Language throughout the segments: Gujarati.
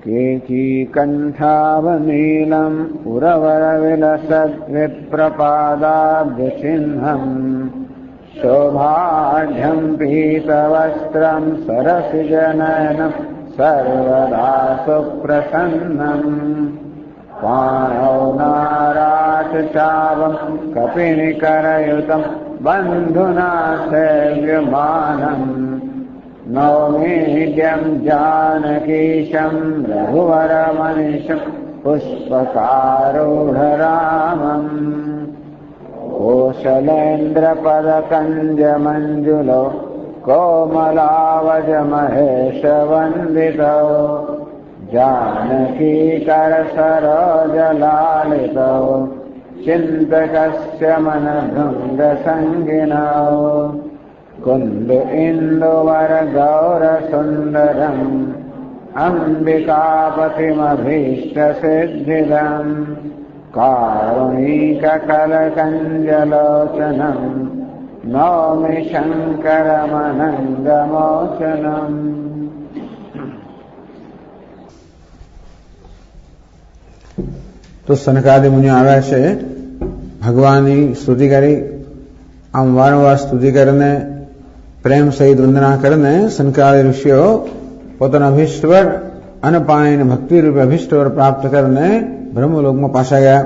केचिकण्ठावनीलम् उरवरविलसद्विप्रपादाब्जचिह्नम् शोभाढ्यम् पीतवस्त्रम् सरसिजनयनम् सर्वदा सुप्रसन्नम् पाणौ नाराचचावम् कपिनिकरयुतम् बन्धुना सेव्यमानम् नौमीड्यम् जानकीशम् रघुवरमनिशम् पुष्पकारूढरामम् कोशलेन्द्रपदकञ्जमञ्जुलो कोमलावजमहेशवन्दितो जानकीकरसरोजलालितो चिन्तकस्य मनभृङ्गसङ्गिनौ कुन्द इन्दुवरगौरसुन्दरम् अम्बिकापतिमभीष्टसिद्धिदम् कारुणिककलकञ्जलोचनम् नौमि शङ्करमनङ्गमोचनम्। તો સનકાદિ મુનિઓ આવ્યા છે, ભગવાનની સ્તુતિ કરી. આમ વારંવાર સ્તુતિ કરીને પ્રેમ સહિત વંદના કરીને સનકાદિ ઋષિઓ પોતાના અભિષ્ટવર અને પાણીને ભક્તિ રૂપે અભિષ્ટવર પ્રાપ્ત કરીને બ્રહ્મલોકમાં પાછા ગયા.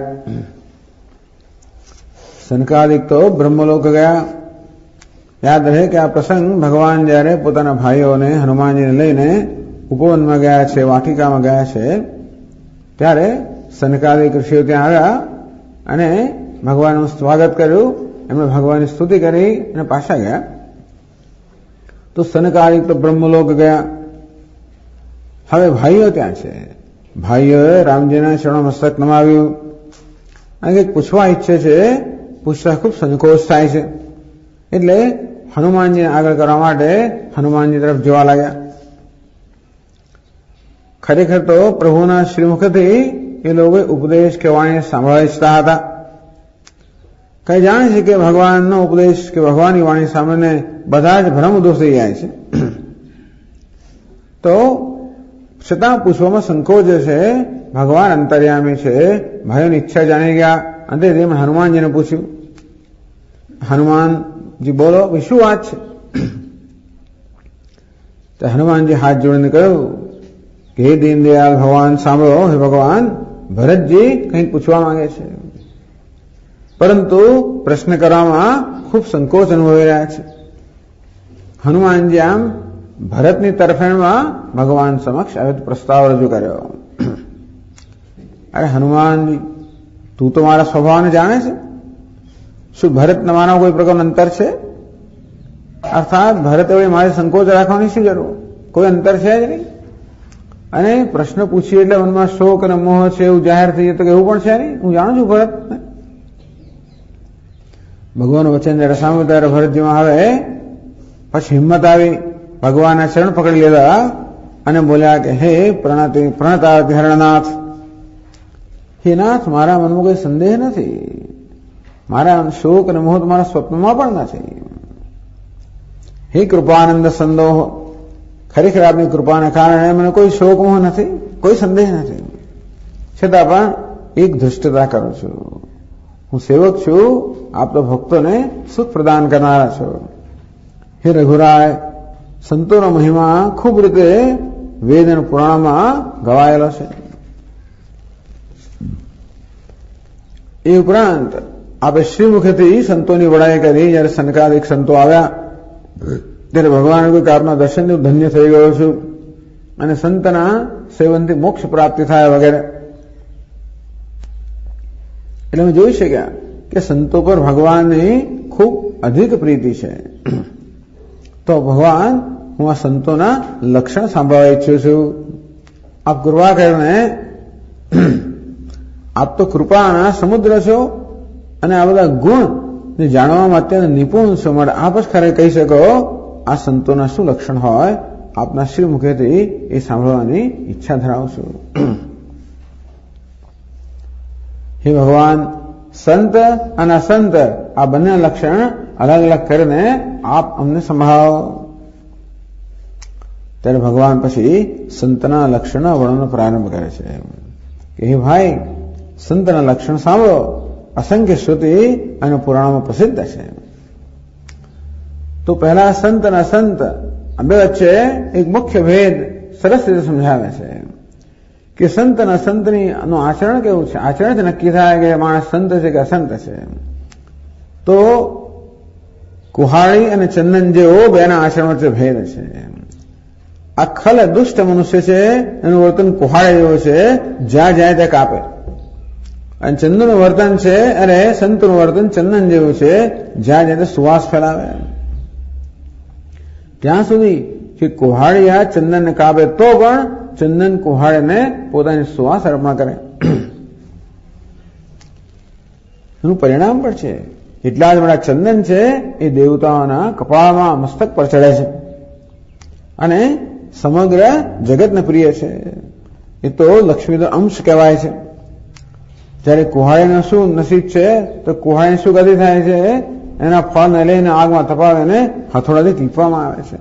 સનકાદિક તો બ્રહ્મલોક ગયા. યાદ રહે કે આ પ્રસંગ ભગવાન જયારે પોતાના ભાઈઓને હનુમાનજીને લઈને ઉપવનમાં ગયા છે, વાટિકામાં ગયા છે, ત્યારે સનકાદિક ઋષિઓ ત્યાં આવ્યા અને ભગવાનનું સ્વાગત કર્યું. એમણે ભગવાનની સ્તુતિ કરી અને પાછા ગયા. તો સનકાદિક તો બ્રહ્મલોક ગયા. હવે ભાઈઓ ત્યાં છે. ભાઈઓએ રામજીના ચરણો મસ્તક નમાવ્યું અને કંઈક પૂછવા ઈચ્છે છે. પૂછતા ખૂબ સંકોચ થાય છે. એટલે હનુમાનજીને આગળ કરવા માટે હનુમાનજી તરફ જોવા લાગ્યા. ખરેખર તો પ્રભુના શ્રીમુખથી એ લોકો ઉપદેશ કે વાણી સાંભળવા ઈચ્છતા હતા. કઈ જાણે છે કે ભગવાનનો ઉપદેશ કે ભગવાનની વાણી સામે બધા જ ભ્રમ દોષ થઈ જાય છે. તો છતાં પૂછવામાં સંકોચ છે. ભગવાન અંતર્યામી છે. ભાઈઓની ઈચ્છા જાણી ગયા. અંતે તેમણે હનુમાનજીને પૂછ્યું, હનુમાનજી બોલો, શું વાત છે? તો હનુમાનજી હાથ જોડીને કહ્યું કે હે દીનદયાલ ભગવાન, સાંભળો. હે ભગવાન, ભરતજી કંઈક પૂછવા માંગે છે, પરંતુ પ્રશ્ન કરવામાં ખૂબ સંકોચ અનુભવી રહ્યા છે. હનુમાનજી આમ ભરતની તરફેણમાં ભગવાન સમક્ષ આવી પ્રસ્તાવ રજૂ કર્યો. અરે હનુમાનજી, તું તો મારા સ્વભાવને જાણે છે. શું ભરત મારો કોઈ પ્રકારનું અંતર છે? અર્થાત ભરત વડે મારે સંકોચ રાખવાની શું જરૂર? કોઈ અંતર છે જ નહીં. અને પ્રશ્ન પૂછીએ એટલે મનમાં શોક અને મોહ છે એવું જાહેર થઈ જતું કે એવું પણ છે નહીં. હું જાણું છું ભરત. ભગવાનનું વચન જયારે સાંભળ્યું ત્યારે ભરતજીમાં હવે પછી હિંમત આવી. ભગવાનના ચરણ પકડી લીધા અને બોલ્યા કે હે પ્રણતાર્થી હરણનાથ, હે નાથ, મારા મનમાં કોઈ સંદેહ નથી. મારા શોક અને મોહ મારા સ્વપ્નમાં પણ નથી. હે કૃપાનંદ સંદોહ, ખરેખર આપની કૃપાને કારણે મને કોઈ શોક મોહ નથી, કોઈ સંદેહ નથી. છતાં પણ એક ધૃષ્ટતા કરું છું. હું સેવક છું, આપ તો ભક્તોને સુખ પ્રદાન કરનારા છો. હે રઘુરાય, સંતોનો મહિમા ખૂબ રીતે વેદ અને પુરાણમાં ગવાયેલો છે. એ ઉપરાંત આપણે શ્રીમુખેથી સંતોની વડાઈ કરી. જયારે સનકાદિક સંતો આવ્યા ત્યારે ભગવાન કોઈ આપના દર્શનથી ધન્ય થઈ ગયો છું અને સંતના સેવનથી મોક્ષ પ્રાપ્તિ થાય વગેરે. એટલે અમે જોઈ શક્યા કે સંતો પર ભગવાનની ખૂબ અધિક પ્રીતિ છે. તો ભગવાન, હું આ સંતોના લક્ષણ સાંભળવા ઈચ્છું છું. આપ કૃપા કરીને, આપ તો કૃપાના સમુદ્ર છો અને આ બધા ગુણ જાણવામાં અત્યંત નિપુણ છો. માટે આપ જ ખરે કહી શકો આ સંતોના શું લક્ષણ હોય. આપના શ્રી મુખેથી એ સાંભળવાની ઈચ્છા ધરાવું છું. હે ભગવાન, સંત અને અસંત આ બંને લક્ષણ અલગ અલગ કરીને આપ અમને સંભાળો. ત્યારે ભગવાન પછી સંતના લક્ષણના વર્ણનનો પ્રારંભ કરે છે કે હે ભાઈ, સંતના લક્ષણ સાંભળો. અસંખ્ય શ્રુતિ અને પુરાણોમાં પ્રસિદ્ધ છે. તો પહેલા સંત અને અસંત આ બે વચ્ચે એક મુખ્ય ભેદ સરસ રીતે સમજાવે છે કે સંત અને અસંતનું આચરણ કેવું છે. આચરણથી નક્કી થાય કે માણસ સંત છે કે અસંત છે. તો કુહાડી અને ચંદન જેવો બેના આચરણ વચ્ચે ભેદ છે. આ ખલ દુષ્ટ મનુષ્ય છે, એનું વર્તન કુહાડે જેવું છે, જ્યાં જાય ત્યાં કાપે. અને ચંદનનું વર્તન છે, અને સંતનું વર્તન ચંદન જેવું છે, જ્યાં જાય ત્યાં સુવાસ ફેલાવે. ત્યાં સુધી કે કુહાડિયા ચંદનને કાપે તો પણ ચંદન કુહાડીને પોતાની સુવાસ અર્પણ કરે. એનું પરિણામ પણ છે. એટલા જ બધા ચંદન છે એ દેવતાઓના કપાળમાં મસ્તક પર ચડે છે અને સમગ્ર જગતને પ્રિય છે. એ તો લક્ષ્મીનો અંશ કહેવાય છે. જ્યારે કુહાડીનો શું નસીબ છે, તો કુહાડી શું ગતિ થાય છે, એના ફળને લઈને આગમાં તપાવીને હથોડાથી ટીપવામાં આવે છે.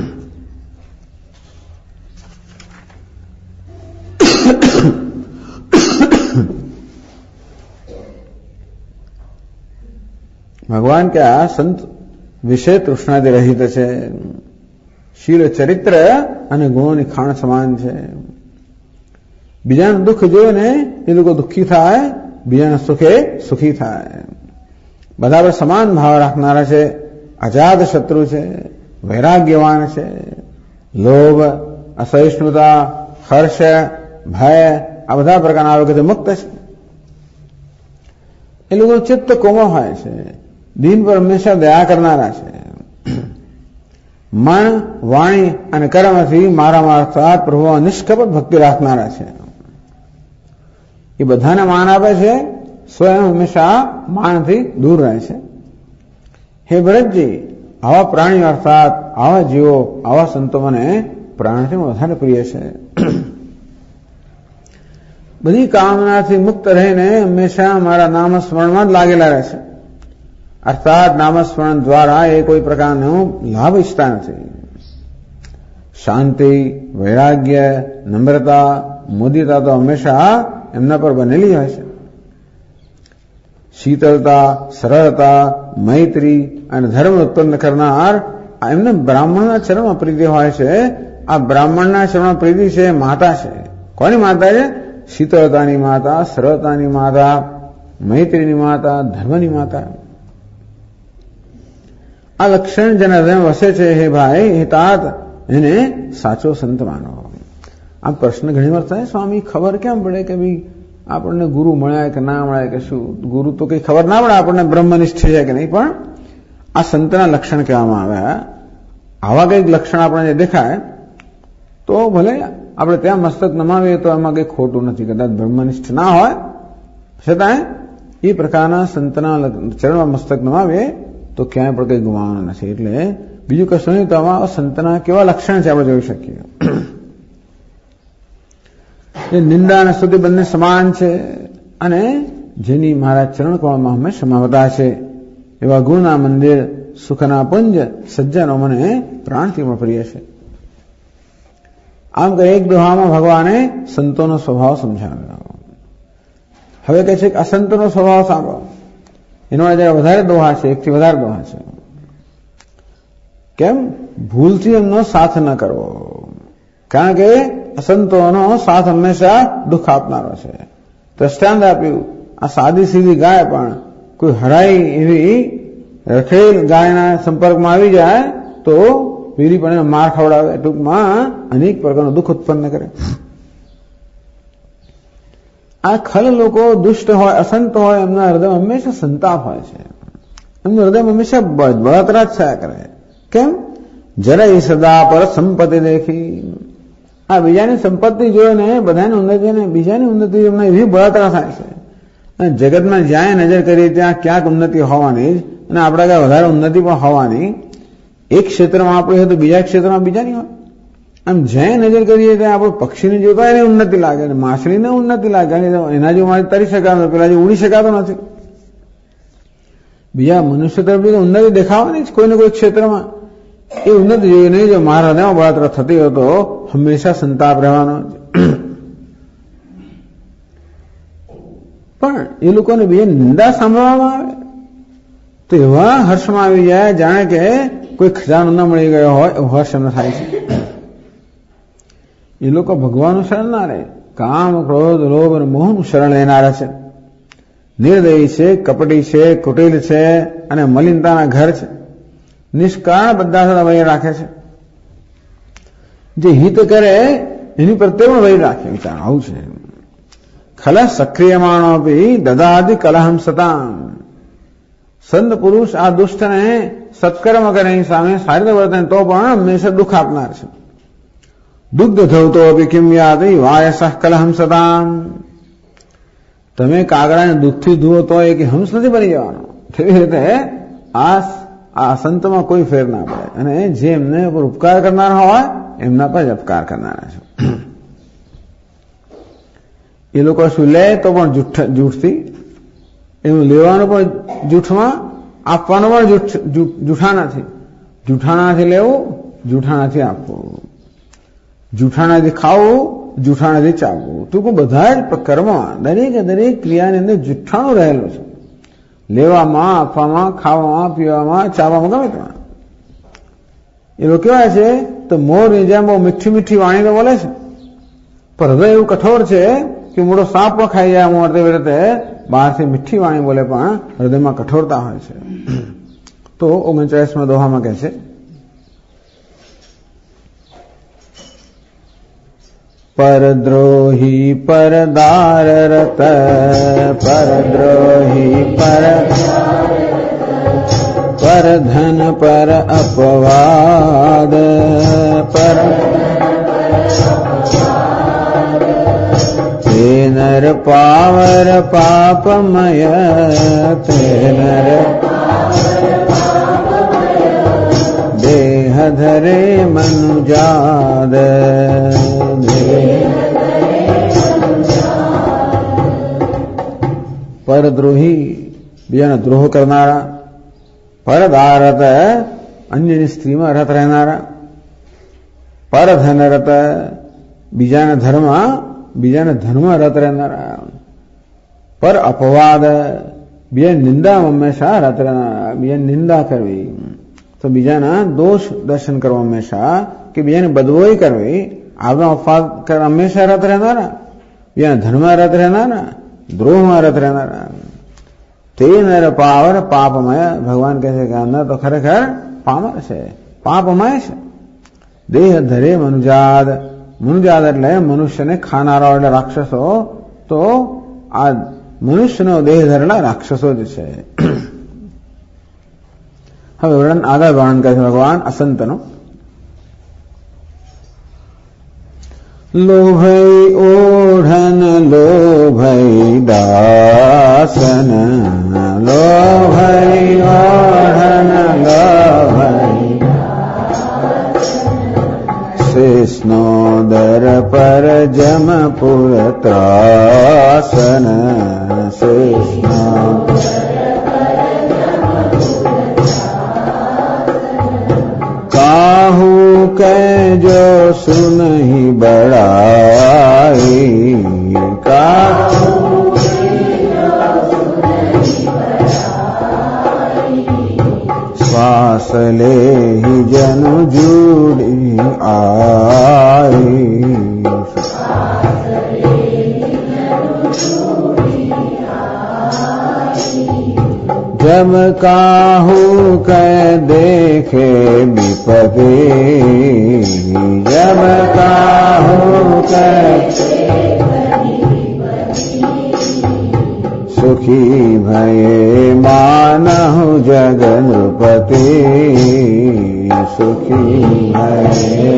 ભગવાન કે આ સંત વિશે તૃષ્ણાથી રહિત છે. શીલ, ચરિત્ર અને ગુણોની ખાણ સમાન છે. બીજાનું દુઃખ જોઈને એ લોકો દુઃખી થાય, બીજાના સુખે સુખી થાય. બધા પર સમાન ભાવ રાખનારા છે. અજાત શત્રુ છે, વૈરાગ્યવાન છે. લોભ, અસહિષ્ણુતા, હર્ષ, ભય આ બધા પ્રકારના આરોગ્યથી મુક્ત છે. એ લોકો ચિત્ત કોમળ હોય છે. દીન પર હંમેશા દયા કરનારા છે. મન, વાણી અને કર્મથી મારામાં અર્થાત પ્રભુમાં નિષ્કપટ ભક્તિ રાખનારા છે. એ બધાને માન આપે છે, સ્વયં હંમેશા માનથી દૂર રહે છે. હે ભરતજી, આવા પ્રાણીઓ અર્થાત આવા જીવો, આવા સંતો મને પ્રાણથી વધારે પ્રિય છે. બધી કામનાથી મુક્ત રહીને હંમેશા મારા નામસ્મરણમાં જ લાગેલા રહે છે. અર્થાત નામસ્મરણ દ્વારા એ કોઈ પ્રકારનો લાભ ઈચ્છતા નથી. શાંતિ, વૈરાગ્ય, નમ્રતા, મુદિતા તો હંમેશા એમના પર બનેલી હોય છે. શીતળતા, સરળતા, મૈત્રી અને ધર્મ ઉત્પન્ન કરનાર એમને બ્રાહ્મણના ચરણમાં પ્રીતિ હોય છે. આ બ્રાહ્મણના ચરણમાં પ્રીતિ છે, માતા છે. કોની માતા છે? શીતળતાની માતા, સરળતાની માતા, મૈત્રીની માતા, ધર્મની માતા. આ લક્ષણ જેના હૃદયમાં વસે છે, હે ભાઈ, હે તાત, એને સાચો સંત માનો. આ પ્રશ્ન ઘણી વાર થાય, સ્વામી ખબર કેમ પડે કે ભાઈ આપણને ગુરુ મળ્યા કે ના મળ્યા કે શું? ગુરુ તો કઈ ખબર ના પડે આપણને બ્રહ્મનિષ્ઠ છે કે નહીં, પણ આ સંતના લક્ષણ કહેવામાં આવ્યા. આવા કંઈક લક્ષણ આપણને દેખાય તો ભલે આપણે ત્યાં મસ્તક નમાવીએ તો એમાં કંઈ ખોટું નથી. કદાચ બ્રહ્મનિષ્ઠ ના હોય છતાં એ પ્રકારના સંતના ચરણમાં મસ્તક નમાવીએ તો ક્યાંય પણ કંઈ ગુમાવવાનું નથી. એટલે બીજું કશું નહીં, તો આમાં સંતના કેવા લક્ષણ છે આપણે જોઈ શકીએ. એ નિંદા અને સ્તુતિ બંને સમાન છે અને જેની મારા ચરણકમળમાં હંમેશા મમતા છે એવા ગુણના મંદિર, સુખના પુંજ, સજ્જનો મને પ્રાણથી પણ પ્રિય છે. આમ એક દોહામાં ભગવાને સંતોનો સ્વભાવ સમજાવ્યો. હવે કહે છે કે અસંતોનો સ્વભાવ સાંભળો. એનો જરા વધારે દોહા છે, એકથી વધારે દોહા છે. કેમ? ભૂલથી એમનો સાથ ન કરવો, કારણ કે અસંતોનો સાથ હંમેશા દુઃખ આપનારો છે. દ્રષ્ટાંત આપ્યું, આ સાદી સીધી ગાય પણ કોઈ હરાઈ એવી રખેલ ગાયના સંપર્કમાં આવી જાય તો પીરી પણ માર ખવડાવે, ટૂંકમાં અનેક પ્રકારનું દુઃખ ઉત્પન્ન કરે. આ ખલ લોકો દુષ્ટ હોય, અસંત હોય, એમના હૃદય હંમેશા સંતાપ હોય છે. એમનું હૃદય હંમેશા બળતરા જ થયા કરે. કેમ? જરાય સદા પર સંપત્તિ દેખી. આ બીજાની સંપત્તિ જોઈને બધાની ઉન્નતિ અને બીજાની ઉન્નતિ એમને એવી બળતરા થાય છે. અને જગતમાં જ્યાં નજર કરીએ ત્યાં ક્યાંક ઉન્નતિ હોવાની જ, અને આપણા કાંઈ વધારે ઉન્નતિ પણ હોવાની. એક ક્ષેત્રમાં આપણે હોય તો બીજા ક્ષેત્રમાં બીજાની હોય. આમ જ્યાં નજર કરીએ ત્યાં આપણે પક્ષીને જોતા એને ઉન્નતિ લાગે, અને માછલીને ઉન્નતિ લાગે. એના જેવું મારે તરી શકાતો, પેલા જે ઉડી શકાતો નથી. બીજા મનુષ્ય તરફથી ઉન્નતિ દેખાવાની જ કોઈને કોઈ ક્ષેત્રમાં. એ ઉન્નતિ જેવી નહીં. જો મારા હૃદયમાં બળાત્રા થતી હોય તો હંમેશા સંતાપ રહેવાનો. પણ એ લોકોને બીજી નિંદા સાંભળવામાં આવે તો એવા હર્ષમાં આવી જાય જાણે કે કોઈ ખજાનો ન મળી ગયો હોય એવો હર્ષ એમને થાય છે. એ લોકો ભગવાનનું શરણ ના રહે, કામ, ક્રોધ, લોભ અને મોહનું શરણ લેનારા છે. નિર્દયી છે, કપટી છે, કુટિલ છે અને મલિનતાના ઘર છે. નિષ્કારણ બધા સાથે વૈર રાખે છે. જે હિત કરે એની પ્રત્યે પણ વૈર રાખે. વિચાર આવું છે. ખલ સક્રિયમાણો બી દદાદિ કલહમ સતામ. સંત પુરુષ આ દુષ્ટને સત્કર્મ કરે એની સામે સારી રીતે વર્તે તો પણ હંમેશા દુઃખ આપનાર છે. દુગ્ધ ધવતો અભી કિમ યાતિ વાયસઃ કલહમ સતામ. તમે કાગડાને દૂધથી ધુઓ તો એ કે હંસ નથી બની જવાનો. તેવી રીતે આ સંતમાં કોઈ ફેર ના પડે અને જે એમને પર ઉપકાર કરનારા હોય એમના પર જ અપકાર કરનારા છે. એ લોકો શું લે તો પણ જૂઠથી, એનું લેવાનું પણ જૂઠમાં, આપવાનું પણ જૂઠાણાથી. જૂઠાણાથી લેવું, જૂઠાણાથી આપવું, જૂઠાણાથી ખાવું, જૂઠાણાથી ચાવવું. ટૂંકું બધા જ કર્મમાં દરેક ક્રિયાની અંદર જૂઠાણું રહેલું છે. લેવામાં, આપવામાં, ખાવામાં, પીવામાં, ચાવવામાં, ગમે તેમાં. એ લોકો કેવા છે તો મોરની જેમ બહુ મીઠી મીઠી વાણી તો બોલે છે, પણ હૃદય એવું કઠોર છે કે મોટો સાપ પણ ખાઈ જાય મોર તેવી રીતે બહારથી મીઠી વાણી બોલે પણ હૃદયમાં કઠોરતા હોય છે. તો 39માં દોહામાં કહે છે પરદ્રોહી પરદાર રત, પરદ્રોહી પરધન પર અપવાદ, પર તે નર પાવર પાપમય, તે નર દેહ ધરે મનુજાદ. પરદ્રોહી બીજાના દ્રોહ કરનારા, પરદારત અન્યની સ્ત્રીમાં રત રહેનારા, પરધન રત બીજાના ધર્મમાં રત રહેનારા, પર અપવાદ બીજાની નિંદામાં હંમેશા રત રહેનારા. બીજાની નિંદા કરવી તો બીજાના દોષ દર્શન કરવા હંમેશા કે બીજાની બદબોઈ કરવી, આવનો અપવાદ હંમેશા રત રહેનારા, બીજાના ધર્મમાં રત રહેનારા, દ્રોહમાં રત રહેનારા. તે નર પાવર પાપમય. ભગવાન કહે છે કે આ નર તો ખરેખર પામર છે, પાપમય છે. દેહ ધરે મનુજાદ. મનુજાદ એટલે મનુષ્યને ખાનારા એટલે રાક્ષસો. તો આ મનુષ્યનો દેહ ધરેલા રાક્ષસો જ છે. હવે વર્ણન આગળ વર્ણન કરે છે ભગવાન અસંતનો. લોભઈ ઓઢન લોભઈ દાસન, લોભઈ ઓઢન લોભઈ શેષનો દર પર જમપુર ત્રાસન, શેષનો काहू के जो सुनहि बड़ाई, काहू श्वास ले ही जनु जुड़ी आई, जब काहू के देखे विपदे, जब काहू के सुखी भये मानहु जग नृपति, सुखी भये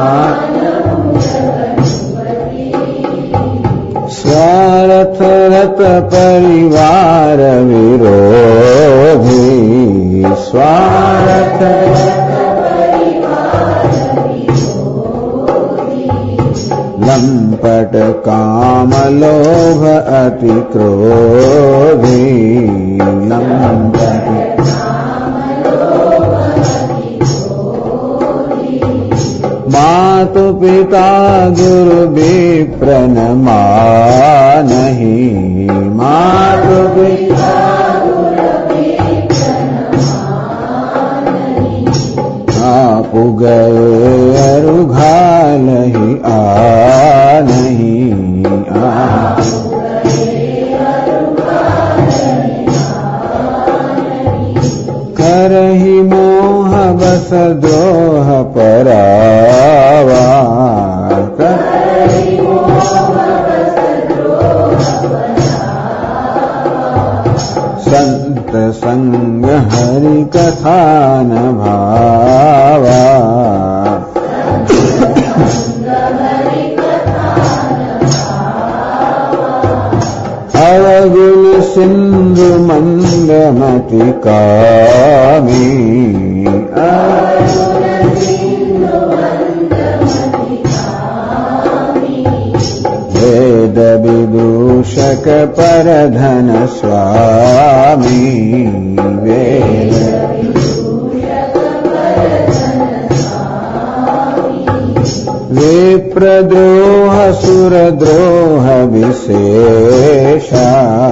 स्वार्थ रत परिवार विरोधी, स्वार्थ लंपट काम लोभ अति क्रोधी, लंपट मातु पिता गुरु विप्र न मानहि मातु पिता आपु गए अरुघालहि आ नहीं करहि मोह बस द्रोह परावा संत संग हरि कथा न भावा अवगुण सिंधु मंदमति कामी वेद विदूषक परधन स्वामी वेद विप्रद्रोह सुरद्रोह विशेषा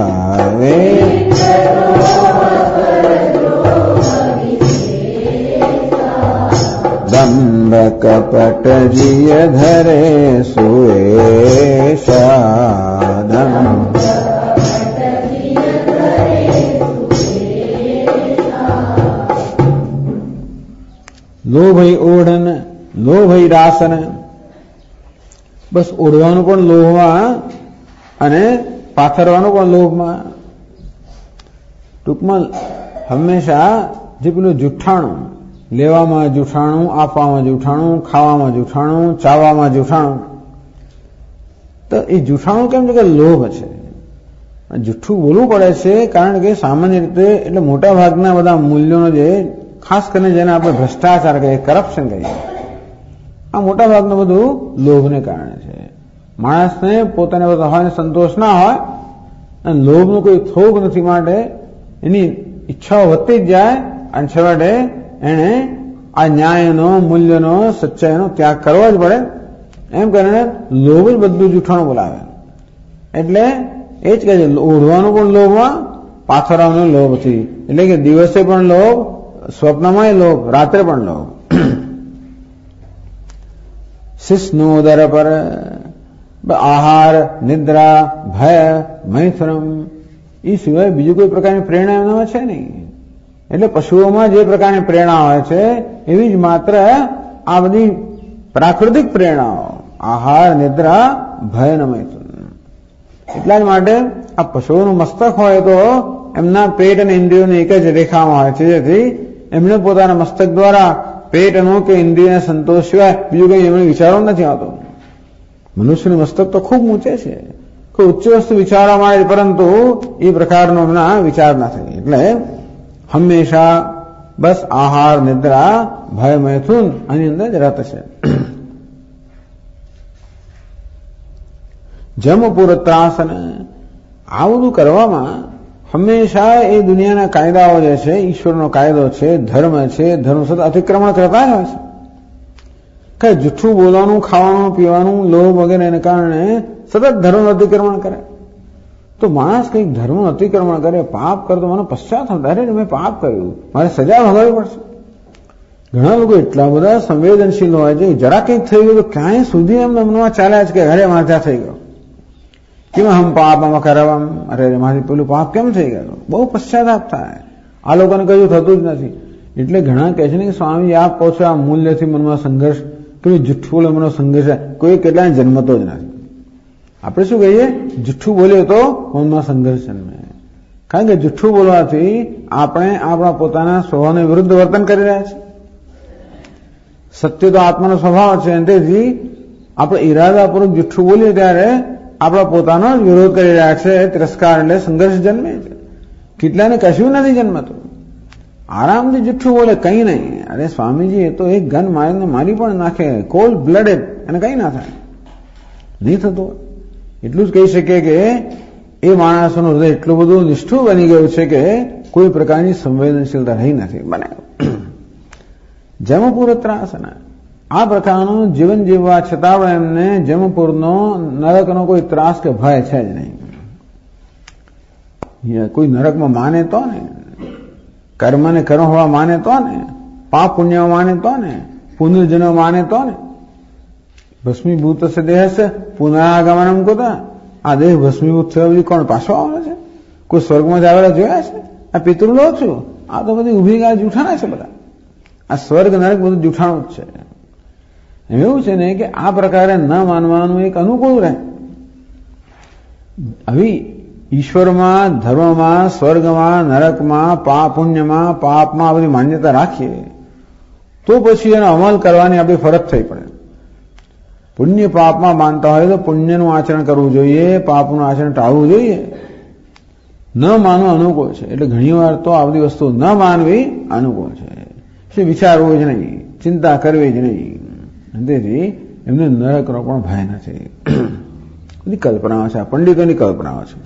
दम्भ कपट जिय धरे सुएशा लोभई ओढ़न लोभई रासन बस ઓઢવાનું પણ લોભમાં અને પાથરવાનું પણ લોભમાં. ટૂંકમાં હંમેશા જે પેલું જૂઠાણું, લેવામાં જૂઠાણું, આપવામાં જૂઠાણું, ખાવામાં જૂઠાણું, ચાવવામાં જૂઠાણું, તો એ જૂઠાણું કેમ છે કે લોભ છે. જૂઠું બોલવું પડે છે કારણ કે સામાન્ય રીતે એટલે મોટા ભાગના બધા મૂલ્યોનો જે ખાસ કરીને જેને આપણે ભ્રષ્ટાચાર કહીએ, કરપ્શન કહીએ, આ મોટા ભાગનું બધું લોભને કારણે છે. માણસને પોતાને હોય સંતોષ ના હોય અને લોભનું કોઈ થોગ નથી, માટે એની ઈચ્છાઓ વધતી જ જાય અને છેવટે એને આ ન્યાયનો, મૂલ્યનો, સચ્ચાઈનો ત્યાગ કરવો જ પડે. એમ કરીને લોભ જ બધું જૂઠાણું બોલાવે. એટલે એ જ કહે છે ઓઢવાનું પણ લોભમાં, પાથરવાનો લોભથી. એટલે કે દિવસે પણ લોભ, સ્વપ્નમાં લોભ, રાત્રે પણ લોભ. શિષ્ણુ ઉદર પર આહાર, નિદ્રા, ભય, મૈથુનમ એ સિવાય બીજું કોઈ પ્રકારની પ્રેરણા એમનામાં છે નહીં. એટલે પશુઓમાં જે પ્રકારની પ્રેરણા હોય છે એવી જ માત્ર આ બધી પ્રાકૃતિક પ્રેરણાઓ, આહાર, નિદ્રા, ભય અને મૈથુન. એટલા જ માટે આ પશુઓનું મસ્તક હોય તો એમના પેટ અને ઇન્દ્રિયોની એક જ રેખામાં હોય છે, જેથી એમને પોતાના મસ્તક દ્વારા પેટનો કે ઇન્દ્રિયના સંતોષ સિવાય બીજું કંઈ એમને વિચારો નથી આવતો. મનુષ્યનું મસ્તક તો ખૂબ ઊંચે છે, કોઈ ઉચ્ચ વસ્તુ વિચારવા માંડે, પરંતુ એ પ્રકારનો એમના વિચાર ના થાય. એટલે હંમેશા બસ આહાર, નિદ્રા, ભય, મૈથુન આની અંદર જ રત છે. જમ પુરત્રાસન આ બધું કરવામાં હંમેશા એ દુનિયાના કાયદાઓ જે છે, ઈશ્વરનો કાયદો છે, ધર્મ છે, ધર્મ સતત અતિક્રમણ કરતા જ હોય છે. કે જૂઠું બોલવાનું, ખાવાનું, પીવાનું, લોભ વગેરેને કારણે સતત ધર્મ અતિક્રમણ કરે. તો માણસ કંઈક ધર્મ અતિક્રમણ કરે, પાપ કરે તો મને પશ્ચાતાપ થાય, અરે મેં પાપ કર્યું, મારે સજા ભોગવવી પડશે. ઘણા લોકો એટલા બધા સંવેદનશીલ હોય છે, જરા કંઈક થઈ ગયું તો ક્યાંય સુધી એમને મનમાં ચાલ્યા છે કે અરે મારે ત્યાં થઈ ગયો, કેમ હમ પાપ આમાં કરાવવા, અરે મારી પેલું પાપ કેમ થઈ ગયું, બહુ પશ્ચાતાપ થાય. આ લોકોને કયું થતું જ નથી. એટલે ઘણા કહે છે ને કે સ્વામીજી આપ કહો છો આ મૂલ્યથી મનમાં સંઘર્ષ, પેલું જુઠ્ઠું મનનો સંઘર્ષ કોઈ કેટલાને જન્મતો જ નથી. આપણે શું કહીએ, જુઠ્ઠું બોલીએ તો મનમાં સંઘર્ષ જન્મે. કારણ કે જુઠ્ઠું બોલવાથી આપણે આપણા પોતાના સ્વભાવને વિરુદ્ધ વર્તન કરી રહ્યા છીએ. સત્ય તો આત્માનો સ્વભાવ છે, તેથી આપણે ઈરાદાપૂર્વક જુઠ્ઠું બોલીએ ત્યારે આપણા પોતાનો જ વિરોધ કરી રહ્યા છે, તિરસ્કાર એટલે સંઘર્ષ જન્મે છે. કેટલાને કશું નથી જન્મતું, આરામથી જુઠ્ઠું બોલે, કંઈ નહીં, અરે સ્વામીજી એ તો એક ગન મારીને મારી પણ નાખે, કોલ્ડ બ્લડેડ, અને કંઈ ના થાય, નહીં થતું. એટલું જ કહી શકીએ કે એ માણસોનું હૃદય એટલું બધું નિષ્ઠુર બની ગયું છે કે કોઈ પ્રકારની સંવેદનશીલતા રહી નથી. બને જમપુરત્રાસન આ પ્રકારનું જીવન જીવવા છતાં એમને જમપુરનો નરકનો કોઈ ત્રાસ કે ભય છે જ નહીં. કોઈ નરકમાં માને તો ને, કર્મને કર્મ હોવા માને તો ને, પાપ પુણ્ય માને તો ને, પુનર્જન્મ માને તો ને. ભસ્મીભૂત છે દેહ છે પુનરાગમનમ કુતઃ. આ દેહ ભસ્મીભૂત થયો પછી કોણ પાછો આવવાનો છે? કોઈ સ્વર્ગમાં જ આવેલા જોયા છે? આ પિતૃલો છું. આ તો બધી ઉભી ગાય જૂઠાણા છે બધા. આ સ્વર્ગ નરક બધું જૂઠાણું જ છે. એવું છે ને કે આ પ્રકારે ન માનવાનું એક અનુકૂળ રહે. આવી ઈશ્વરમાં, ધર્મમાં, સ્વર્ગમાં, નરકમાં, પુણ્યમાં, પાપમાં આ બધી માન્યતા રાખીએ તો પછી એનો અમલ કરવાની આપણી ફરજ થઈ પડે. પુણ્ય પાપમાં માનતા હોય તો પુણ્યનું આચરણ કરવું જોઈએ, પાપનું આચરણ ટાળવું જોઈએ. ન માનવું અનુકૂળ છે. એટલે ઘણી વાર તો આ બધી વસ્તુ ન માનવી અનુકૂળ છે. એટલે વિચારવું જ નહીં, ચિંતા કરવી જ નહીં. તેથી એમને નરકનો પણ ભય નથી. બધી કલ્પનાઓ છે, પંડિતોની કલ્પનાઓ છે.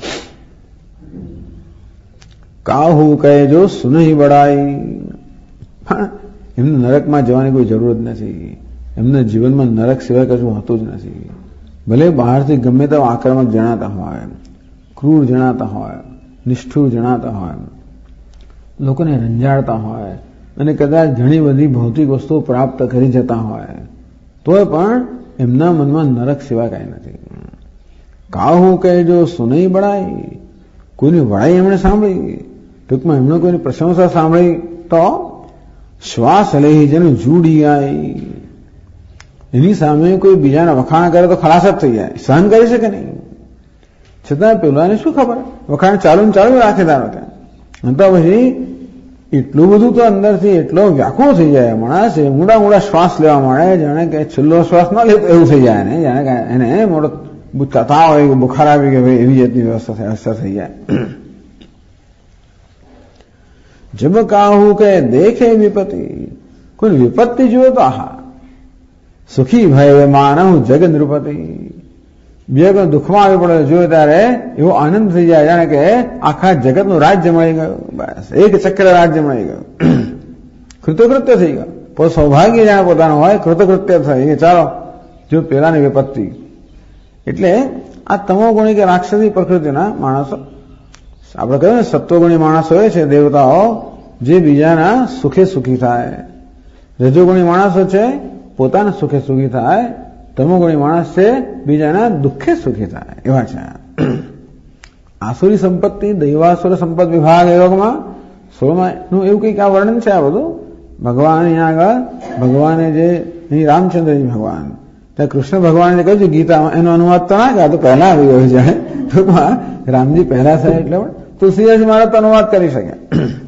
કાહુ કહે જો સુનહી બડાઈ. એમને નરકમાં જવાની કોઈ જરૂર જ નથી. એમના જીવનમાં નરક સિવાય કશું હોતું જ નથી. ભલે બહારથી ગમે તેવા આક્રમક જણાતા હોય, ક્રૂર જણાતા હોય, નિષ્ઠુર જણાતા હોય, લોકોને રંજાડતા હોય અને કદાચ ઘણી બધી ભૌતિક વસ્તુઓ પ્રાપ્ત કરી જતા હોય તોય પણ એમના મનમાં નરક સિવાય કાંઈ નથી. કાહુ કહે જો સુનહી બડાઈ. કોઈની વડાઈ એમણે સાંભળી, ટૂંકમાં એમણે કોઈની પ્રશંસા સાંભળી તો શ્વાસ લઈ જેનું જુડી આઈ. એની સામે કોઈ બીજાના વખાણ કરે તો ખલાસ જ થઈ જાય, સહન કરી શકે નહીં. છતાં પેલાને શું ખબર, વખાણ ચાલુ રાખે ધારો કે. તો પછી એટલું બધું તો અંદરથી એટલો વ્યાકુળ થઈ જાય માણસ, ઊંડા શ્વાસ લેવા મળે, જાણે કે છેલ્લો શ્વાસ ન લે એવું થઈ જાય ને, જાણે કે એને મોટો તાવ આવી ગયો, બુખાર આવી ગયો, એવી જાતની અસર થઈ જાય. જબ કાહુ કે દેખે વિપત્તિ. કોઈ વિપત્તિ જુએ તો આહા સુખી ભય માનવ જગ નૃપતિ. બીજા કોઈ દુઃખમાં આવી પડે જોયો ત્યારે એવો આનંદ થઈ જાય જાણે કે આખા જગતનું રાજ્ય મળી ગયું. બસ એક ચક્ર રાજ્ય મળી ગયું, કૃતકૃત્ય થઈ ગયો. પોતે સૌભાગ્ય જાણે પોતાનું હોય, કૃતકૃત્ય થઈ. ચાલો જો પેલાની વિપત્તિ. એટલે આ તમોગુણી કે રાક્ષસી પ્રકૃતિના માણસો, આપણે કહ્યું ને સત્વગુણી માણસો એ છે દેવતાઓ જે બીજાના સુખે સુખી થાય. રજોગુણી માણસો છે પોતાના સુખે સુખી થાય. તમોગુણી માણસ છે બીજાના દુઃખે સુખી થાય. એવા છે. આસુરી સંપત્તિ, દૈવાસુર સંપત્તિ વિભાગ યોગમાં 16 નું એવું કંઈક આ વર્ણન છે. આ બધું ભગવાન અહીંયા આગળ ભગવાને જે રામચંદ્રજી ભગવાન ત્યાં કૃષ્ણ ભગવાને જે કહ્યું છે ગીતામાં, એનો અનુવાદ તો ના કહ્યું, તો પહેલા આવી ગયો છે. ટૂંકમાં રામજી પહેલા થયા એટલે પણ તુલસીદાસ મહારાજ તો અનુવાદ કરી શક્યા.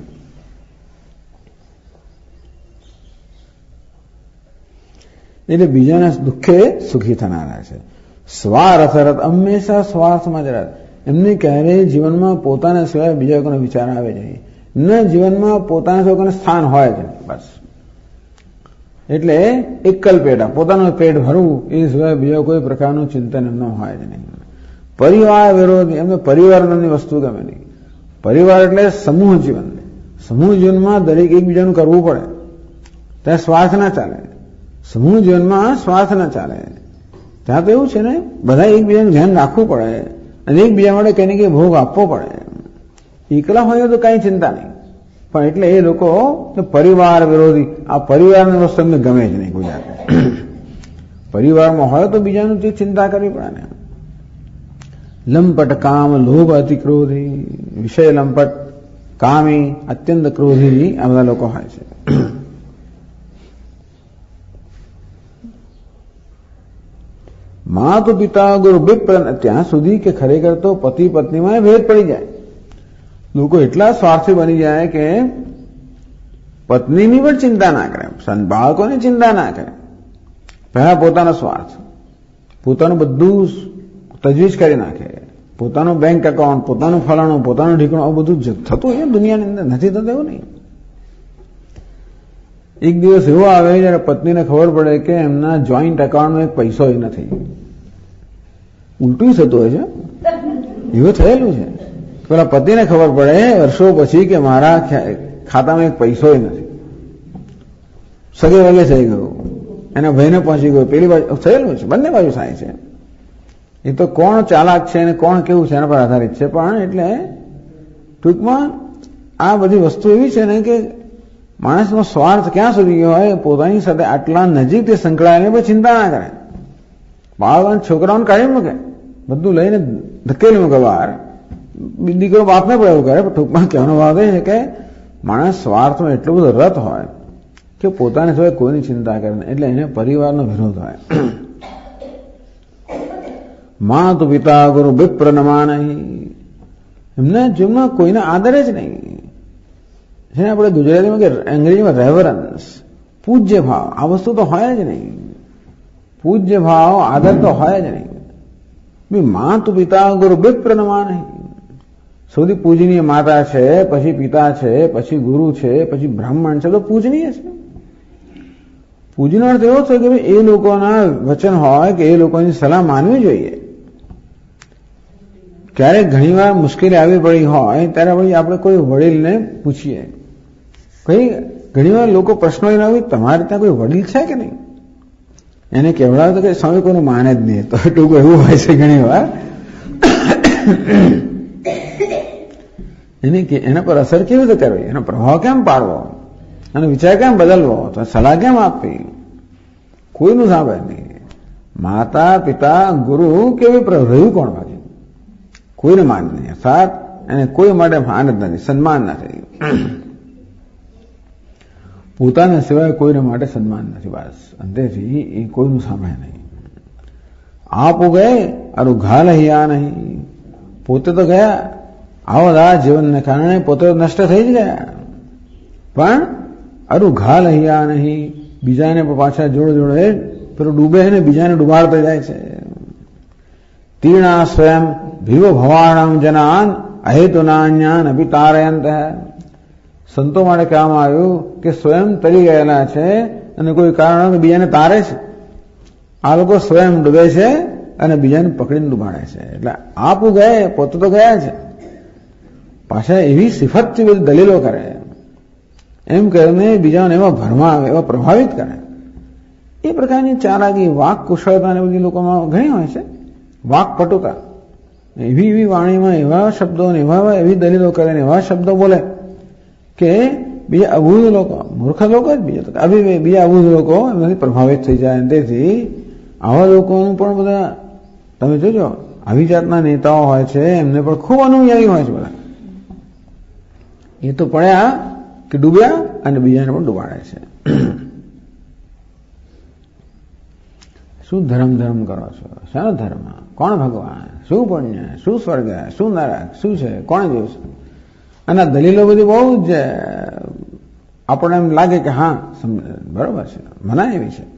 એટલે બીજાના દુઃખે સુખી થનારા છે. સ્વાર્થ રત, હંમેશા સ્વાર્થમાં જ રત. એમને ક્યારેય જીવનમાં પોતાના સિવાય બીજા કોઈનો વિચાર આવે નહીં. એમના જીવનમાં પોતાના સિવાય કોઈને સ્થાન હોય જ નહીં. બસ એટલે એકલ પેટા, પોતાનું પેટ ભરવું એ સિવાય બીજા કોઈ પ્રકારનું ચિંતન એમનું હોય જ નહીં. પરિવાર વિરોધી, એમને પરિવાર નામની વસ્તુ ગમે નહીં. પરિવાર એટલે સમૂહ જીવન. સમૂહ જીવનમાં દરેક એકબીજાનું કરવું પડે, ત્યાં સ્વાર્થ ના ચાલે. સમૂહ જીવનમાં સ્વાર્થ ના ચાલે. ત્યાં તો એવું છે ને, બધા એકબીજાનું ધ્યાન રાખવું પડે અને એકબીજા માટે કંઈ ને કંઈ ભોગ આપવો પડે. એકલા હોય તો કઈ ચિંતા નહીં, પણ એટલે એ લોકો પરિવાર વિરોધી. આ પરિવારની વસ્તુ એમને ગમે જ નહીં. ગુજરાત પરિવારમાં હોય તો બીજાનું જે ચિંતા કરવી પડે ને. લંપટ કામ, લોભ, અતિ ક્રોધી. વિષય લંપટ, કામી, અત્યંત ક્રોધી આ બધા લોકો હોય છે. માતા પિતા ગુરુ વિપ્ર, ત્યાં સુધી કે ખરેખર તો પતિ પત્નીમાં ભેદ પડી જાય. લોકો એટલા સ્વાર્થી બની જાય કે પત્નીની પણ ચિંતા ના કરે, બાળકોની ચિંતા ના કરે. પહેલા પોતાનો સ્વાર્થ, પોતાનું બધું તજવીજ કરી નાખે. પોતાનું બેંક એકાઉન્ટ, પોતાનું ફલાણું, પોતાનું ઢીકણું, આવું બધું થતું છે દુનિયાની અંદર. નથી થતું એવું નહીં. એક દિવસ એવો આવે જયારે પત્નીને ખબર પડે કે એમના જોઈન્ટ એકાઉન્ટમાં એક પૈસો નથી. ઉલટું થતું હોય છે, એવું થયેલું છે. પેલા પતિને ખબર પડે વર્ષો પછી કે મારા ખાતામાં એક પૈસો નથી, સગે વગે થઈ ગયો. એના ભયને પહોંચી ગયો, પેલી બાજુ થયેલું છે, બંને બાજુ થાય છે. એ તો કોણ ચાલાક છે અને કોણ કેવું છે એના પર આધારિત છે. પણ એટલે ટૂંકમાં આ બધી વસ્તુ એવી છે ને કે માણસનો સ્વાર્થ ક્યાં સુધી હોય, પોતાની સાથે આટલા નજીકથી સંકળાયેલી પણ ચિંતા ના કરે. બાળવાન છોકરાઓને કાઢી મૂકે, બધું લઈને ધકેલી મૂકે બહાર. દીકરો બાપને પણ એવું કરે. પણ ટૂંકમાં કહેવાનો ભાવ એ છે કે માણસ સ્વાર્થમાં એટલો બધો રત હોય કે પોતાને સિવાય કોઈની ચિંતા કરે, એટલે એને પરિવારનો વિરોધ હોય. માતુ પિતા ગુરુ વિપ્ર નમા નહીં, એમના જીવનમાં કોઈને આદરે જ નહીં. જેને આપણે ગુજરાતીમાં કે અંગ્રેજીમાં રેવરન્સ, પૂજ્ય ભાવ, આ વસ્તુ તો હોય જ નહીં. પૂજ્ય ભાવ, આદર તો હોય જ નહીં. માતુ પિતા ગુરુ વિપ્ર નમા નહીં, સૌથી પૂજનીય માતા છે, પછી પિતા છે, પછી ગુરુ છે, પછી બ્રાહ્મણ છે, તો પૂજનીય છે. પૂજનો અર્થ એવો છે કે એ લોકોના વચન હોય કે એ લોકોની સલાહ માનવી જોઈએ. ક્યારેક ઘણી વાર મુશ્કેલી આવી પડી હોય ત્યારે આપણે કોઈ વડીલને પૂછીએ. ઘણી વાર લોકો પ્રશ્નો એના હોય, તમારે ત્યાં કોઈ વડીલ છે કે નહીં? એને કહેવડાવે તો કે સ્વામી કોઈનું માને જ નહીં. તો ટૂંકું એવું હોય છે ઘણી વાર. એના પર અસર કેવી રીતે કરવી, એનો પ્રભાવ કેમ પાડવો, અને વિચાર કેમ બદલવો, તો સલાહ કેમ આપવી? કોઈનું સાંભળે નહીં. માતા પિતા ગુરુ કેવી રહ્યું કોણ બાકી? કોઈને માન નહીં, સાથ એને કોઈ માટે આનંદ નથી, સન્માન નથી. પોતાના સિવાય કોઈને માટે સન્માન નથી. બસ અંતેથી એ કોઈનું સાંભળે નહીં. આપ ગયે અરુ ઘા લહિયા નહીં, પોતે તો ગયા આવા જીવનને કારણે પોતે નષ્ટ થઈ જ ગયા, પણ અરુ ઘા લહિયા નહીં, બીજાને પાછા જોડે પેલું ડૂબે ને બીજાને ડૂબાડતા જાય છે. તીર્ણા સ્વયં ભીવો ભવાણામ જનાન અહેતુનાન્યાન અભિતારયંત. સંતો માટે કહેવામાં આવ્યું કે સ્વયં તરી ગયેલા છે અને કોઈ કારણ બીજાને તારે છે. આ લોકો સ્વયં ડૂબે છે અને બીજાને પકડીને ડૂબાડે છે. એટલે આપ ગયે, પોતે તો ગયા છે, પાછા એવી સિફતથી બધી દલીલો કરે, એમ કરીને બીજાને એવા ભરમાં આવે, એવા પ્રભાવિત કરે. એ પ્રકારની ચાલાકી, વાક કુશળતા ને બધી લોકોમાં ઘણી હોય છે. વાક પટુતા, એવી વાણીમાં એવા શબ્દો, એવી દલીલો કરે, એવા શબ્દો બોલે કે બીજા અબૂધ લોકો, મૂર્ખ લોકો જ બીજા અબૂધ લોકો એમાંથી પ્રભાવિત થઈ જાય. તેથી આવા લોકોનું પણ બધા તમે જોજો, આવી જાતના નેતાઓ હોય છે, એમને પણ ખૂબ અનુયાયી હોય છે બધા. એ તો પડ્યા કે ડૂબ્યા અને બીજાને પણ ડૂબાડે છે. શું ધર્મ કરો છો? શાનો ધર્મ? કોણ ભગવાન? શું પુણ્ય? શું સ્વર્ગ? શું નરક? શું છે? કોણ જોયું છે? અને આ દલીલો બધી બહુ જ આપણને એમ લાગે કે હા બરોબર છે, મનાય એવી છે.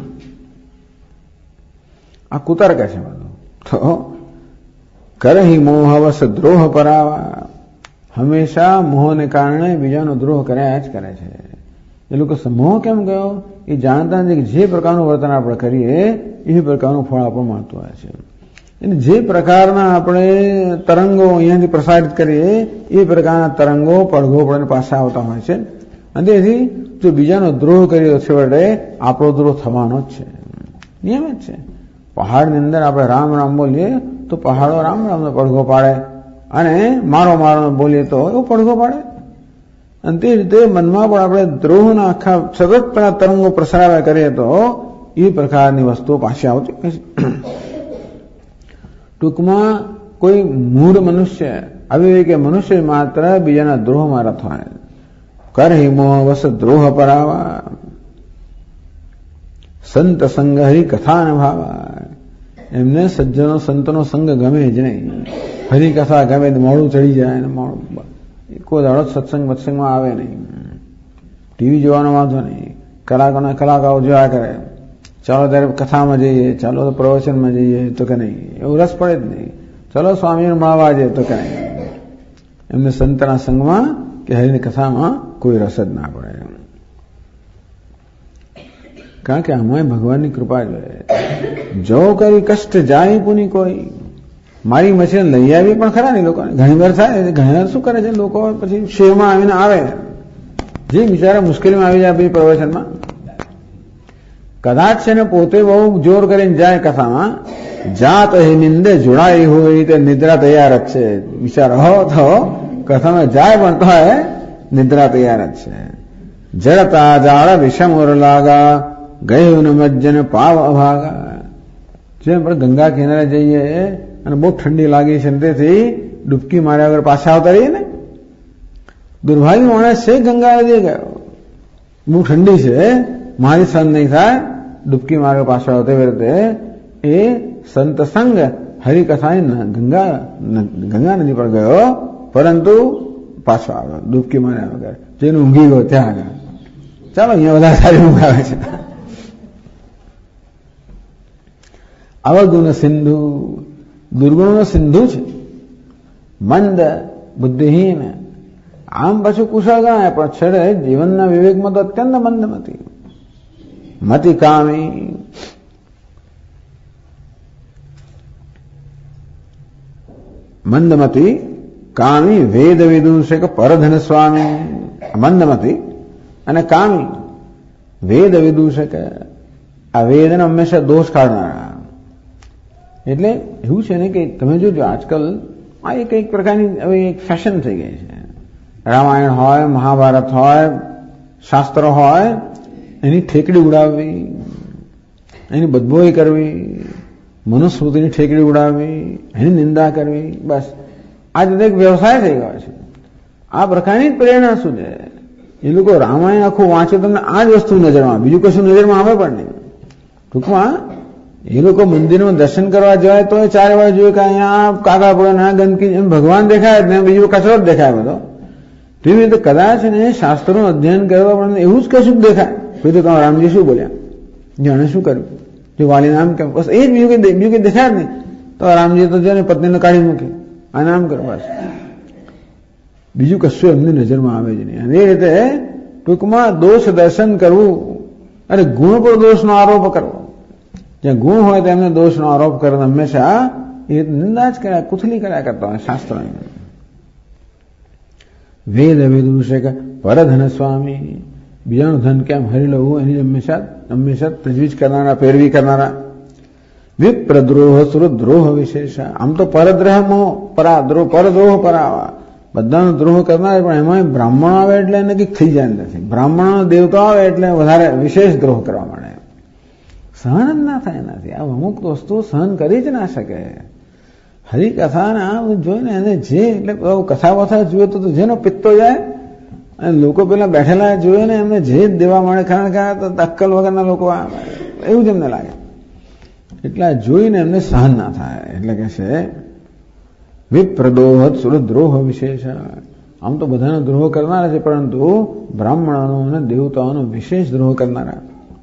આ કુતર્ક છે બધું. તો કરહી મોહવશ દ્રોહ પરાવા, હંમેશા મોહને કારણે બીજાનો દ્રોહ કર્યા જ કરે છે. એ લોકો મોહ કેમ ગયો? એ જાણતા નથી કે જે પ્રકારનું વર્તન આપણે કરીએ એ પ્રકારનું ફળ આપણને મળતું હોય છે. અને જે પ્રકારના આપણે તરંગો અહીંયાથી પ્રસારિત કરીએ એ પ્રકારના તરંગો પડઘો પડે પાછા આવતા હોય છે. અને તેથી જો બીજાનો દ્રોહ કર્યો છેવટે આપણો દ્રોહ થવાનો જ છે, નિયમ જ છે. પહાડની અંદર આપણે રામ રામ બોલીએ તો પહાડો રામ રામનો પડઘો પાડે, અને મારો બોલીએ તો એવો પડઘો પાડે. અને તે રીતે મનમાં પણ આપણે દ્રોહના આખા સતત તરંગો પ્રસરાવ્યા કરીએ તો એ પ્રકારની વસ્તુઓ પાછી આવતી હોય છે. ટૂંકમાં કોઈ મૂળ મનુષ્ય આવી કે મનુષ્ય માત્ર બીજાના દ્રોહમાં રત હોય. કરહી મોહ વસ દ્રોહ પરાવા, સંત સંગ હરિ કથા નભાવા. એમને સજ્જનો સંતનો સંગ ગમે જ નહીં. હરિકથા ગમે મોડું ચડી જાય ને મોડું કોઈ દાડો સત્સંગમાં આવે નહીં. ટીવી જોવાનો વાંધો નહીં, કલાકારો જોયા કરે. ચાલો ત્યારે કથામાં જઈએ, ચાલો તો પ્રવચનમાં જઈએ તો કે નહીં, એવું રસ પડે જ નહીં. ચાલો સ્વામીને મળવા જઈએ તો કે નહીં. એમને સંતના સંગમાં કે હરિની કથામાં કોઈ રસ જ ના પડે. કારણ કે આમાં ભગવાનની કૃપા જોઈએ. જો કરી કષ્ટ જાય પુની કોઈ, મારી મશીન લઈ આવી પણ ખરા નહીં લોકોને. ઘણી વાર થાય, ઘણી વાર શું કરે છે લોકો પછી શેરમાં આવીને આવે, જે બિચારા મુશ્કેલીમાં આવી જાય પછી પ્રવચનમાં કદાચ છે ને પોતે બહુ જોર કરીને જાય કથામાં, જાત એ નિંદે જોડાઈ હોય તે નિદ્રા તૈયાર જ છે. વિચાર હો તો કથામાં જાય પણ તો નિદ્રા તૈયાર જ છે. જડતા જાળ વિષમોર લાગા ગયું મજ્જન પાવ અભાગા. જેમ આપણે ગંગા કિનારે જઈએ અને બહુ ઠંડી લાગી છે તેથી ડૂબકી માર્યા વગર પાછા આવતા રહીએ ને, દુર્ભાગ્ય માણસ છે ગંગા નદી ગયો, બહુ ઠંડી છે, મારી સહન નહીં થાય, ડૂબકી માર્યા પાછા આવતા રીતે એ સંત સંગ હરિકથા ગંગા નદી પર ગયો, પરંતુ પાછો આવ્યો ડૂબકી માર્યા વગર, જેનું ઊંઘી ગયો ત્યાં આગળ. ચાલો અહીંયા બધા સારી ઊંઘ આવે છે. અવગુણ સિંધુ, દુર્ગુણનો સિંધુ છે, મંદ બુદ્ધિહીન. આમ પાછું કુશળ ગણાય પણ છેડે જીવનના વિવેકમાં તો અત્યંત મંદમતી. મતિ કામી, મંદમતી કામી વેદ વિદુષક પરધન સ્વામી. મંદમતી અને કામી વેદ વિદુષક, આ વેદને હંમેશા દોષ કાઢનારા. એટલે એવું છે ને કે તમે જોજો આજકાલ આ એક પ્રકારની હવે એક ફેશન થઈ ગઈ છે. રામાયણ હોય, મહાભારત હોય, શાસ્ત્રો હોય, એની ઠેકડી ઉડાવવી, એની બદબોઈ કરવી, મનુસ્મૃતિની ઠેકડી ઉડાવવી, એની નિંદા કરવી, બસ આ રીતે એક વ્યવસાય થઈ ગયો છે. આ પ્રકારની જ પ્રેરણા શું છે? એ લોકો રામાયણ આખું વાંચે તમને આ જ વસ્તુ નજરમાં, બીજું કશું નજરમાં આવે પણ નહીં. ટૂંકમાં એ લોકો મંદિરમાં દર્શન કરવા જાય તો એ ચારે બાજુ જોઈએ કે અહીંયા કાગળ પડે ને ગંદકી, એમ ભગવાન દેખાય જ ને બીજું કચરો જ દેખાય બધો. તેવી રીતે કદાચ ને શાસ્ત્રોનું અધ્યયન કરવા પણ એવું જ કશું જ દેખાય. તો તમે રામજી શું બોલ્યા, જાણે શું કર્યું, જો વાલીને આમ કેમ, બસ એ જ બીજું કઈ દેખાય જ નહીં. તો રામજી તો જેને પત્નીને કાઢી મૂકી, આને આમ કરો, બસ બીજું કશું એમની નજરમાં આવે જ નહીં. અને એ રીતે ટૂંકમાં દોષ દર્શન કરવું અને ગુણ પર દોષનો આરોપ કરવો. જ્યાં ગુણ હોય તો એમને દોષનો આરોપ કરે, હંમેશા એ નિંદા જ કર્યા, કુથલી કર્યા કરતા હોય શાસ્ત્ર. વેદ વિદુષક પરધન સ્વામી, બીજાનું ધન કેમ હરી લેવું એની હંમેશા તજવીજ કરનારા, પેરવી કરનારા. વિપ્રદ્રોહ સુરદ્રોહ વિશેષ, આમ તો પરદ્રોહ પરદ્રોહ પરાવા, બધાનો દ્રોહ કરનાર, પણ એમાં બ્રાહ્મણો આવે એટલે એને કંઈક થઈ જાય નથી. બ્રાહ્મણો દેવતા આવે એટલે વધારે વિશેષ દ્રોહ કરવા માંડે, સહન જ ના થાય એનાથી. આ અમુક વસ્તુ સહન કરી જ ના શકે. હરિકથાના જોઈને એને જે એટલે કથા વથા જોઈએ તો જેનો પિત્તો જાય, અને લોકો પેલા બેઠેલા જોઈએ ને એમને જે જ દેવા મળે, કારણ કે તો અક્કલ વગરના લોકો એવું જ એમને લાગે. એટલા જોઈને એમને સહન ના થાય. એટલે કે છે વિપ્રદોહ સુરદ્રોહ વિશેષ. આમ તો બધાનો દ્રોહ કરનારા છે, પરંતુ બ્રાહ્મણોનો અને દેવતાઓનો વિશેષ દ્રોહ કરનારા.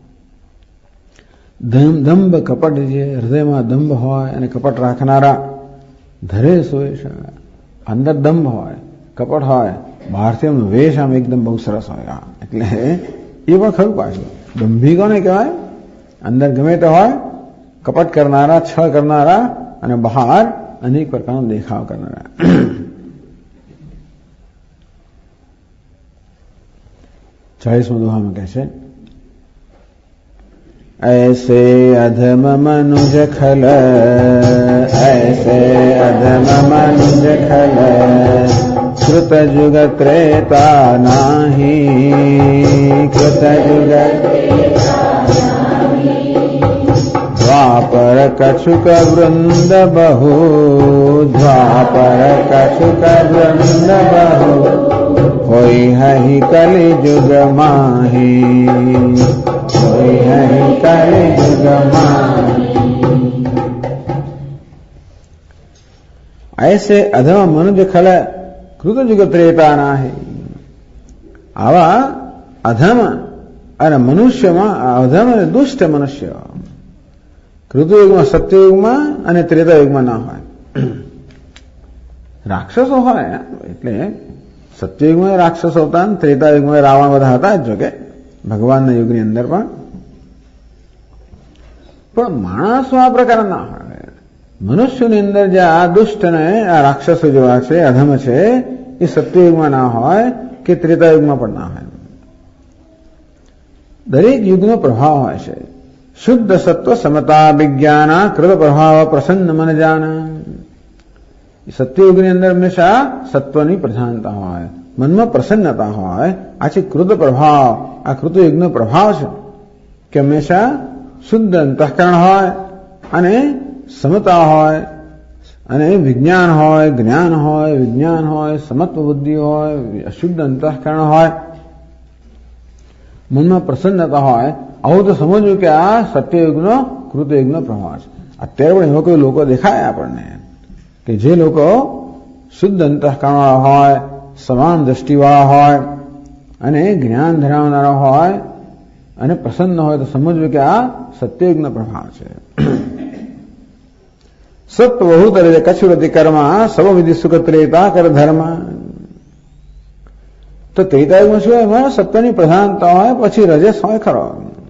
દંભ કપટ, જે હૃદયમાં દંભ હોય અને કપટ રાખનારા. ધરે સુવેશ, અંદર દંભ હોય, કપટ હોય, બહારથી એમનો વેશ આમ એકદમ બહુ સરસ હોય. એટલે એ પણ ખરું પાછું. દંભી કોને કહેવાય? અંદર ગમે તે હોય, કપટ કરનારા, છળ કરનારા, અને બહાર અનેક પ્રકારનો દેખાવ કરનારા. 40મો દોહામાં કહે છે, ऐसे अधम मनुज खल, ऐसे अधम मनुज खल, कृत जुग त्रेता नाही, कृत जुग द्वापर कछुक वृंद बहु, द्वापर कछुक वृंद बहु, होई हहि कलि जुग माही, होई हहि कलि जुग माही. ऐसे अधम मनुज खल, कृत जुग त्रेता नाही. આવા અધમ અને મનુષ્યમાં અધમ અને દુષ્ટ મનુષ્ય કૃતયુગમાં, સત્યયુગમાં અને ત્રેતાયુગમાં ના હોય. રાક્ષસો હોય, એટલે સત્યયુગમાં રાક્ષસો હતા, ત્રેતાયુગમાં રાવણ બધા હતા જ, જોકે ભગવાનના યુગની અંદર પણ માણસો આ પ્રકાર ના હોય. મનુષ્યની અંદર જે આ દુષ્ટ ને આ રાક્ષસો જેવા છે, અધમ છે, એ સત્યયુગમાં ના હોય કે ત્રેતાયુગમાં પણ ના હોય. દરેક યુગનો પ્રભાવ હોય છે. શુદ્ધ સત્વ સમતા વિજ્ઞાન કૃત પ્રભાવ પ્રસન્ન મન જાના. સત્યયુગની અંદર હંમેશા સત્વની પ્રધાનતા હોય, મનમાં પ્રસન્નતા હોય. આ છે કૃત પ્રભાવ. આ કૃતયુગનો પ્રભાવ છે કે હંમેશા શુદ્ધ અંતઃકરણ હોય અને સમતા હોય અને વિજ્ઞાન હોય, જ્ઞાન હોય, વિજ્ઞાન હોય, સમત્વ બુદ્ધિ હોય, અશુદ્ધ અંતઃકરણ હોય, મનમાં પ્રસન્નતા હોય. આવું તો સમજવું કે આ સત્યયુગનો કૃતયુગનો પ્રભાવ છે. અત્યારે પણ એવા કોઈ લોકો દેખાય આપણને કે જે લોકો શુદ્ધ અંતઃકરણવાળા હોય, સમાન દ્રષ્ટિવાળા હોય અને જ્ઞાન ધરાવનારા હોય અને પ્રસન્ન હોય તો સમજવું કે આ સત્યયુગનો પ્રભાવ છે. સત્વ બહુતરે કછુરતિ કર્મ સર્વવિધિ સુખ ત્રેતા કર ધર્મ. તો ત્રેતાયુગમાં શું હોય? એમાં સત્વની પ્રધાનતા હોય, પછી રજસ હોય ખરો,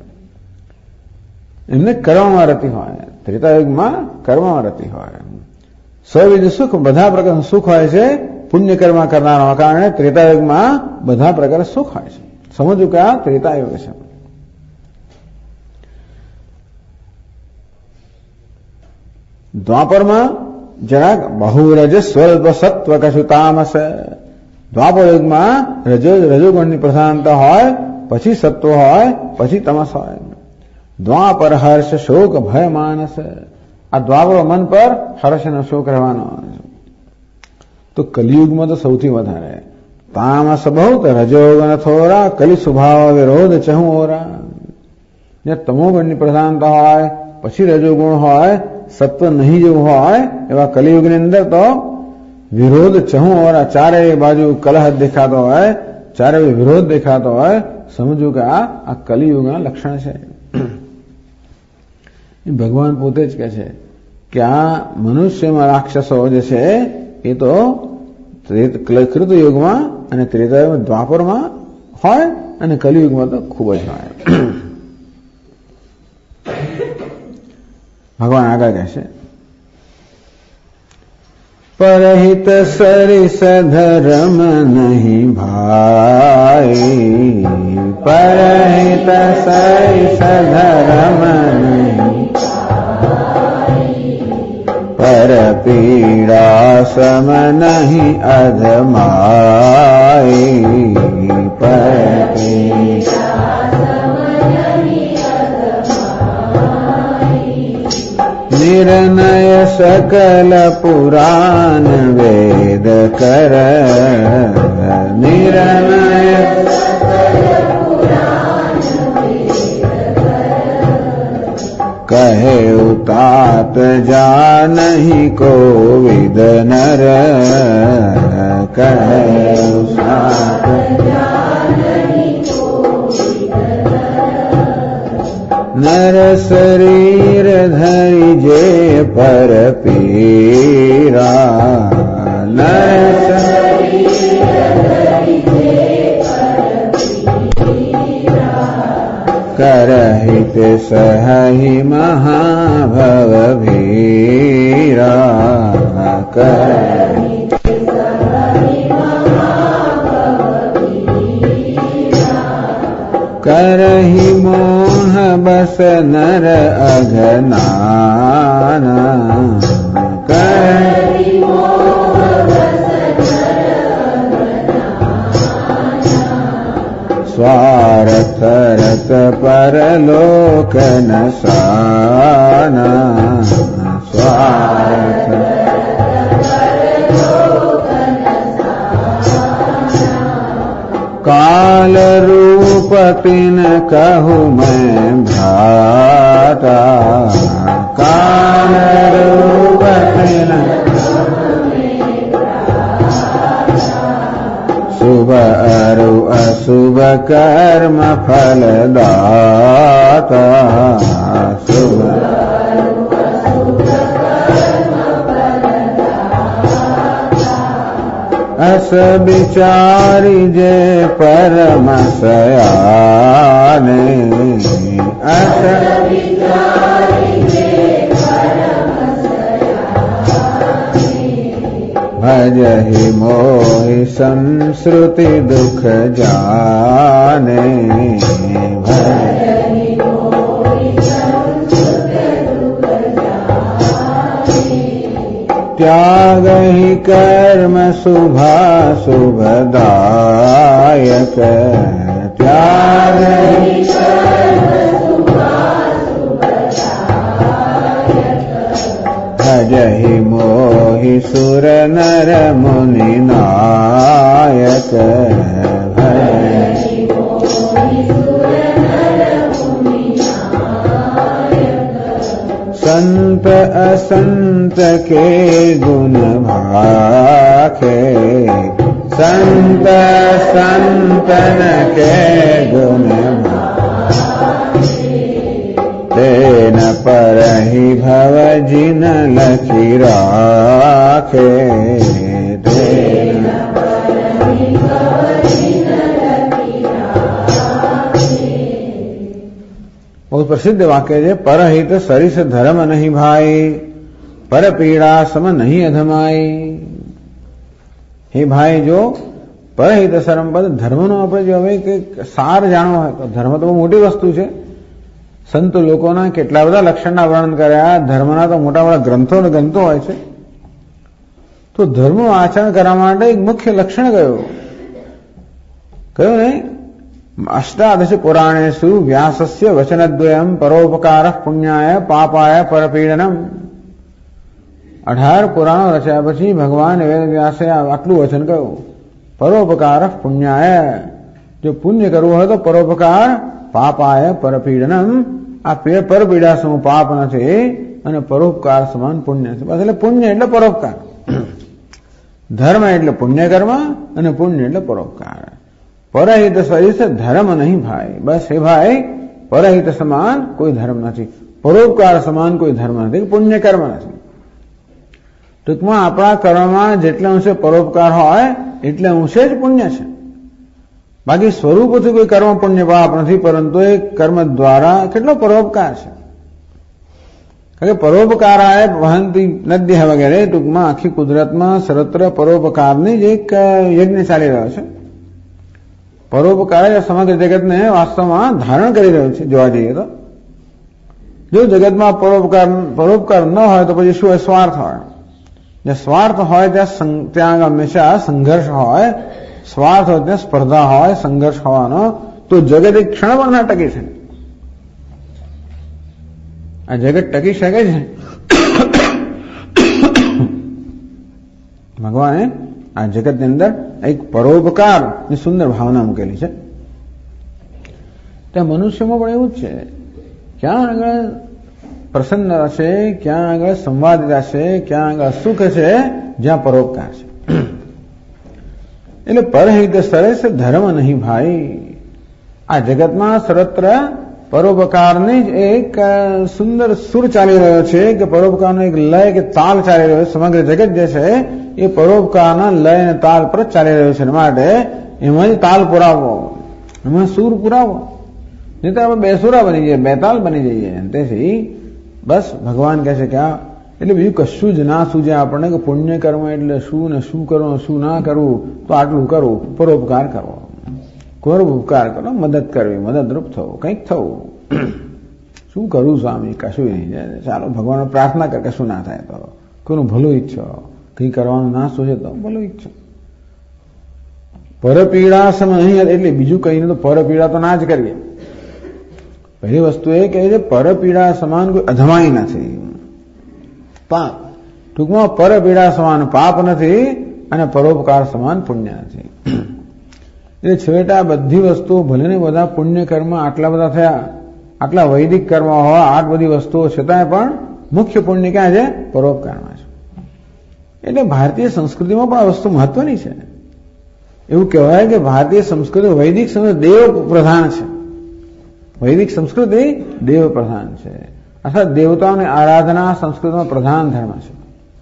એમને કર્મમાં રતિ હોય. ત્રેતાયુગમાં કર્મમાં રતિ હોય. સર્વવિધ સુખ, બધા પ્રકારનું સુખ હોય છે પુણ્ય કર્મ કરનારા કારણે. ત્રેતાયુગમાં બધા પ્રકારે સુખ હોય છે. સમજવું કે આ ત્રેતાયુગ છે. દ્વાપરમાં જરાક બહુ રજ સ્વલ્પ સત્વ કશું તામસ. દ્વાપર યુગમાં રજોગુણની પ્રધાનતા હોય, પછી સત્વ હોય, પછી તમસ હોય. દ્વાપર હર્ષ શોક ભય માનસ. આ દ્વાપર મન પર હર્ષ અને શોક રહેવાનો. તો કલિયુગમાં તો સૌથી વધારે તામસ બહુ, રજોગુણ થોડા, કલિ સ્વભાવ વિરોધ ચહુ ઓરા. જ્યાં તમોગુણની પ્રધાનતા હોય, પછી રજોગુણ હોય, સત્વ નહીં જેવું હોય, એવા કલિયુગની અંદર તો વિરોધ ચહુ ઓરા, ચારે બાજુ કલહ દેખાતો હોય, ચારે વિરોધ દેખાતો હોય. સમજવું કે આ કલિયુગના લક્ષણ છે. ભગવાન પોતે જ કહે છે કે આ મનુષ્યમાં રાક્ષસો જે છે એ તો કૃતયુગમાં અને ત્રેતાયુગમાં દ્વાપરમાં હોય અને કલિયુગમાં તો ખૂબ જ હોય. ભગવાન આગળ કહે છે પરહિત સરિસ ધર્મ નહીં ભાઈ. પરહિત સરિસ ધર્મ નહીં, પર પીડા સમ નહીં અધમાઈ. પર નિર્ણય સકલ પુરાણ વેદ કર. નિર્ણય કહે ઉતાત જા નહીં કોવિદ નર. કહે ઉતાત નર શરીર ધરી જે પર પીરા. નર કરહિત સહી મહાભવ ભીરા. કરહી મોહ બસ નર અઘનાના. સ્વાર્થ રત પરલોક નસાના. સ્વાર્થ काल रूप तिन कहु मैं भ्राता। काल रूप तिन शुभ अरु अशुभ कर्म फल दाता। शुभ अस विचारी जे परम सयाने। अस विचारी जे परम सयाने। भजहि मोहि संस्रुति दुख जाने। भजहि मोहि त्याग ही कर्म शुभाशुभदायक त्याग ही भजहि मोहि सुर नर मुनि नायक भजहि संत असंत के गुण भाखे संत संतन के गुण तेन परहि भव जिन लखि राखे तेन बहुत प्रसिद्ध वाक्य है परहित सरिस धर्म नहीं भाई पर पीड़ा सम नहीं अधमाई। हे भाई जो પરહિત સરમપદ ધર્મનો આપણે જો હવે કે સાર જાણવો હોય તો ધર્મ તો બહુ મોટી વસ્તુ છે. સંત લોકોના કેટલા બધા લક્ષણના વર્ણન કર્યા, ધર્મના તો મોટા મોટા ગ્રંથો અને ગ્રંથો હોય છે. તો ધર્મનું આચરણ કરવા માટે એક મુખ્ય લક્ષણ કયું ને અષ્ટાદશ પુરાણેષુ વ્યાસસ્ય વચનદ્વયમ પરોપકાર પુણ્યાય પાપાય પરપીડનમ. 18 પુરાણો રચ્યા પછી ભગવાન વેદવ્યાસે આટલું વચન કહ્યું, પરોપકાર પુણ્યાય, જો પુણ્ય કરવું હોય તો પરોપકાર, પાપાય પરપીડનમ, આ પરપીડા સમૂહ પાપ નથી અને પરોપકાર સમાન પુણ્ય છે. બસ એટલે પુણ્ય એટલે પરોપકાર, ધર્મ એટલે પુણ્ય કર્મ અને પુણ્ય એટલે પરોપકાર. પરહિત સરિસ ધર્મ નહીં ભાઈ, બસ હે ભાઈ પરહિત સમાન કોઈ ધર્મ નથી, પરોપકાર સમાન કોઈ ધર્મ નથી, પુણ્ય કર્મ નથી. ટૂંકમાં આપણા કર્મમાં જેટલા અંશે પરોપકાર હોય એટલે અંશે જ પુણ્ય છે. બાકી સ્વરૂપથી કોઈ કર્મ પુણ્ય પાપ નથી, પરંતુ એ કર્મ દ્વારા કેટલો પરોપકાર છે. કારણ કે પરોપકારાય વહંતી નદ્ય વગેરે, ટૂંકમાં આખી કુદરતમાં સર્વત્ર પરોપકારની જ એક યજ્ઞ ચાલી રહ્યો છે. પરોપકાર સમગ્ર જગતને વાસ્તવમાં ધારણ કરી રહ્યું છે. જોવા જઈએ તો જો જગતમાં પરોપકાર ન હોય તો પછી શું સ્વાર્થ હોય. જે સ્વાર્થ હોય ત્યાં હંમેશા સંઘર્ષ હોય, સ્વાર્થ હોય ત્યાં સ્પર્ધા હોય, સંઘર્ષ હોવાનો, તો જગત એક ક્ષણ પણ ના ટકી શકે. આ જગત ટકી શકે છે ભગવાને આ જગતની અંદર એક પરોપકારની સુંદર ભાવના મૂકેલી છે. ત્યાં મનુષ્યમાં પણ એવું જ છે, ક્યાં આગળ પ્રસન્નતા છે, ક્યાં આગળ સંવાદિતા છે, ક્યાં આગળ સુખ છે, જ્યાં પરોપકાર છે. એટલે પરહિત સરસ ધર્મ નહીં ભાઈ. આ જગતમાં સર્વત્ર પરોપકારની જ એક સુંદર સુર ચાલી રહ્યો છે, કે પરોપકારનો એક લય કે તાલ ચાલી રહ્યો છે. સમગ્ર જગત જે છે એ પરોપકારના લય અને તાલ પર જ ચાલી રહ્યો છે. માટે એમાં જ તાલ પુરાવો, એમાં સુર પુરાવો, નહીં તો આપણે બેસુરા બની જઈએ, બેતાલ બની જઈએ. તેથી બસ ભગવાન કહે છે કે આ એટલે બીજું કશું જ ના સૂજે આપણને કે પુણ્ય કર્મ એટલે શું ને શું કરવું શું ના કરવું, તો આટલું કરવું, પરોપકાર કરવો, પરોપકાર કરો, મદદ કરવી, મદદરૂપ થવું, કંઈક થવું. શું કરું સ્વામી, કશું નહીં, ચાલો ભગવાન પ્રાર્થના કર કશું ના થાય તો, કોઈનું ભલું ઈચ્છો, કંઈ કરવાનું ના સૂજે તો ભલું ઈચ્છો. પરપીડા સમય નહીં એટલે બીજું કઈ નહીં, તો પરપીડા તો ના જ કરીએ. પહેલી વસ્તુ એ કહે છે પરપીડા સમાન કોઈ અધમાઈ નથી, પાપ. ટૂંકમાં પરપીડા સમાન પાપ નથી અને પરોપકાર સમાન પુણ્ય નથી. એટલે છેવટે આ બધી વસ્તુઓ ભલે ને બધા પુણ્ય કર્મ આટલા બધા થયા, આટલા વૈદિક કર્મ હોય, આટ બધી વસ્તુઓ છતાંય પણ મુખ્ય પુણ્ય ક્યાં છે? પરોપકારમાં છે. એટલે ભારતીય સંસ્કૃતિમાં પણ આ વસ્તુ મહત્વની છે. એવું કહેવાય કે ભારતીય સંસ્કૃતિ વૈદિક સંસ્કૃતિ દેવ પ્રધાન છે. વૈદિક સંસ્કૃતિ દેવ પ્રધાન છે, અર્થાત દેવતાઓની આરાધના સંસ્કૃતિમાં પ્રધાન ધર્મ છે.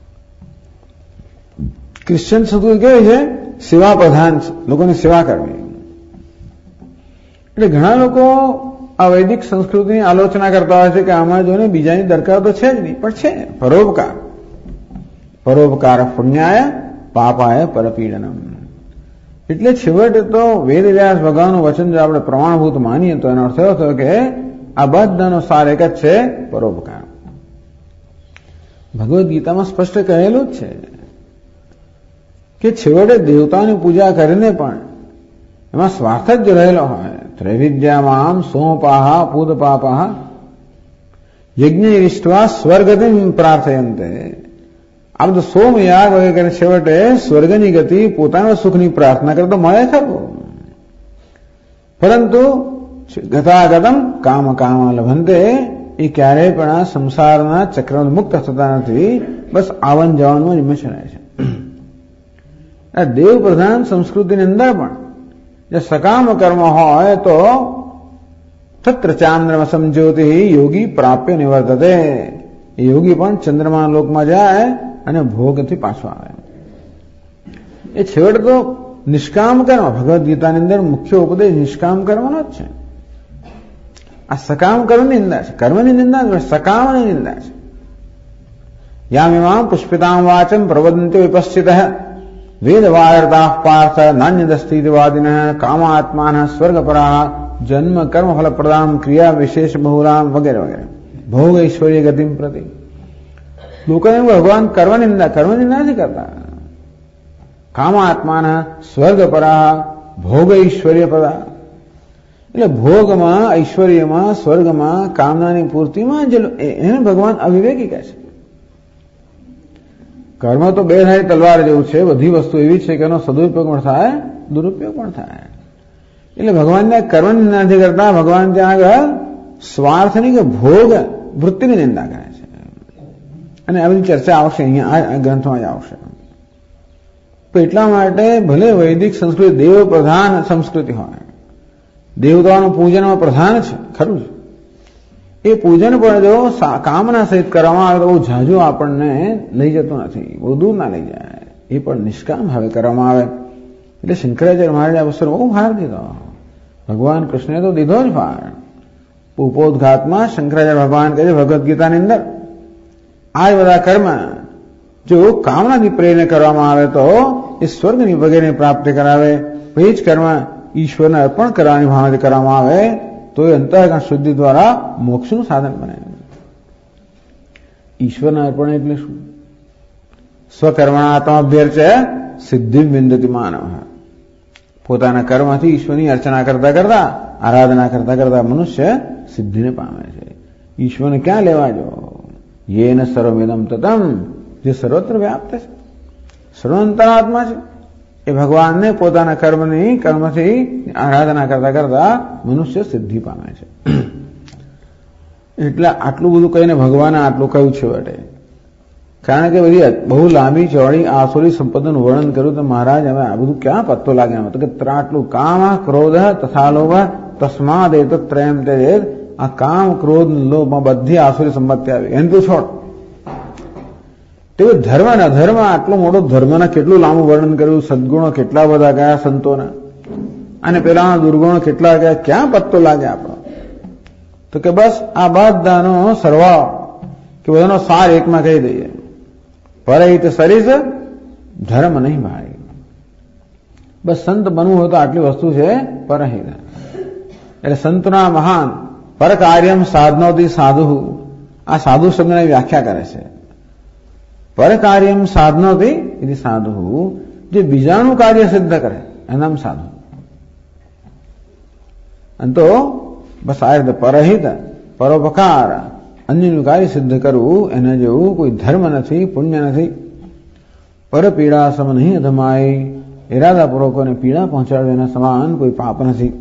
ક્રિશ્ચિયન સંસ્કૃતિ કેવી છે? સેવા પ્રધાન છે, લોકોની સેવા કરવી. એટલે ઘણા લોકો આ વૈદિક સંસ્કૃતિની આલોચના કરતા હોય છે કે આમાં જો ને બીજાની દરકાર તો છે જ નહીં, પણ છે પરોપકાર. પરોપકાર પુણ્યાય પાપાય પરપીડનમ. એટલે છેવટે તો વેદવ્યાસ ભગવાનનું વચન જો આપણે પ્રમાણભૂત માનીએ તો એનો અર્થ એવો થયો કે આ બધાનો સાર એક જ છે, પરોપકાર. ભગવદ્ ગીતામાં સ્પષ્ટ કહેલું જ છે કે છેવટે દેવતાઓની પૂજા કરીને પણ એમાં સ્વાર્થ જ રહેલો હોય. ત્રૈવિદ્યામામ સોમપાહા પૂતપાપા યજ્ઞ સ્વર્ગતિમ પ્રાર્થયંતે. આ બધું સોમયાગ વગેરે છેવટે સ્વર્ગની ગતિ, પોતાના સુખની પ્રાર્થના કરે તો મળે ખરું, પરંતુ ગતાગતમ કામ કામ લભંતે, એ ક્યારેય પણ આ સંસારના ચક્રમાંથી મુક્ત થતા નથી, બસ આવન જવાનું જ મિશ્રણ છે. આ દેવ પ્રધાન સંસ્કૃતિની અંદર પણ જે સકામ કર્મ હોય તો તત્ર ચાંદ્રમસમ જ્યોતિ યોગી પ્રાપ્ય નિવર્તતે. એ યોગી પણ ચંદ્રમા લોકમાં જાય અને ભોગથી પાછો આવે. એ છેવટે તો નિષ્કામ કર્મ, ભગવદ્ ગીતાની અંદર મુખ્ય ઉપદેશ નિષ્કામ કર્મનો જ છે. આ સકામ કર્મની નિંદા છે, કર્મની નિંદા નથી, સકામની નિંદા છે. યામિમામ પુષ્પિતામ વાચમ પ્રવદંત્યો વિપશ્ચિતઃ વેદવાર્તા પાર્થ નાન્યદસ્તીવાદિન કામાત્માન સ્વર્ગપરા જન્મ કર્મ ફલ પ્રદાન ક્રિયા વિશેષ બહુરામ વગેરે વગેરે ભોગ ઐશ્વર્ય ગતિમ પ્રતિ. લોકોને ભગવાન કર્મ નિંદા નથી કરતા. કામાત્માન સ્વર્ગપરા ભોગ ઐશ્વર્ય પરા, એટલે ભોગમાં, ઐશ્વર્યમાં, સ્વર્ગમાં, કામનાની પૂર્તિમાં એને ભગવાન અવિવેકી કહે છે. કર્મ તો બે ધારી તલવાર જેવું છે. બધી વસ્તુ એવી છે કે એનો સદુપયોગ પણ થાય, દુરુપયોગ પણ થાય. એટલે ભગવાનને કર્મની નિંદા નથી કરતા. ભગવાન ત્યાં આગળ સ્વાર્થની કે ભોગ વૃત્તિની નિંદા કરે છે. અને આ બધી ચર્ચા આવશે અહીંયા, આ ગ્રંથમાં જ આવશે. તો એટલા માટે ભલે વૈદિક સંસ્કૃતિ દેવ પ્રધાન સંસ્કૃતિ હોય, દેવતાઓનું પૂજનમાં પ્રધાન છે ખરું છે, એ પૂજન પણ જો કામના સહિત કરવામાં આવે તો બહુ ઝાઝુ આપણને લઈ જતું નથી, બહુ દૂર ના લઈ જાય. એ પણ નિષ્કામ હવે કરવામાં આવે. એટલે શંકરાચાર્ય મહારાજે આ વસ્તુનો બહુ ભાર દીધો. ભગવાન કૃષ્ણે તો દીધો જ ભાર. ઉપોદઘાતમાં શંકરાચાર્ય ભગવાન કહે છે ભગવદ્ ગીતાની અંદર, આ બધા કર્મ જો કામનાથી પ્રેરણા કરવામાં આવે તો એ સ્વર્ગની વગેરેની પ્રાપ્તિ કરાવે. એ જ કર્મ ઈશ્વરને અર્પણ કરવાની ભાવનાથી કરવામાં આવે તો એ અંતઃકરણ શુદ્ધિ દ્વારા મોક્ષનું સાધન બને. ઈશ્વરના અર્પણ એટલે શું? સ્વકર્મણાત્માભ્યર્ચ સિદ્ધિ વિંદતિ માનવ. પોતાના કર્મથી ઈશ્વરની અર્ચના કરતા કરતા, આરાધના કરતા કરતા મનુષ્ય સિદ્ધિને પામે છે. ઈશ્વરને ક્યાં લેવા જો? યેન સર્વમિદમ તતમ, જે સર્વત્ર વ્યાપ્ત છે, સર્વાંતરાત્મા છે. એ ભગવાનને પોતાના કર્મથી આરાધના કરતા કરતા મનુષ્ય સિદ્ધિ પામે છે. એટલે આટલું બધું કહીને ભગવાને આટલું કહ્યું છે વટે. કારણ કે બધી બહુ લાંબી ચોડી આસુરી સંપત્તિનું વર્ણન કર્યું તો મહારાજ હવે આ બધું ક્યાં પત્તો લાગે એમ. તો કે આટલું કામ ક્રોધ તથા લોભ તસ્માદ એ તો ત્રયમ તે, આ કામ ક્રોધ લોભમાં બધી આસુરી સંપત્તિ આવી. એને તું છોડ. તે ધર્મ ને અધર્મ, આટલું મોટું ધર્મના કેટલું લાંબુ વર્ણન કર્યું, સદગુણો કેટલા બધા ગયા સંતોના, અને પેલા દુર્ગુણો કેટલા ગયા, ક્યાં પત્તો લાગે આપણો? તો કે બસ આ બધાનો સરવાળો કે બધાનો સાર એકમાં કહી દઈએ. પરહિત સરિસ ધર્મ નહીં ભાઈ. બસ સંત બનવું હોય તો આટલી વસ્તુ છે પરહિત. એટલે સંતના મહાન પર કાર્યમ સાધનોથી સાધુ, આ સાધુ શબ્દની વ્યાખ્યા કરે છે. પર કાર્યમ સાધનોથી એ સાધુ, જે બીજાનું કાર્ય સિદ્ધ કરે એનું નામ સાધુ. અને તો બસ આ રીતે પરહિત, પરોપકાર, અન્યનું કાર્ય સિદ્ધ કરવું, એના જેવું કોઈ ધર્મ નથી, પુણ્ય નથી. પર પીડા સમ નહીં અધમાય, ઇરાદાપૂર્વકોને પીડા પહોંચાડવે એના સમાન કોઈ પાપ નથી.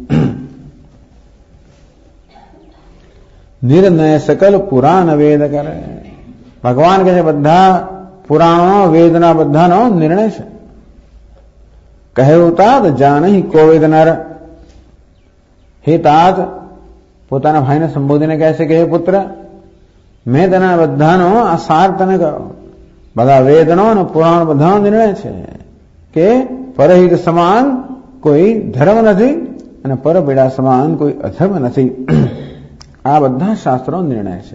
નિર્ણય સકલ પુરાણ વેદ કરે. ભગવાન કે બધા પુરાણો વેદના બધાનો નિર્ણય છે. કહ્યું તાત જાનહી કોવિદ નર. હે તાત, પોતાના ભાઈને સંબોધીને કહે છે કે હે પુત્ર, મેં તેના બધાનો આ સાર તને કહ્યો. બધા વેદનો અને પુરાણ બધાનો નિર્ણય છે કે પરહિત સમાન કોઈ ધર્મ નથી અને પરપીડા સમાન કોઈ અધર્મ નથી. આ બધા શાસ્ત્રો નિર્ણય છે.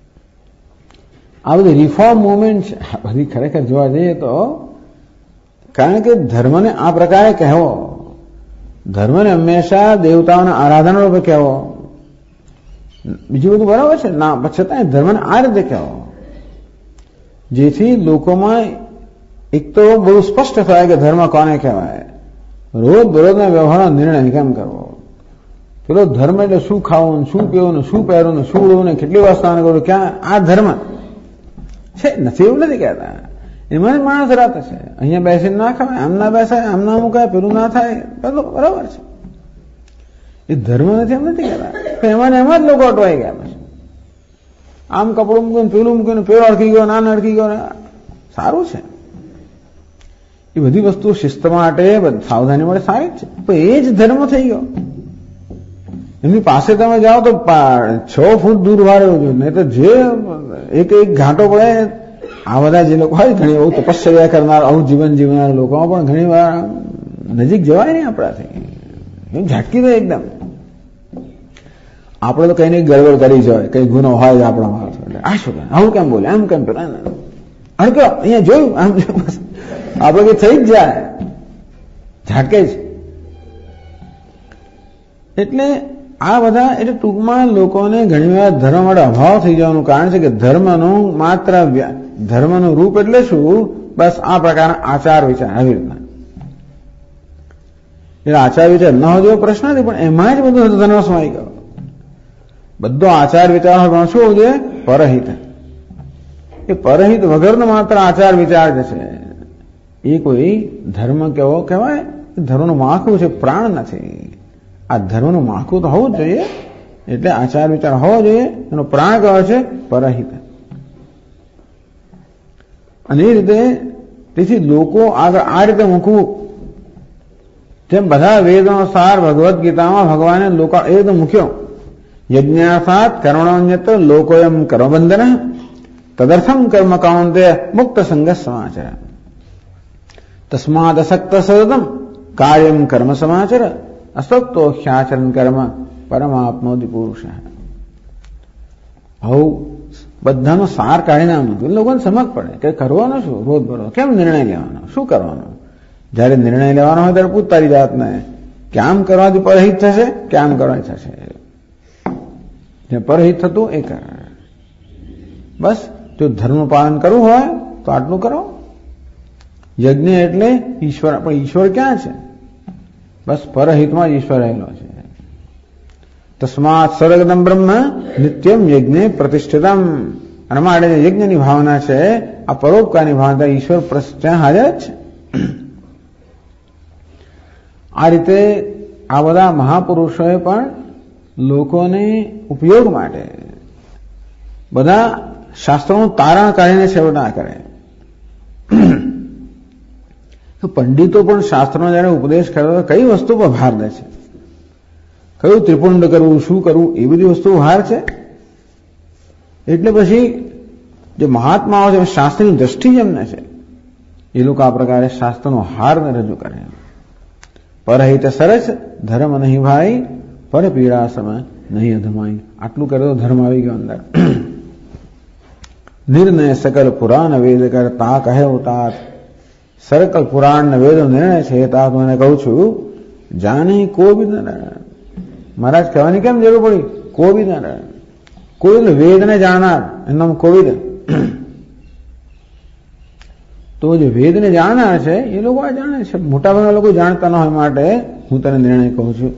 આ બધી રિફોર્મ મુવમેન્ટ છે. બધી ખરેખર જોવા જઈએ તો, કારણ કે ધર્મને આ પ્રકારે કહેવો, ધર્મને હંમેશા દેવતાઓના આરાધના રૂપે કહેવો, બીજું બધું બરાબર છે ના, છતાં ધર્મને આ રીતે કહેવો જેથી લોકોમાં એક તો બહુ સ્પષ્ટ થાય કે ધર્મ કોને કહેવાય, રોજ દરરોજના વ્યવહારનો નિર્ણય કેમ કરવો. પેલો ધર્મ એટલે શું ખાવું, શું પીવું, શું પહેરવું, શું ઉડવું ને કેટલી વાસ્તા કરવું, ક્યાં આ ધર્મ છે? નથી, એવું નથી કહેતા. એમાં જ માણસ રાત છે. અહીંયા બેસીને ના ખાવાય, આમ ના બેસાય, આમ ના મુકાય, પેલું ના થાય, બધું બરાબર છે. એ ધર્મ નથી એમ નથી કહેતા. એમાં ને એમાં જ લોકો અટવાઈ ગયા છે. આમ કપડું મૂકીને પેલું મૂકીને પેલો અડકી ગયો, ના અડકી ગયો, સારું છે. એ બધી વસ્તુઓ શિસ્ત માટે સાવધાની માટે સારી જ છે, પણ એ જ ધર્મ થઈ ગયો. એમની પાસે તમે જાઓ તો 6 ફૂટ દૂર વાર એવું જોઈએ, નહીં તો જે એક ઘાંટો પડે. આ બધા જે લોકો હોય ઘણી બહુ તપશ્ચર્યા કરનાર, આવું જીવન જીવનાર લોકોમાં પણ ઘણી વાર નજીક જવાય નહીં આપણાથી. એમ ઝાટકી દે એકદમ. આપણે તો કઈ નહીં ગડબડ કરી છે, કઈ ગુનો હોય આપણામાં, એટલે આ શું આવું કેમ બોલે, આમ કેમ પેલા અડક્યો, અહીંયા જોયું, આમ આપણે કઈ થઈ જ જાય, ઝાટકે જ. એટલે આ બધા એટલે ટૂંકમાં લોકોને ઘણી વાર ધર્મ માટે અભાવ થઈ જવાનું કારણ છે કે ધર્મનું માત્ર ધર્મનું રૂપ એટલે શું? બસ આ પ્રકારના આચાર વિચાર, આવી રીતના. એટલે આચાર વિચાર ન હોય એવો પ્રશ્ન નથી, પણ એમાં જ બધું ધર્મ સમાઈ ગયો. બધો આચાર વિચાર હોય પણ શું હોવું જોઈએ? પરહિત. એ પરહિત વગરનો માત્ર આચાર વિચાર જ છે. એ કોઈ ધર્મ કેવો કહેવાય? ધર્મનું માળખું છે, પ્રાણ નથી. આ ધર્મનું માળખું તો હોવું જ જોઈએ, એટલે આચાર વિચાર હોવો જોઈએ. એનો પ્રાણ કહેવાય છે પરહિત. અને એ રીતે તેથી લોકો આગળ આ રીતે મૂકવું, જેમ બધા વેદનો સાર ભગવદ્ ગીતામાં ભગવાને લોકો એ રીતે મૂક્યો. યજ્ઞાર્થાત કર્મણોન્યત્ર લોકોયમ કર્મબંધન તદર્થમ કર્મ કાઉન્તે મુક્ત સંગ સમાચાર તસ્માદ અસક્ત સતતમ કાર્યમ કર્મ સમાચાર અસક્તો ખ્યાચરણ કર્મ પરમાત્મોદિ પુરુષ. આવું બધાનો સાર કાઢીને આમ લોકોને સમજ પડે કે કરવાનું શું, રોજ બરોજ કેમ નિર્ણય લેવાનો, શું કરવાનું. જયારે નિર્ણય લેવાનો હોય ત્યારે પૂછ તારી જાતને કે આમ કરવાથી પરહિત થશે કે આમ કરવાથી થશે. જે પરહિત થતું એ કર. બસ જો ધર્મ પાલન કરવું હોય તો આટલું કરો. યજ્ઞ એટલે ઈશ્વર, પણ ઈશ્વર ક્યાં છે? બસ પરહિતમાં જ ઈશ્વર રહેલો છે. તસ્માત સર્વગતમ બ્રહ્મ નિત્યમ યજ્ઞે પ્રતિષ્ઠિતમ. અને માટે જે યજ્ઞની ભાવના છે, આ પરોપકારની ભાવના ઈશ્વર ત્યાં હાજર જ છે. આ રીતે આ બધા મહાપુરુષોએ પણ લોકોને ઉપયોગ માટે બધા શાસ્ત્રોનું તારણ કાઢીને છેવટા કરે. તો પંડિતો પણ શાસ્ત્રનો જયારે ઉપદેશ કરે તો કઈ વસ્તુ પર ભાર દે છે, કયું ત્રિપુંડ કરવું, શું કરવું, એ બધી વસ્તુ ભાર છે. એટલે પછી જે મહાત્માઓ છે શાસ્ત્રની દ્રષ્ટિ જેમને છે એ લોકો આ પ્રકારે શાસ્ત્રનો હારને રજૂ કરે. પરહિત સરસ ધર્મ નહીં ભાઈ, પર પીડા સમય નહીં અધમાઈ. આટલું કરે તો ધર્મ આવી ગયો અંદર. નિર્ણય સકલ પુરાણ વેદ કર તા કહે ઉતાર. સકલ પુરાણ વેદ નિર્ણય છે તા તો એને કહું છું જાણી કોવિદ મહારાજ કહેવાની કેમ જરૂર પડી? કોવિદ કોવિદ વેદને જાણનાર, એનું નામ કોવિદ. તો જે વેદને જાણનાર છે એ લોકો આ જાણે છે. મોટાભાગના લોકો જાણતા ન હોય માટે હું તને નિર્ણય કહું છું.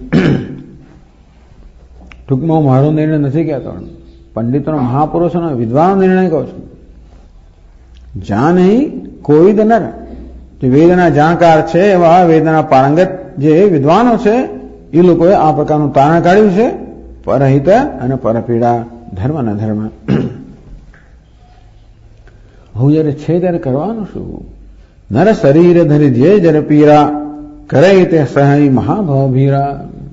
ટૂંકમાં હું મારો નિર્ણય નથી કહેતો, પંડિતોનો, મહાપુરુષોનો, વિદ્વાનો નિર્ણય કહું છું. જાણ નહીં કોવિદ નર. જે વેદના જાણકાર છે એવા વેદના પારંગત જે વિદ્વાનો છે એ લોકોએ આ પ્રકારનું તારણ કાઢ્યું છે. પરહિત અને પરપીડા, ધર્મ અને ધર્મ. હું જયારે છે ત્યારે કરવાનું શું? નર શરીર ધરી જે જરે પીરા કરે તે સહી મહાભાવ ભીરા.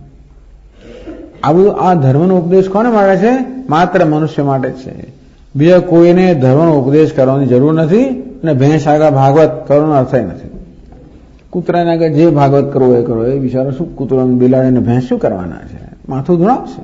આ બધું આ ધર્મનો ઉપદેશ કોને માટે છે? માત્ર મનુષ્ય માટે જ છે. બીજા કોઈને ધર્મનો ઉપદેશ કરવાની જરૂર નથી. અને ભેંસ આગળ ભાગવત કરવાનો અર્થ નથી. કૂતરાને આગળ જે ભાગવત કરવું એ કરો. એ બિચારો શું કૂતરાને, બિલાડીને ભેંસ શું કરવાના છે? માથું ધુણાવશે.